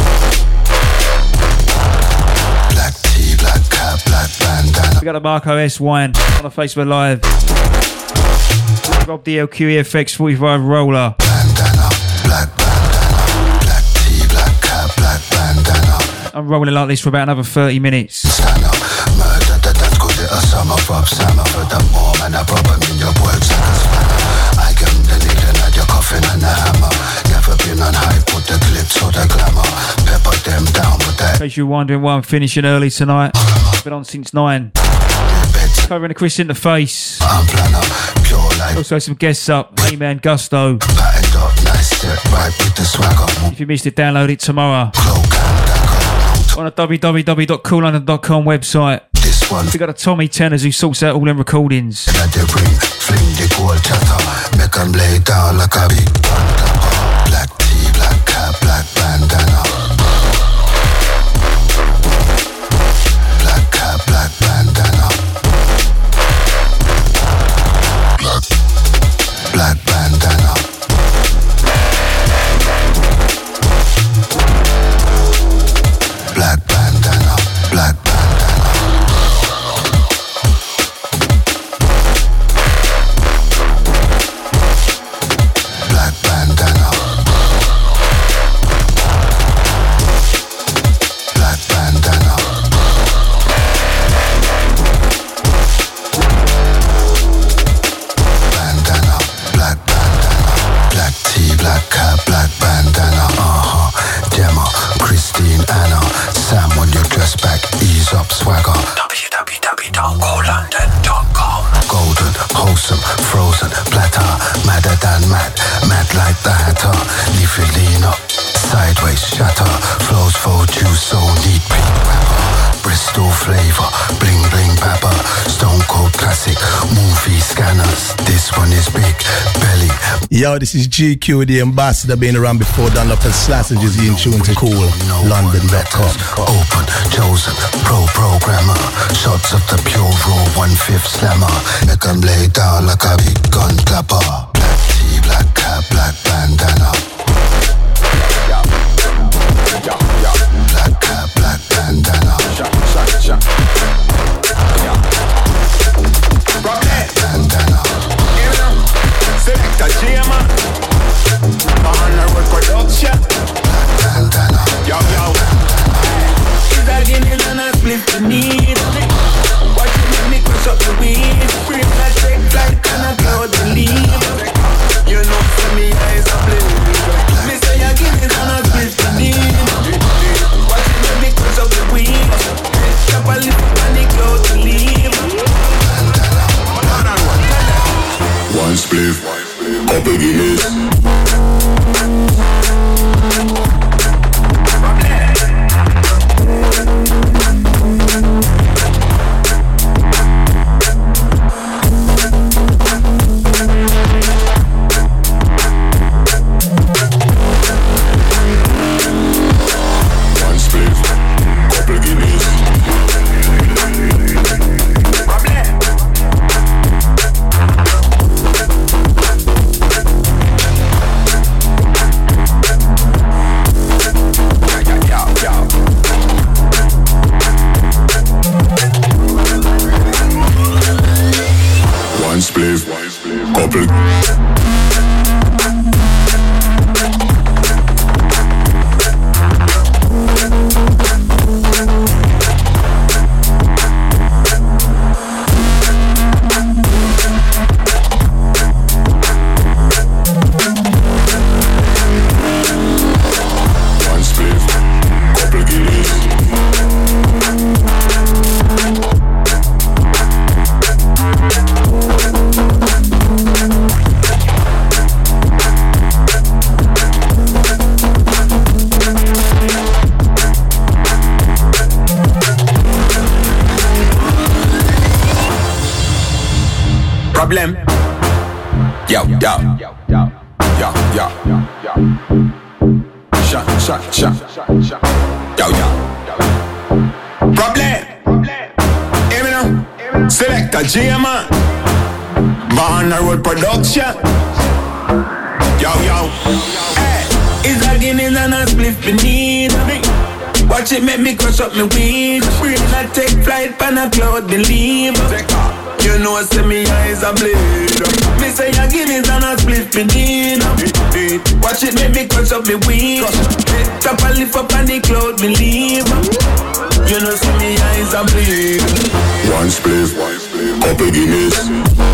Black tea, black cap, black bandana. We got the Marco S Wine on the Facebook Live. Rob DLQ FX 45 roller. Bandana, black bandana. Black tea, black cap, black bandana. I'm rolling like this for about another 30 minutes. Stand up, murder that's good. A summer from summer for the more man. A problem in your words like a spanner. I give the needle at your coffin and the hammer. Never been on high, put the clips or the glamour. Pepper them down with that. In case you're wondering why I'm finishing early tonight, I've been on since 9. Covering the Chris Interface. Also some guests up. Hey-Man Gusto. If you missed it, download it tomorrow. On the www.coollondon.com website. We got a Tommy Tenners who sorts out all them recordings. Fling the gold chatter. Make 'em lay down like a big gun. Black tea, black cap, black bandana. Black cap, black bandana. Black bandana. Black bandana. Black bandana. Black bandana. Black bandana. Bandana. Black bandana. Black tea, black cap, black bandana. Gemma, Christine, Anna, Sam, when you dress back, ease up swagger. www.coollondon.com. Golden, wholesome, frozen, platter, madder than mad, mad like the hatter. Leave you lean up, sideways shatter. Flows for juice, so neat pink rapper. Bristol flavor, bling bling babber. Stone Cold classic, movie scanners. This one is big, belly. Yo, this is GQ, the ambassador, been around before, done up and slashes in tune to CoolLondon.com. Open, chosen, programmer. Shots of the pure raw 1/5 slammer. Make 'em lay down like a big gun clapper. Black tea, black cap, black bandana. Black cap, black bandana. Bandana. Select a J-Man. On a reproduction. Bandana. Yo, yo. Is that Guinness and a split the need? Watch you make me crush up the weed. Bring that take flight and I cloud the leave. You know for me eyes are blue. Me say a Guinness and a split the need. Watch you make me crush up the weed. Stop a little and the cloud the leave. One spliff, couple Guinness. Couple. Shot. Yo. Problem. Hear me now. Select a G-Man. Born a road production. Yo. Hey, it's a Guinness and a spliff beneath me. Watch it make me crush up me weed. Brain I take flight pan a cloud believe. You know say me eyes a bleed. Me say a Guinness and a spliff beneath. Watch it make me crush up me weed. Top a lift up on the cloud believe. You know say me eyes a bleed. One spliff, couple Guinness.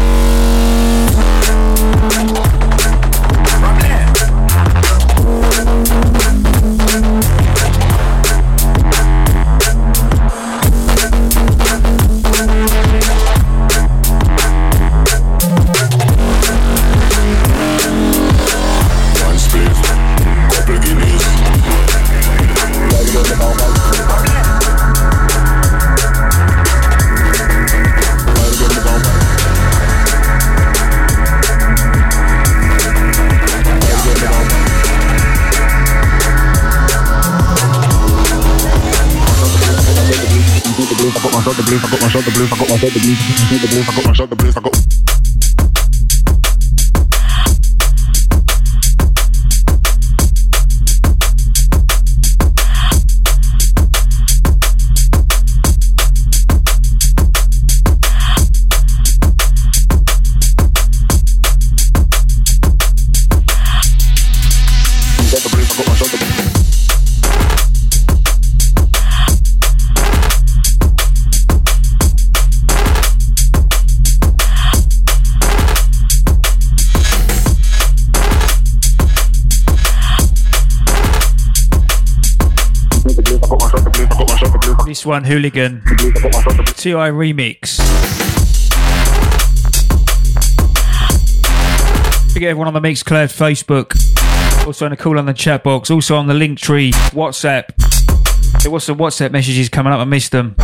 This one, Hooligan. T.I. remix. Forget everyone on the Mixcloud Facebook. Also on the Cool on the chat box. Also on the Linktree WhatsApp. There was some WhatsApp messages coming up. I missed them.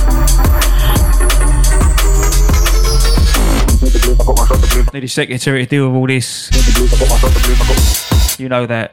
Need a secretary to deal with all this. You know that.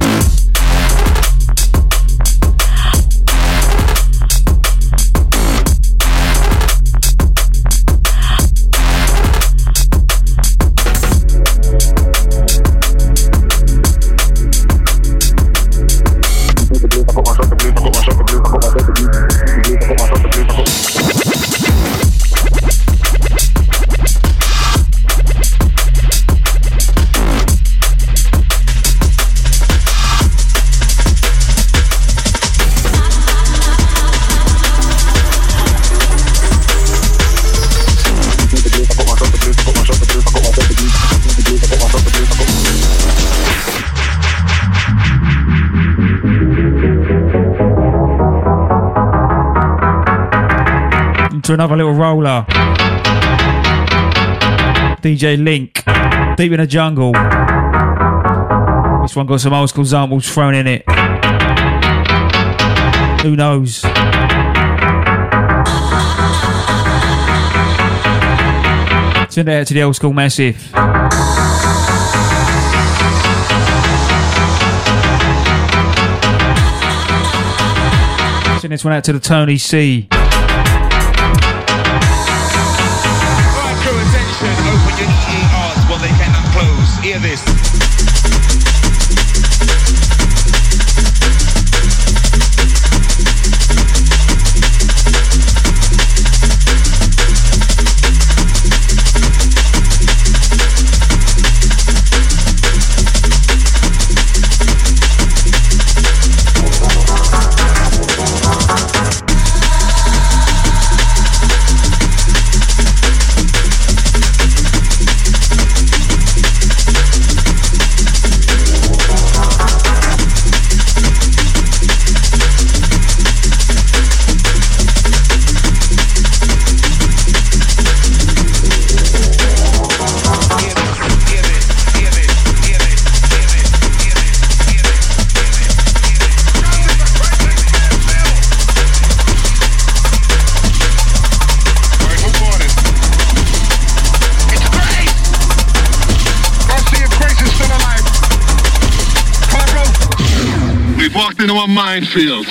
To another little roller. DJ Link, Deep in the Jungle. This one got some old school samples thrown in it. Who knows? Send it out to the old school massive. Send this one out to the Tony C. Open your EERs while they cannot close. Hear this. in our minefield.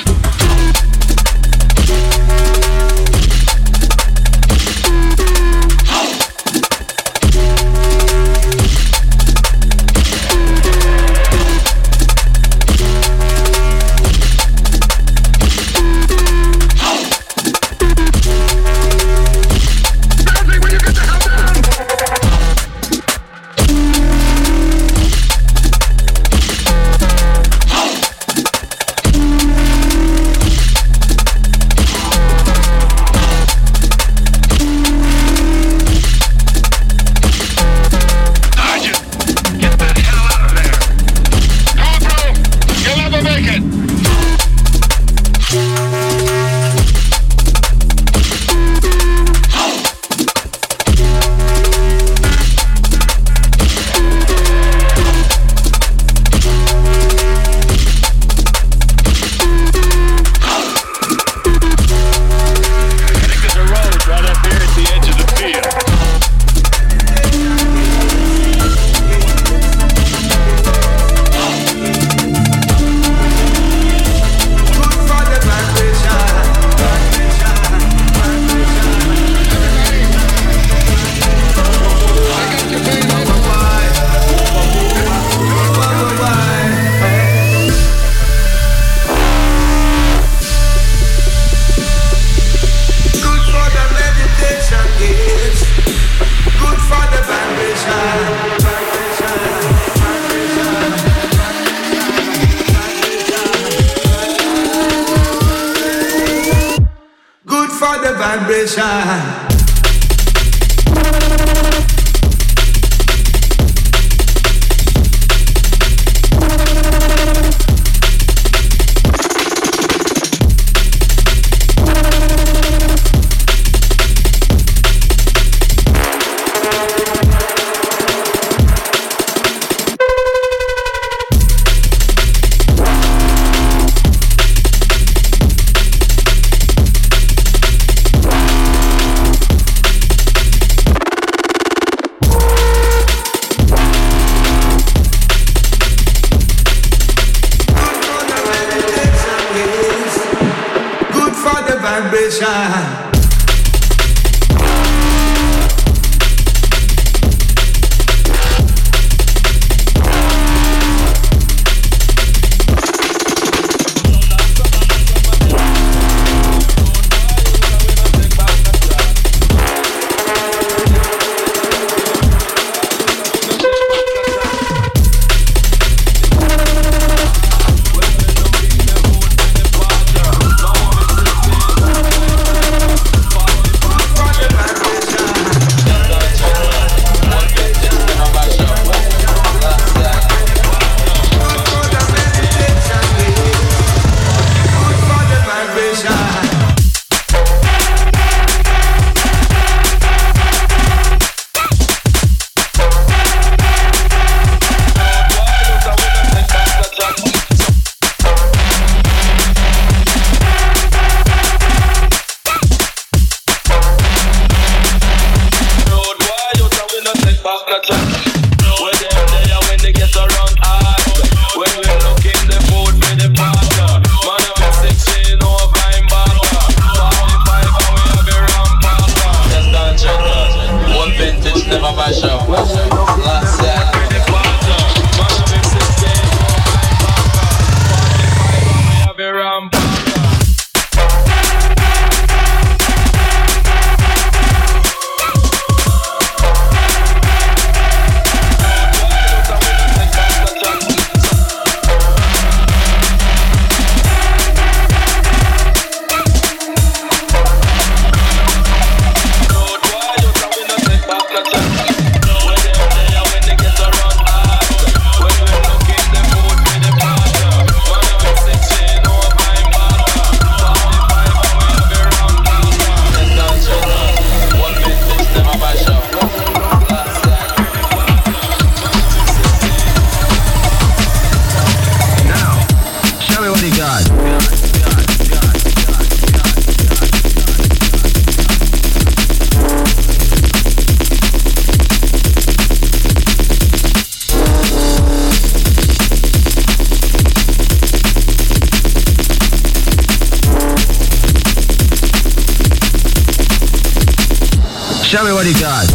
Show me what you got.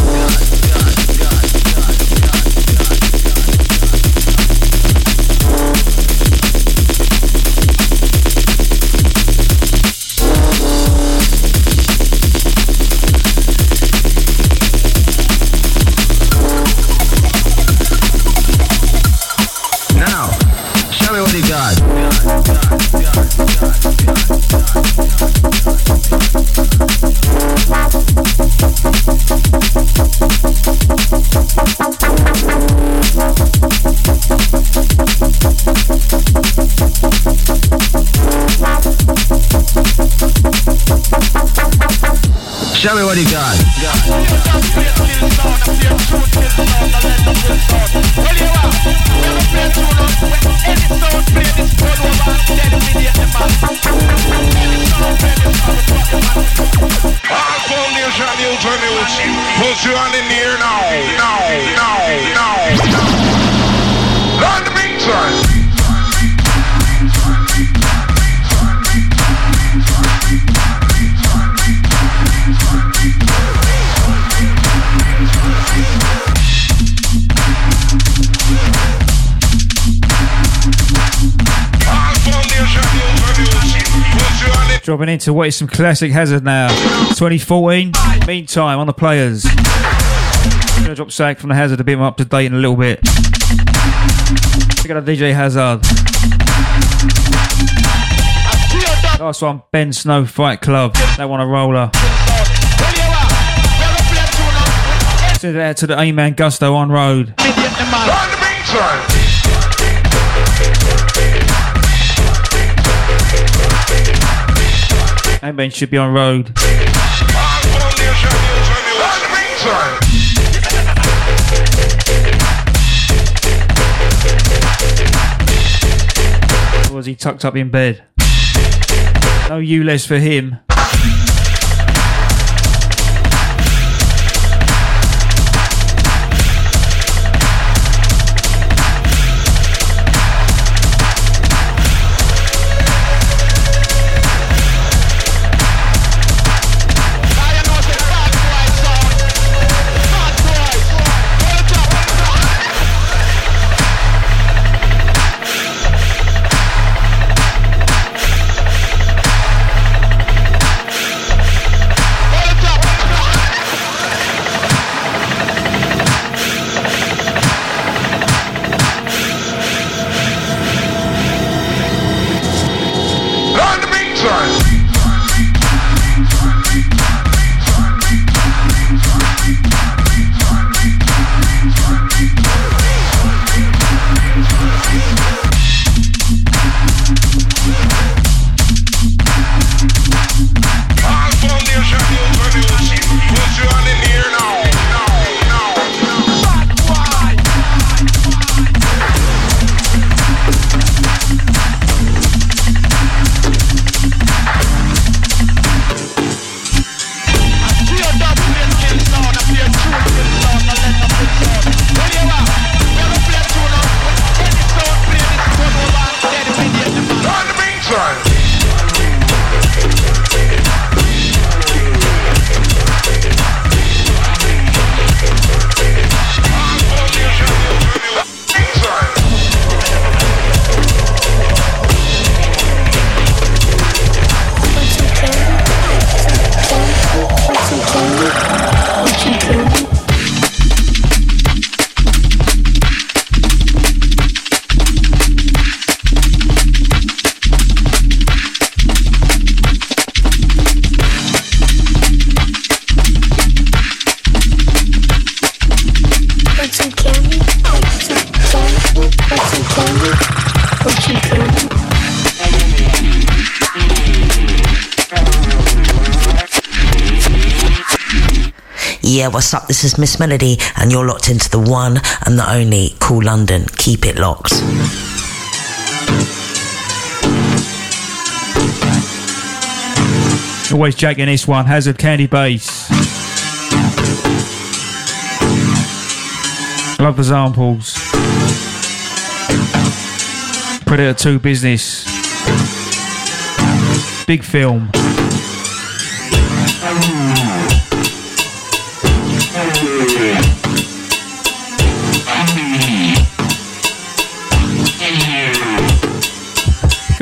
Now, show me what you got. Show me what you got. Put you on in here now. Learn the beat, son. Dropping into what is some classic Hazard now. 2014. Meantime, on the players. I'm gonna drop sack from the Hazard a bit more up to date in a little bit. Check out DJ Hazard. Last one, Ben Snow Fight Club. They want a roller. Send it out to the A-Man Gusto on road. A-Man should be on road. Or was he tucked up in bed? No U-less for him. Yeah, what's up? This is Miss Melody, and you're locked into the one and the only Cool London. Keep it locked. Always jacking this one. Hazard Candy Bass. Love the samples. Predator 2 Business. Big film.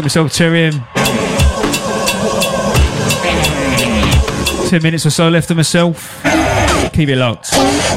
myself, Terry M. 10 minutes or so left of myself. Keep it locked.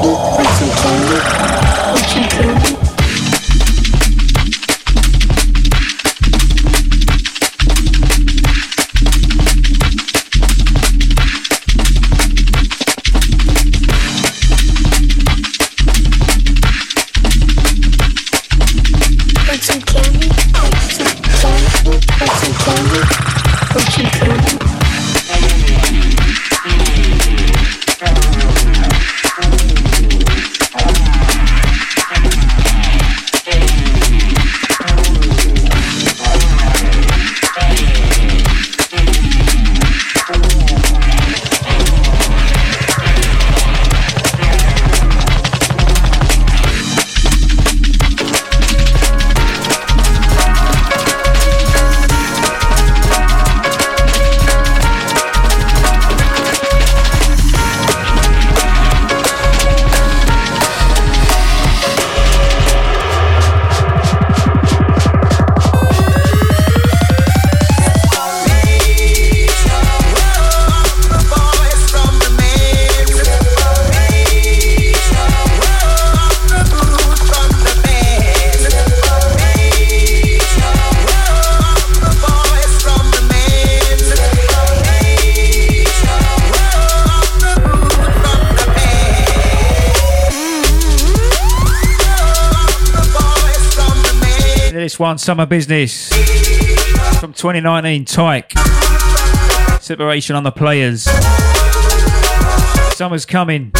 One Summer Business from 2019 Tyke. Separation on the Players. Summer's coming.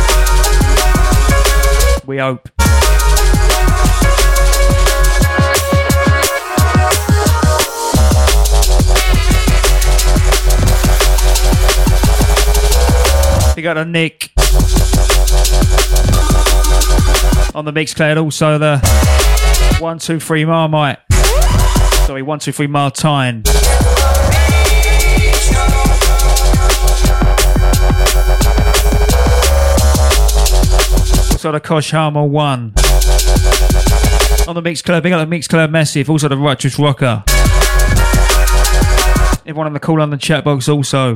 We hope. We got a Nick on the Mixcloud, also the 123 Marmite. Sorry, 123 Martine. Also the Kosh Harmer 1. On the Mixcloud, big up the Mixcloud Massive. Also the Righteous Rocker. Everyone on the call on the chat box also.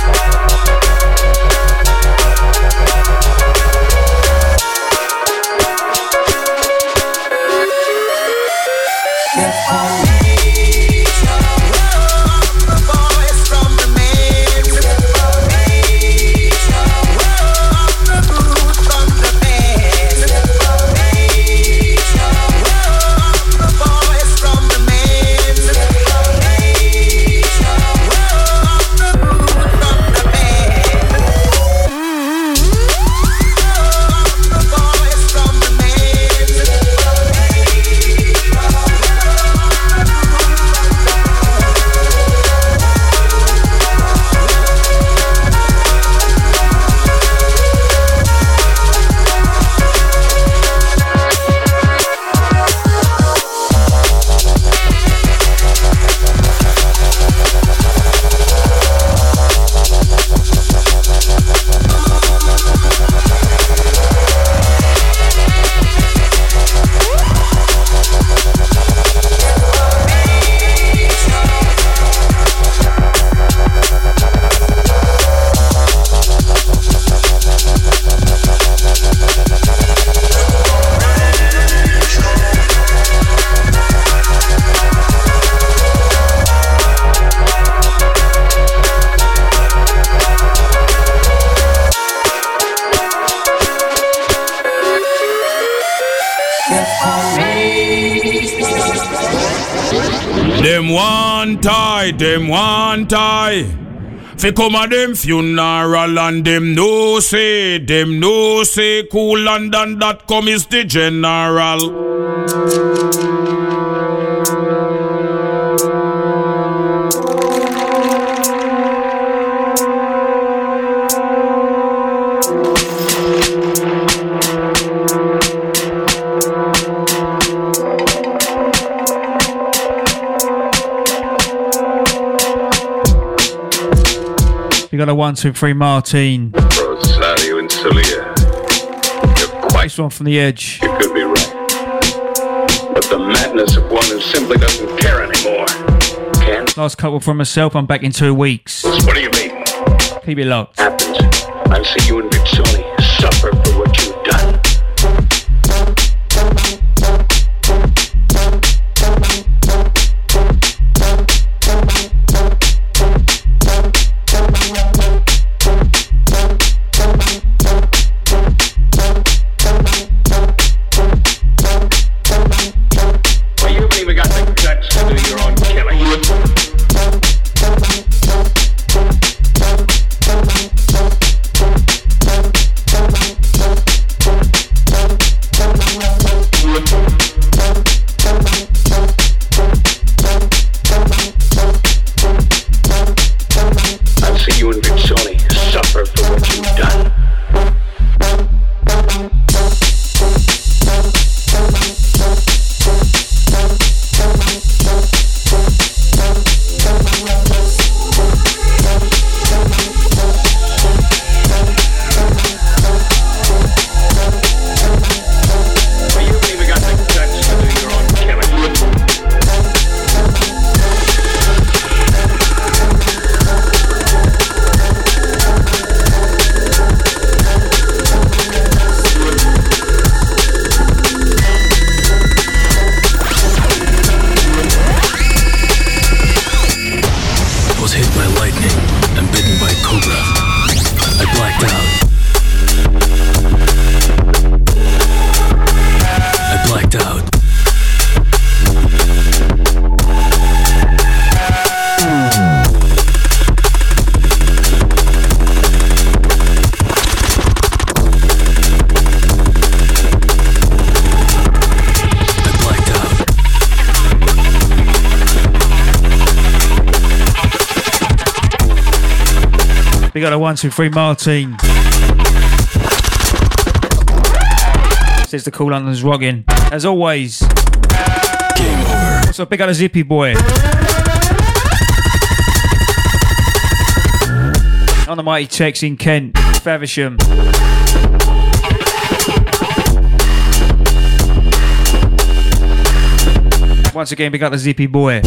Them one tie. Fi come a them funeral and them no say CoolLondon.com is the general. You got a 123 Martine. Rosario and Celia. This one from the Edge. You could be right. But the madness of one who simply doesn't care anymore. can. Last couple from myself. I'm back in 2 weeks. What do you mean? Keep it locked. Happens. I'll see you in Vixoni. Suffer for what you've done. Well, you haven't even got the guts to do your own killing. I'll see you in Vixoni. Suffer for what you've done. Well, you haven't even got the guts to do your own killing. Was hit by lightning and bitten by cobra. I blacked out. I blacked out. We got a 1, 2, 3 Martin. Says the Cool London's rocking. As always. Game over. What's up? Big up the Zippy boy. On the mighty checks in Kent, Faversham. Once again, big up the Zippy boy.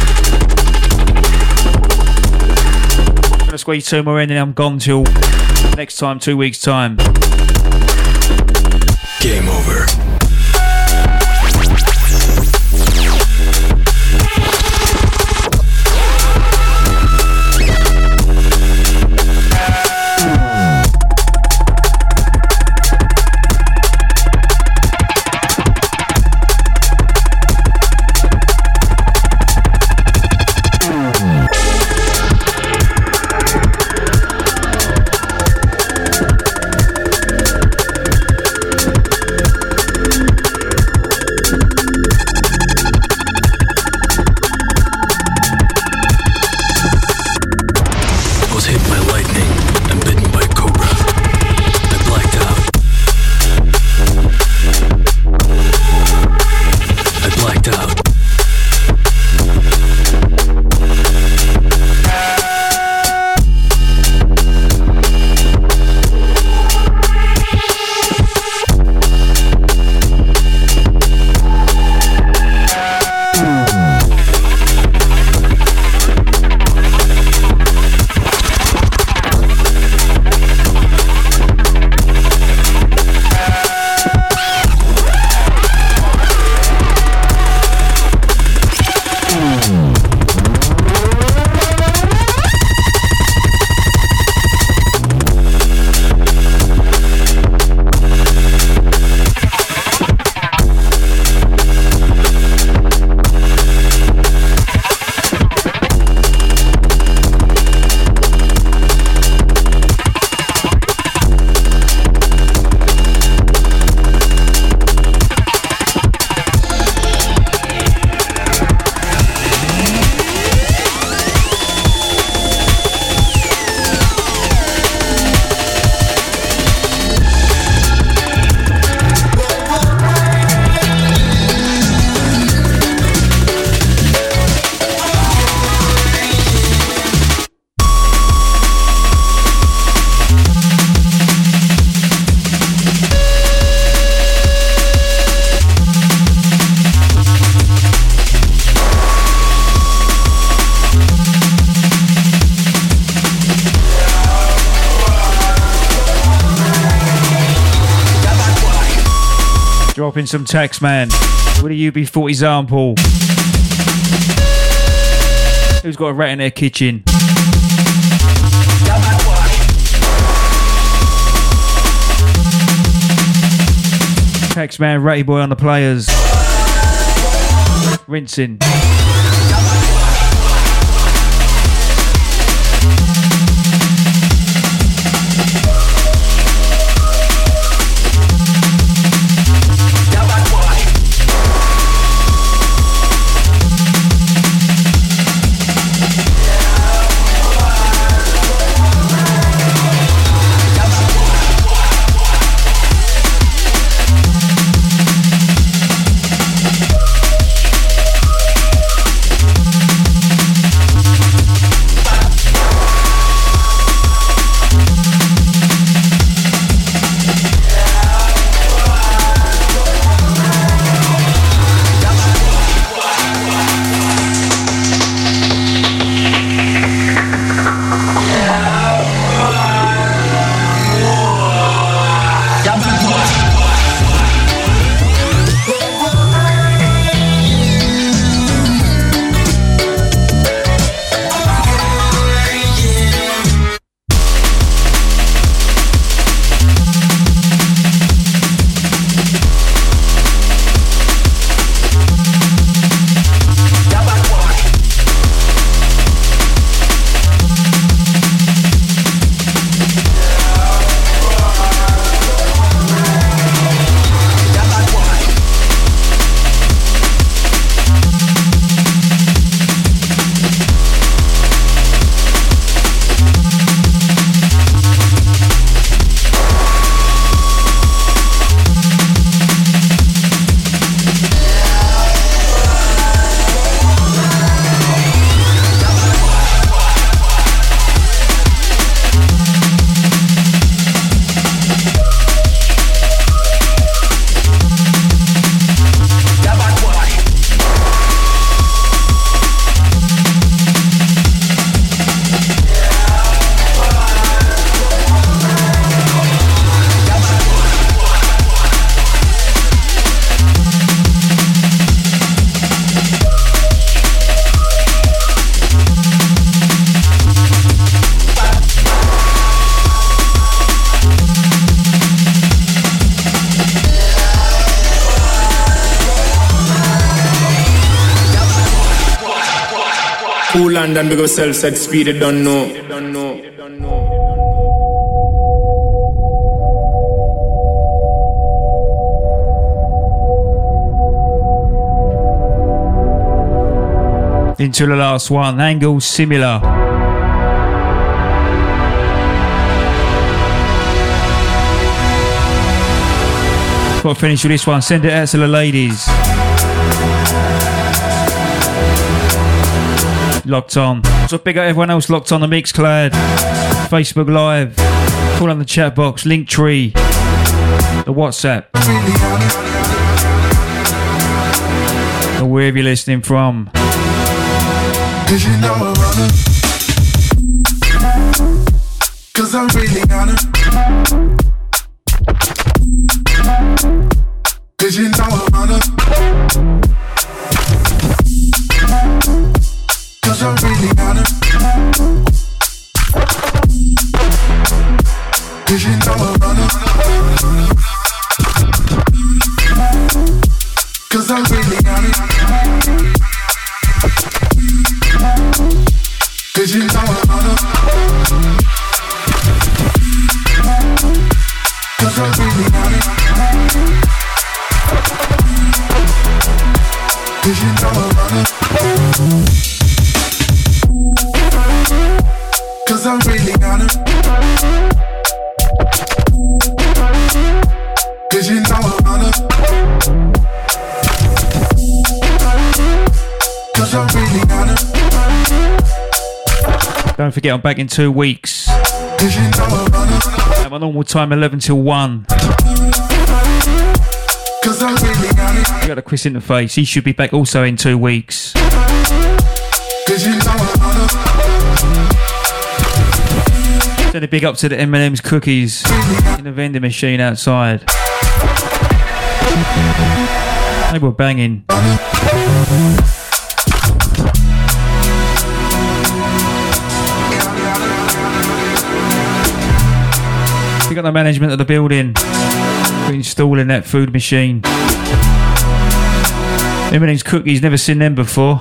Gonna squeeze 2 more in and I'm gone till next time, 2 weeks' time. Game over. Dropping some tax, man. What do you be for example? Who's got a rat in their kitchen? Tax man, ratty boy on the players. Rinsing. Cool London, big yourself, set speed, it don't know. Into the last one, angle similar. Got to finish with this one, send it out to the ladies. Locked on. So big up everyone else locked on the Mixcloud, Facebook Live, call on the chat box, Linktree, the WhatsApp, or wherever you're listening from. Cause you know I'm on it. Cause I'm really on it. Cause you know I'm on it. Cause I'm really on it. Cause you know I'm on it. Cause I'm really on it. Cause you know I'm on it. Cause I'm really on it. Cause you know I'm on it. Cause I'm really on it. Cause you know I'm on it. Cause I'm really on it. Don't forget I'm back in 2 weeks. Cause you know I'm on it. At my normal time, 11 till 1. Cause I'm really on it. We got a Chris Interface, he should be back also in 2 weeks. Cause you know I'm on it. Send a big up to the M&M's cookies in the vending machine outside. They were banging. We got the management of the building for installing that food machine. Eminem's cookies, never seen them before.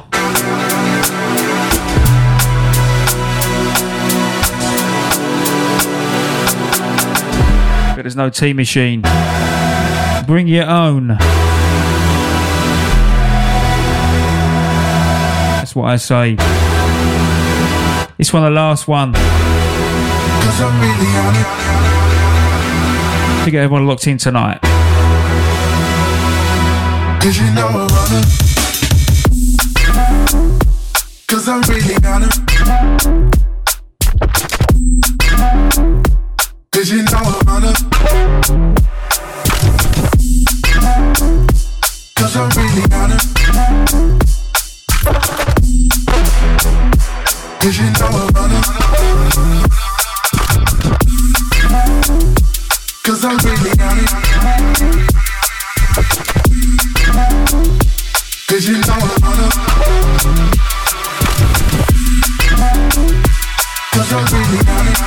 But there's no tea machine. Bring your own. That's what I say. This one, the last one. 'Cause I'm really on it. To get everyone locked in tonight. 'Cause you know I wanna. 'Cause I'm really gonna. 'Cause you know I wanna. 'Cause I'm really gonna. 'Cause you know I wanna. 'Cause I'm really on it. 'Cause you know I wanna. 'Cause I'm really on it.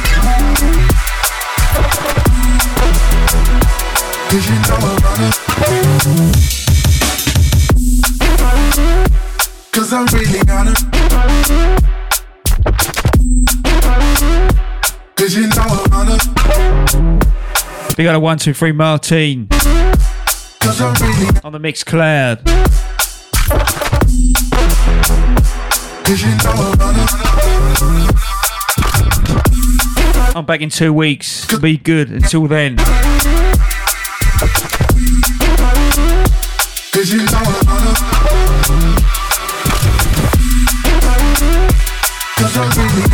'Cause you know I wanna. 'Cause I'm really on it. 'Cause you know I wanna. We got a 1, 2, 3 Martine on the mixed cloud. I'm back in 2 weeks. Be good until then. 'Cause you know I wanna. 'Cause I'm really